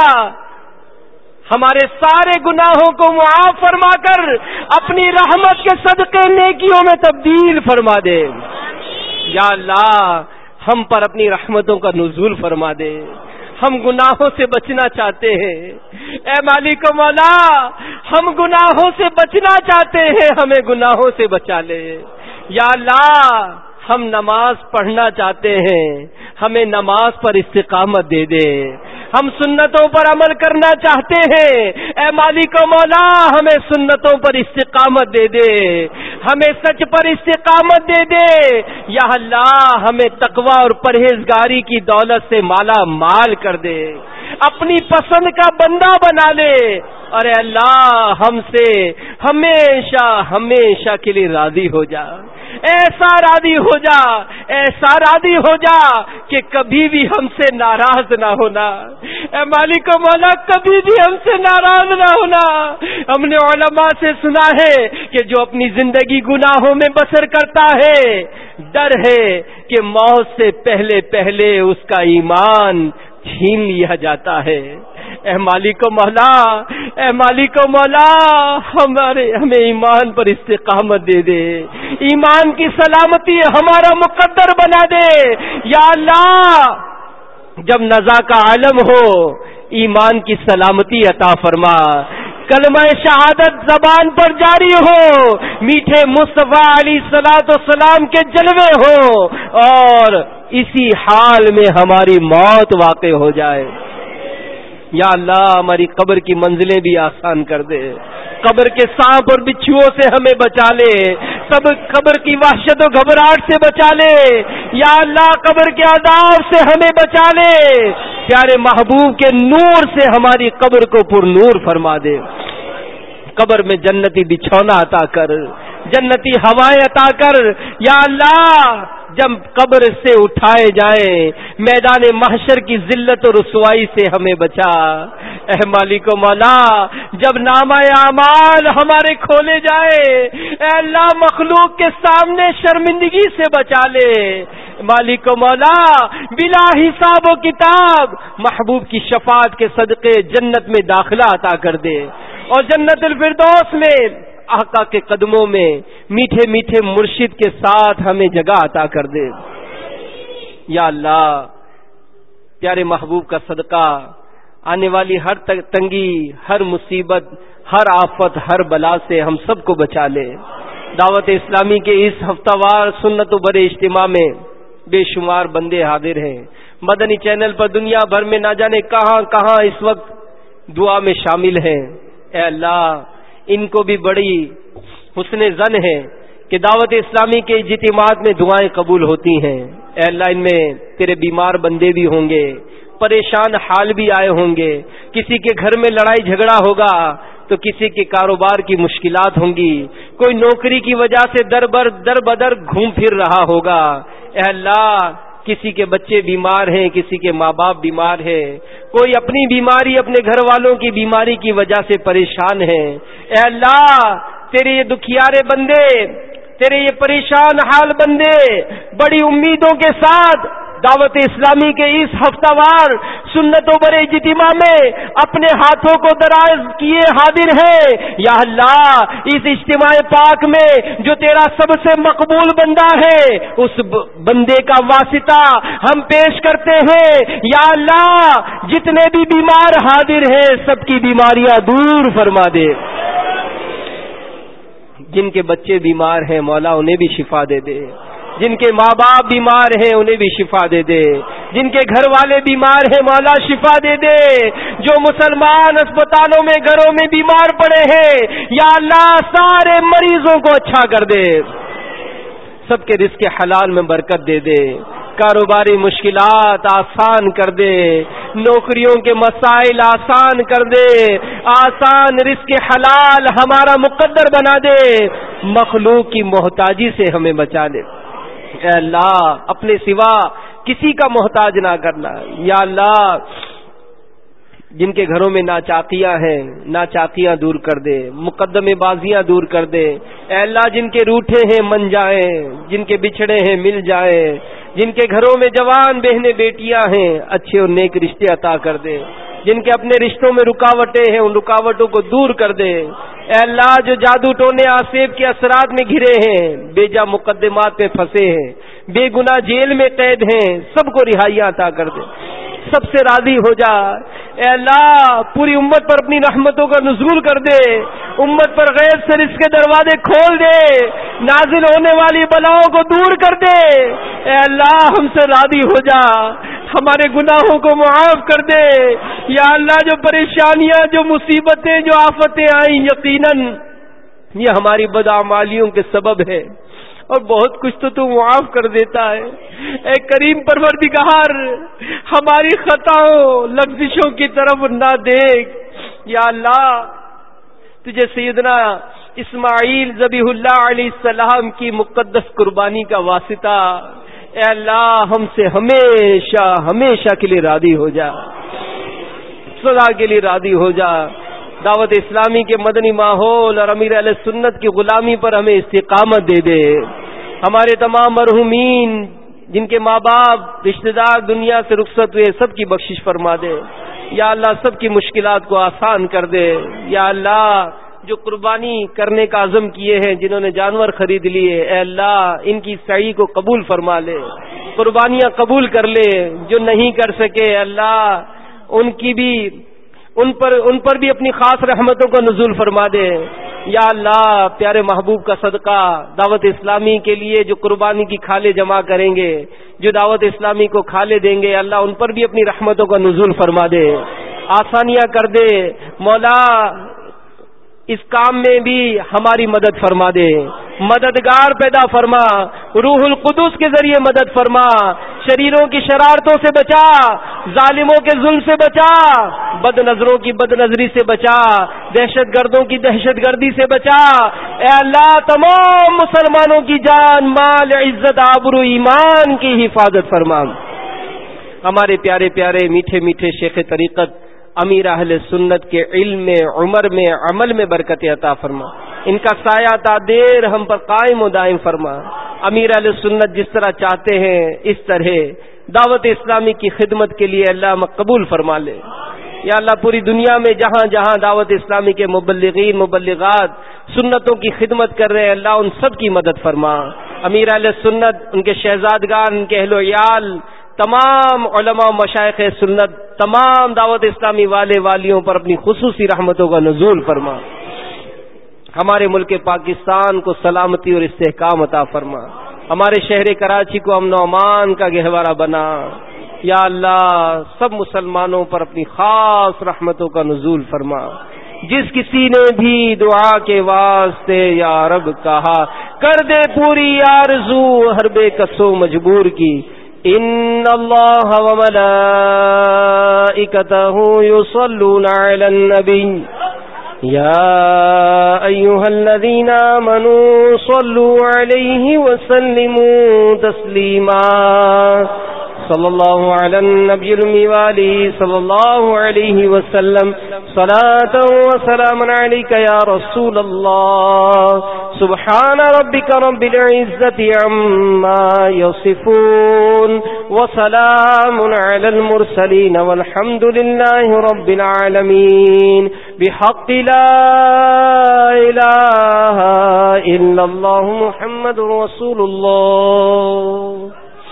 ہمارے سارے گناہوں کو معاف فرما کر اپنی رحمت کے صدقے نیکیوں میں تبدیل فرما دے یا اللہ، ہم پر اپنی رحمتوں کا نزول فرما دے۔ ہم گناہوں سے بچنا چاہتے ہیں، اے مالک و مولا، ہم گناہوں سے بچنا چاہتے ہیں، ہمیں گناہوں سے بچا لے یا اللہ۔ ہم نماز پڑھنا چاہتے ہیں، ہمیں نماز پر استقامت دے دے۔ ہم سنتوں پر عمل کرنا چاہتے ہیں، اے مالک و مولا، ہمیں سنتوں پر استقامت دے دے، ہمیں سچ پر استقامت دے دے یا اللہ، ہمیں تقوی اور پرہیزگاری کی دولت سے مالا مال کر دے، اپنی پسند کا بندہ بنا لے، اور اے اللہ، ہم سے ہمیشہ ہمیشہ کے لیے راضی ہو جا، ایسا راضی ہو جا، ایسا راضی ہو جا کہ کبھی بھی ہم سے ناراض نہ ہونا۔ اے مالک و مولا، کبھی بھی ہم سے ناراض نہ ہونا۔ ہم نے علماء سے سنا ہے کہ جو اپنی زندگی گناہوں میں بسر کرتا ہے، ڈر ہے کہ موت سے پہلے پہلے اس کا ایمان چھین لیا جاتا ہے۔ اے مالک و مولا، اے مالک و مولا، ہمارے ہمیں ایمان پر استقامت دے دے، ایمان کی سلامتی ہمارا مقدر بنا دے یا اللہ۔ جب نزا کا عالم ہو، ایمان کی سلامتی عطا فرما، کلمہ شہادت زبان پر جاری ہو، میٹھے مصطفیٰ علیہ الصلوۃ والسلام کے جلوے ہو، اور اسی حال میں ہماری موت واقع ہو جائے۔ یا اللہ ہماری قبر کی منزلیں بھی آسان کر دے، قبر کے سانپ اور بچھوؤں سے ہمیں بچا لے، سب قبر کی وحشت و گھبراہٹ سے بچا لے، یا اللہ قبر کے عذاب سے ہمیں بچا لے، پیارے محبوب کے نور سے ہماری قبر کو پر نور فرما دے، قبر میں جنتی بچھونا عطا کر، جنتی ہوائیں عطا کر، یا اللہ جب قبر سے اٹھائے جائیں میدان محشر کی ذلت و رسوائی سے ہمیں بچا، اے مالک و مولا جب نامہ اعمال ہمارے کھولے جائے، اے اللہ مخلوق کے سامنے شرمندگی سے بچا لے، مالک و مولا بلا حساب و کتاب محبوب کی شفاعت کے صدقے جنت میں داخلہ عطا کر دے، اور جنت الفردوس میں آقا کے قدموں میں میٹھے میٹھے مرشد کے ساتھ ہمیں جگہ عطا کر دے۔ یا اللہ پیارے محبوب کا صدقہ آنے والی ہر تنگی، ہر مصیبت، ہر آفت، ہر بلا سے ہم سب کو بچا لے۔ دعوت اسلامی کے اس ہفتہ وار سنت و برے اجتماع میں بے شمار بندے حاضر ہیں، مدنی چینل پر دنیا بھر میں نہ جانے کہاں کہاں اس وقت دعا میں شامل ہیں۔ اے اللہ ان کو بھی بڑی حسن ظن ہے کہ دعوت اسلامی کے اجتماعات میں دعائیں قبول ہوتی ہیں۔ اے اللہ ان میں تیرے بیمار بندے بھی ہوں گے، پریشان حال بھی آئے ہوں گے، کسی کے گھر میں لڑائی جھگڑا ہوگا تو کسی کے کاروبار کی مشکلات ہوں گی، کوئی نوکری کی وجہ سے در بر در بدر گھوم پھر رہا ہوگا۔ اے اللہ کسی کے بچے بیمار ہیں، کسی کے ماں باپ بیمار ہیں، کوئی اپنی بیماری اپنے گھر والوں کی بیماری کی وجہ سے پریشان ہے۔ اے اللہ تیرے یہ دکھیارے بندے، تیرے یہ پریشان حال بندے بڑی امیدوں کے ساتھ دعوت اسلامی کے اس ہفتہ وار سنت و برے اجتماع میں اپنے ہاتھوں کو دراز کیے حاضر ہیں۔ یا اللہ اس اجتماع پاک میں جو تیرا سب سے مقبول بندہ ہے اس بندے کا واسطہ ہم پیش کرتے ہیں۔ یا اللہ جتنے بھی بیمار حاضر ہیں سب کی بیماریاں دور فرما دے، جن کے بچے بیمار ہیں مولا انہیں بھی شفا دے دے، جن کے ماں باپ بیمار ہیں انہیں بھی شفا دے دے، جن کے گھر والے بیمار ہیں مولا شفا دے دے، جو مسلمان اسپتالوں میں گھروں میں بیمار پڑے ہیں یا اللہ سارے مریضوں کو اچھا کر دے، سب کے رزق حلال میں برکت دے دے، کاروباری مشکلات آسان کر دے، نوکریوں کے مسائل آسان کر دے، آسان رزق حلال ہمارا مقدر بنا دے، مخلوق کی محتاجی سے ہمیں بچا لے۔ اے اللہ اپنے سوا کسی کا محتاج نہ کرنا۔ یا اللہ جن کے گھروں میں ناچاقیاں ہیں ناچاقیاں دور کر دے، مقدمے بازیاں دور کر دے۔ اے اللہ جن کے روٹھے ہیں من جائیں، جن کے بچھڑے ہیں مل جائیں، جن کے گھروں میں جوان بہنیں بیٹیاں ہیں اچھے اور نیک رشتے عطا کر دے، جن کے اپنے رشتوں میں رکاوٹیں ہیں ان رکاوٹوں کو دور کر دے۔ اے اللہ جو جادو ٹونے آسیب کے اثرات میں گھرے ہیں، بے جا مقدمات میں پھنسے ہیں، بے گناہ جیل میں قید ہیں، سب کو رہائیاں عطا کر دے، سب سے راضی ہو جا۔ اے اللہ پوری امت پر اپنی رحمتوں کا نزول کر دے، امت پر غیب سے رزق کے دروازے کھول دے، نازل ہونے والی بلاؤں کو دور کر دے۔ اے اللہ ہم سے راضی ہو جا، ہمارے گناہوں کو معاف کر دے۔ یا اللہ جو پریشانیاں جو مصیبتیں جو آفتیں آئیں یقیناً یہ ہماری بدعمالیوں کے سبب ہے، اور بہت کچھ تو تو معاف کر دیتا ہے۔ اے کریم پروردگار ہماری خطاؤں لغزشوں کی طرف نہ دیکھ۔ یا اللہ تجھے سیدنا اسماعیل ذبیح اللہ علیہ السلام کی مقدس قربانی کا واسطہ اے اللہ ہم سے ہمیشہ ہمیشہ کے لیے راضی ہو جا، سدا کے لیے راضی ہو جا۔ دعوت اسلامی کے مدنی ماحول اور امیر اہل سنت کی غلامی پر ہمیں استقامت دے دے۔ ہمارے تمام مرحومین جن کے ماں باپ رشتہ دار دنیا سے رخصت ہوئے سب کی بخشش فرما دے۔ یا اللہ سب کی مشکلات کو آسان کر دے۔ یا اللہ جو قربانی کرنے کا عزم کیے ہیں، جنہوں نے جانور خرید لیے، اے اللہ ان کی سعی کو قبول فرما لے، قربانیاں قبول کر لے۔ جو نہیں کر سکے اللہ ان کی بھی ان پر ان پر بھی اپنی خاص رحمتوں کا نزول فرما دے. یا اللہ پیارے محبوب کا صدقہ دعوت اسلامی کے لیے جو قربانی کی کھالے جمع کریں گے، جو دعوت اسلامی کو کھالے دیں گے، اللہ ان پر بھی اپنی رحمتوں کا نزول فرما دے، آسانیاں کر دے. مولا اس کام میں بھی ہماری مدد فرما دے، مددگار پیدا فرما، روح القدس کے ذریعے مدد فرما، شریروں کی شرارتوں سے بچا، ظالموں کے ظلم سے بچا، بد نظروں کی بد نظری سے بچا، دہشت گردوں کی دہشت گردی سے بچا. اے اللہ تمام مسلمانوں کی جان مال عزت آبرو ایمان کی حفاظت فرما. ہمارے پیارے پیارے میٹھے میٹھے شیخ طریقت امیر اہل سنت کے علم میں، عمر میں، عمل میں برکت عطا فرما. ان کا سایہ تا دیر ہم پر قائم و دائم فرما. امیر اہل سنت جس طرح چاہتے ہیں اس طرح دعوت اسلامی کی خدمت کے لیے اللہ قبول فرما لے. یا اللہ پوری دنیا میں جہاں جہاں دعوت اسلامی کے مبلغین مبلغات سنتوں کی خدمت کر رہے ہیں، اللہ ان سب کی مدد فرما. امیر اہل سنت، ان کے شہزادگان، ان کے اہل و عیال، تمام علماء و مشائخ سنت، تمام دعوت اسلامی والے والیوں پر اپنی خصوصی رحمتوں کا نزول فرما. ہمارے ملک پاکستان کو سلامتی اور استحکام عطا فرما. ہمارے شہر کراچی کو امن و امان کا گہوارہ بنا. یا اللہ سب مسلمانوں پر اپنی خاص رحمتوں کا نزول فرما. جس کسی نے بھی دعا کے واسطے یا رب کہا، کر دے پوری آرزو ہر بے کسو مجبور کی. ان اللہ و ملائکتہ یصلون علی النبی یا ایھا الذین آمنوا صلوا علیہ وسلموا تسلیما. صلی اللہ علی النبی الأمی وآلہ صلی اللہ علیہ وسلم. صلاۃ و سلام علیک یا رسول اللہ. سبحان ربک رب العزة عما یصفون وسلام علی المرسلین والحمد للہ رب العالمین. بحق لا الہ الا اللہ محمد رسول اللہ.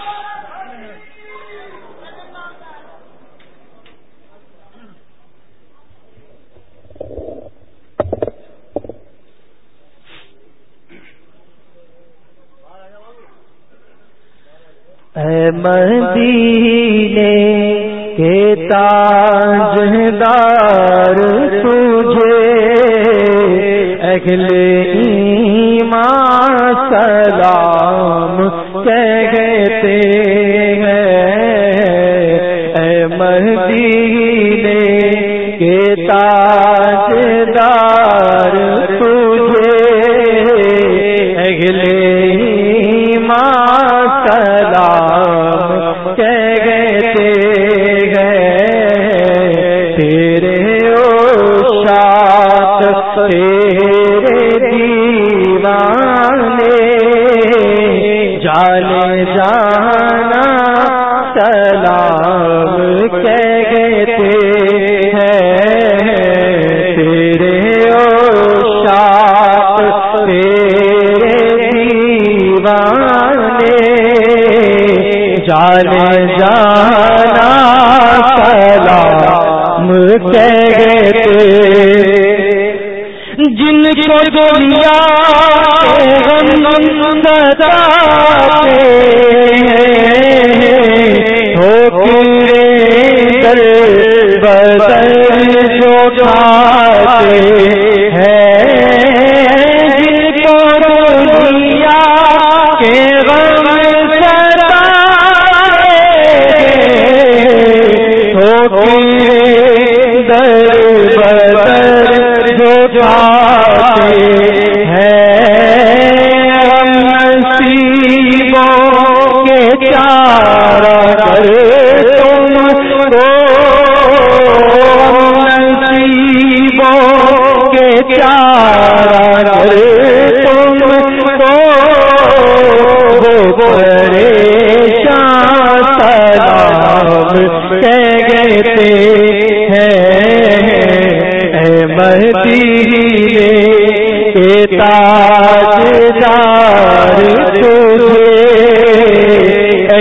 اے مدینے کے تاجدار تجھے اہل ایمان سلام کہتے ہیں. اے مدینے کے تاجدار تجھے اہل ایمان سلام کہتے ہیں. تیرے عشاق تیرے دیوانے جانے جانا سلام کہتے ہیں. تیرے عشاق تیرے دیوانے جانے جانا سلام کہتے. جن کو دنیا کے غم ستاتے ہیں ٹھوکریں در بدر جو کھاتے ہیں. جن کو دنیا کے غم در بدر جو جاتے ہیں ہم نصیبوں کے چارہ کر تم کو، ہم نصیبوں کے چارہ کر تم کو وہ پریشان سلام کہتے ہیں. اے مدینے کے تاجدار تجھے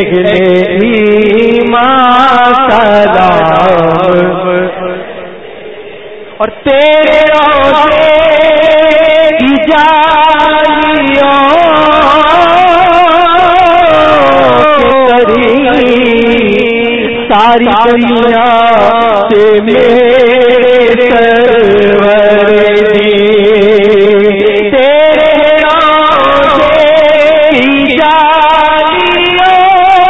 اہل ایمان سلام. اور تیرے روضے کی جالیوں کے قریب ساری دنیا سے میرے سرور دی، تیرے روضے کی جالیوں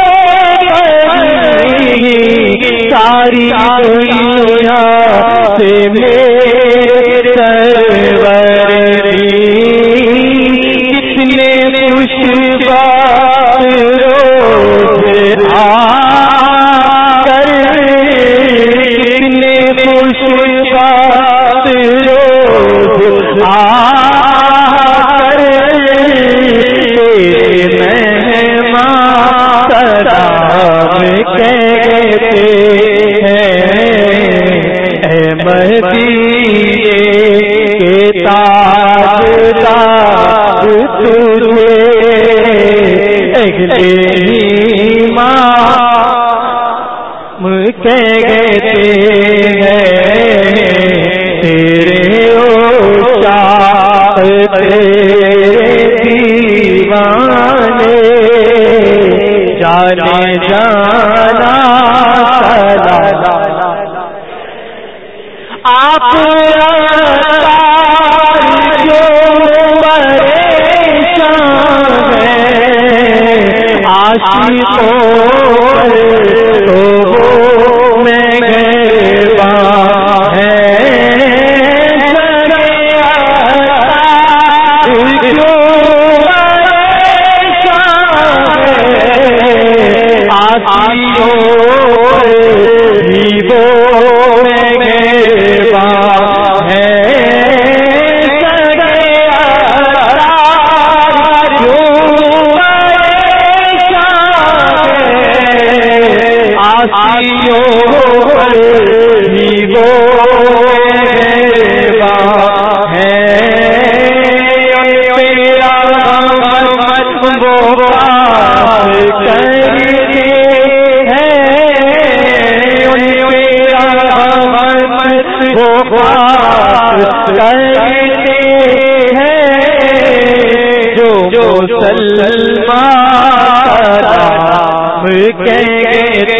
ساری دنیا سے میرے سرور دی، کتنے خوشبخت روز آ کر، کتنے خوشبخت روز آ کر تیرے مہمان سلام کہتے مدینے کے تاجدار تجھے اگلے امام کہتے ہیں، تیرے عشاق تیرے دیوانے جانے جانا آپ جو پریشان ہیں عاشقوں تو میں گریباں ہے، جو پریشان ہیں عاشقوں بھی وہ سلام کہتے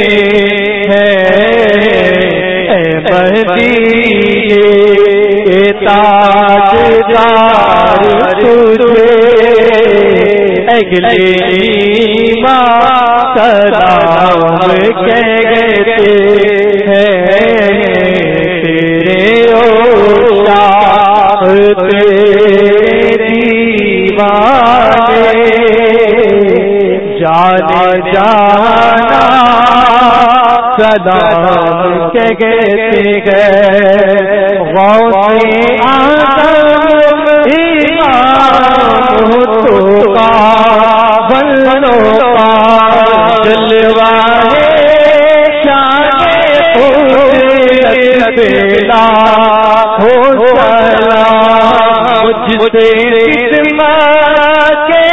ہیں، مدینے کے تاجدار تجھے اگلے امام سلام کہتے ہیں، تیرے عشاق تیرے دیوانے جانے جانا سلام کہتے ہیں، غوث اعظم امام تو کا بنو کا جلوہ شان قدرت پیدا ہو سلام مجھ سے خدمت کے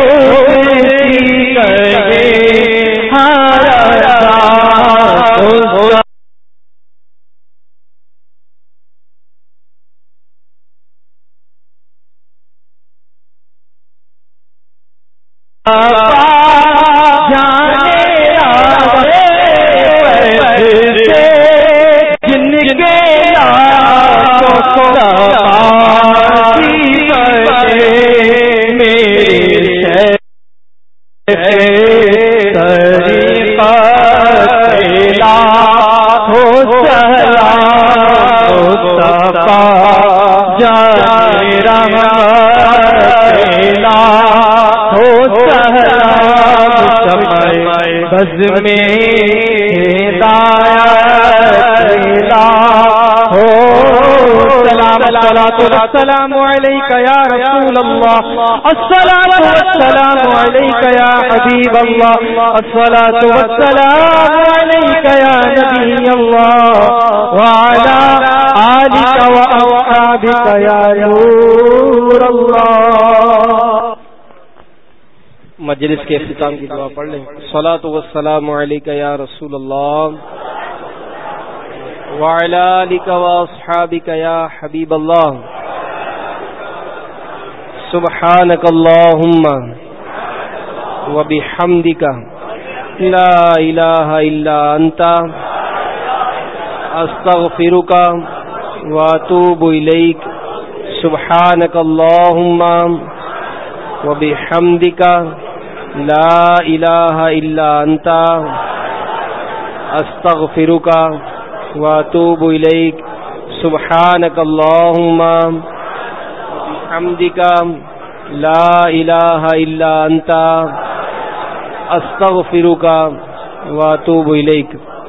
بز میں ہدایت ہو سلام السلام علیک یا رسول اللہ، الصلاۃ والسلام علیک یا حبیب اللہ، الصلاۃ والسلام علیک یا نبی اللہ وعلی آلک واصحابک یا نور اللہ۔ مجلس کے اختتام کی دعا پڑھ لیں۔ الصلاۃ والسلام علیک یا رسول اللہ وعلى آلك وأصحابك يا حبيب الله. سبحانك اللهم وبحمدك لا إله إلا أنت أستغفرك وأتوب إليك. سبحانك اللهم وبحمدك لا إله إلا أنت أستغفرك وأتوب إليك. سبحانك اللهم وبحمدك لا إله إلا أنت أستغفرك وأتوب إليك.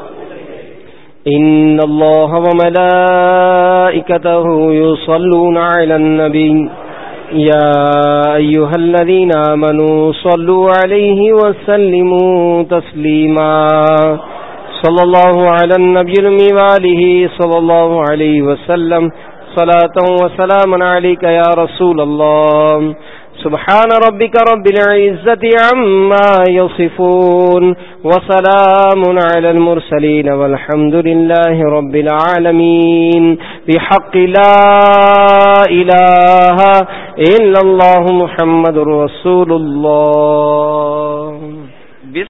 إن الله وملائكته يصلون على النبي يا أيها الذين آمنوا صلوا عليه وسلموا تسليما. صلى الله على النبي الأمي وآله صلى الله عليه وسلم صلاة وسلاما عليك يا رسول الله. سبحان ربك رب العزة عما يصفون وسلام على المرسلين والحمد لله رب العالمين. بحق لا إله إلا الله محمد رسول الله.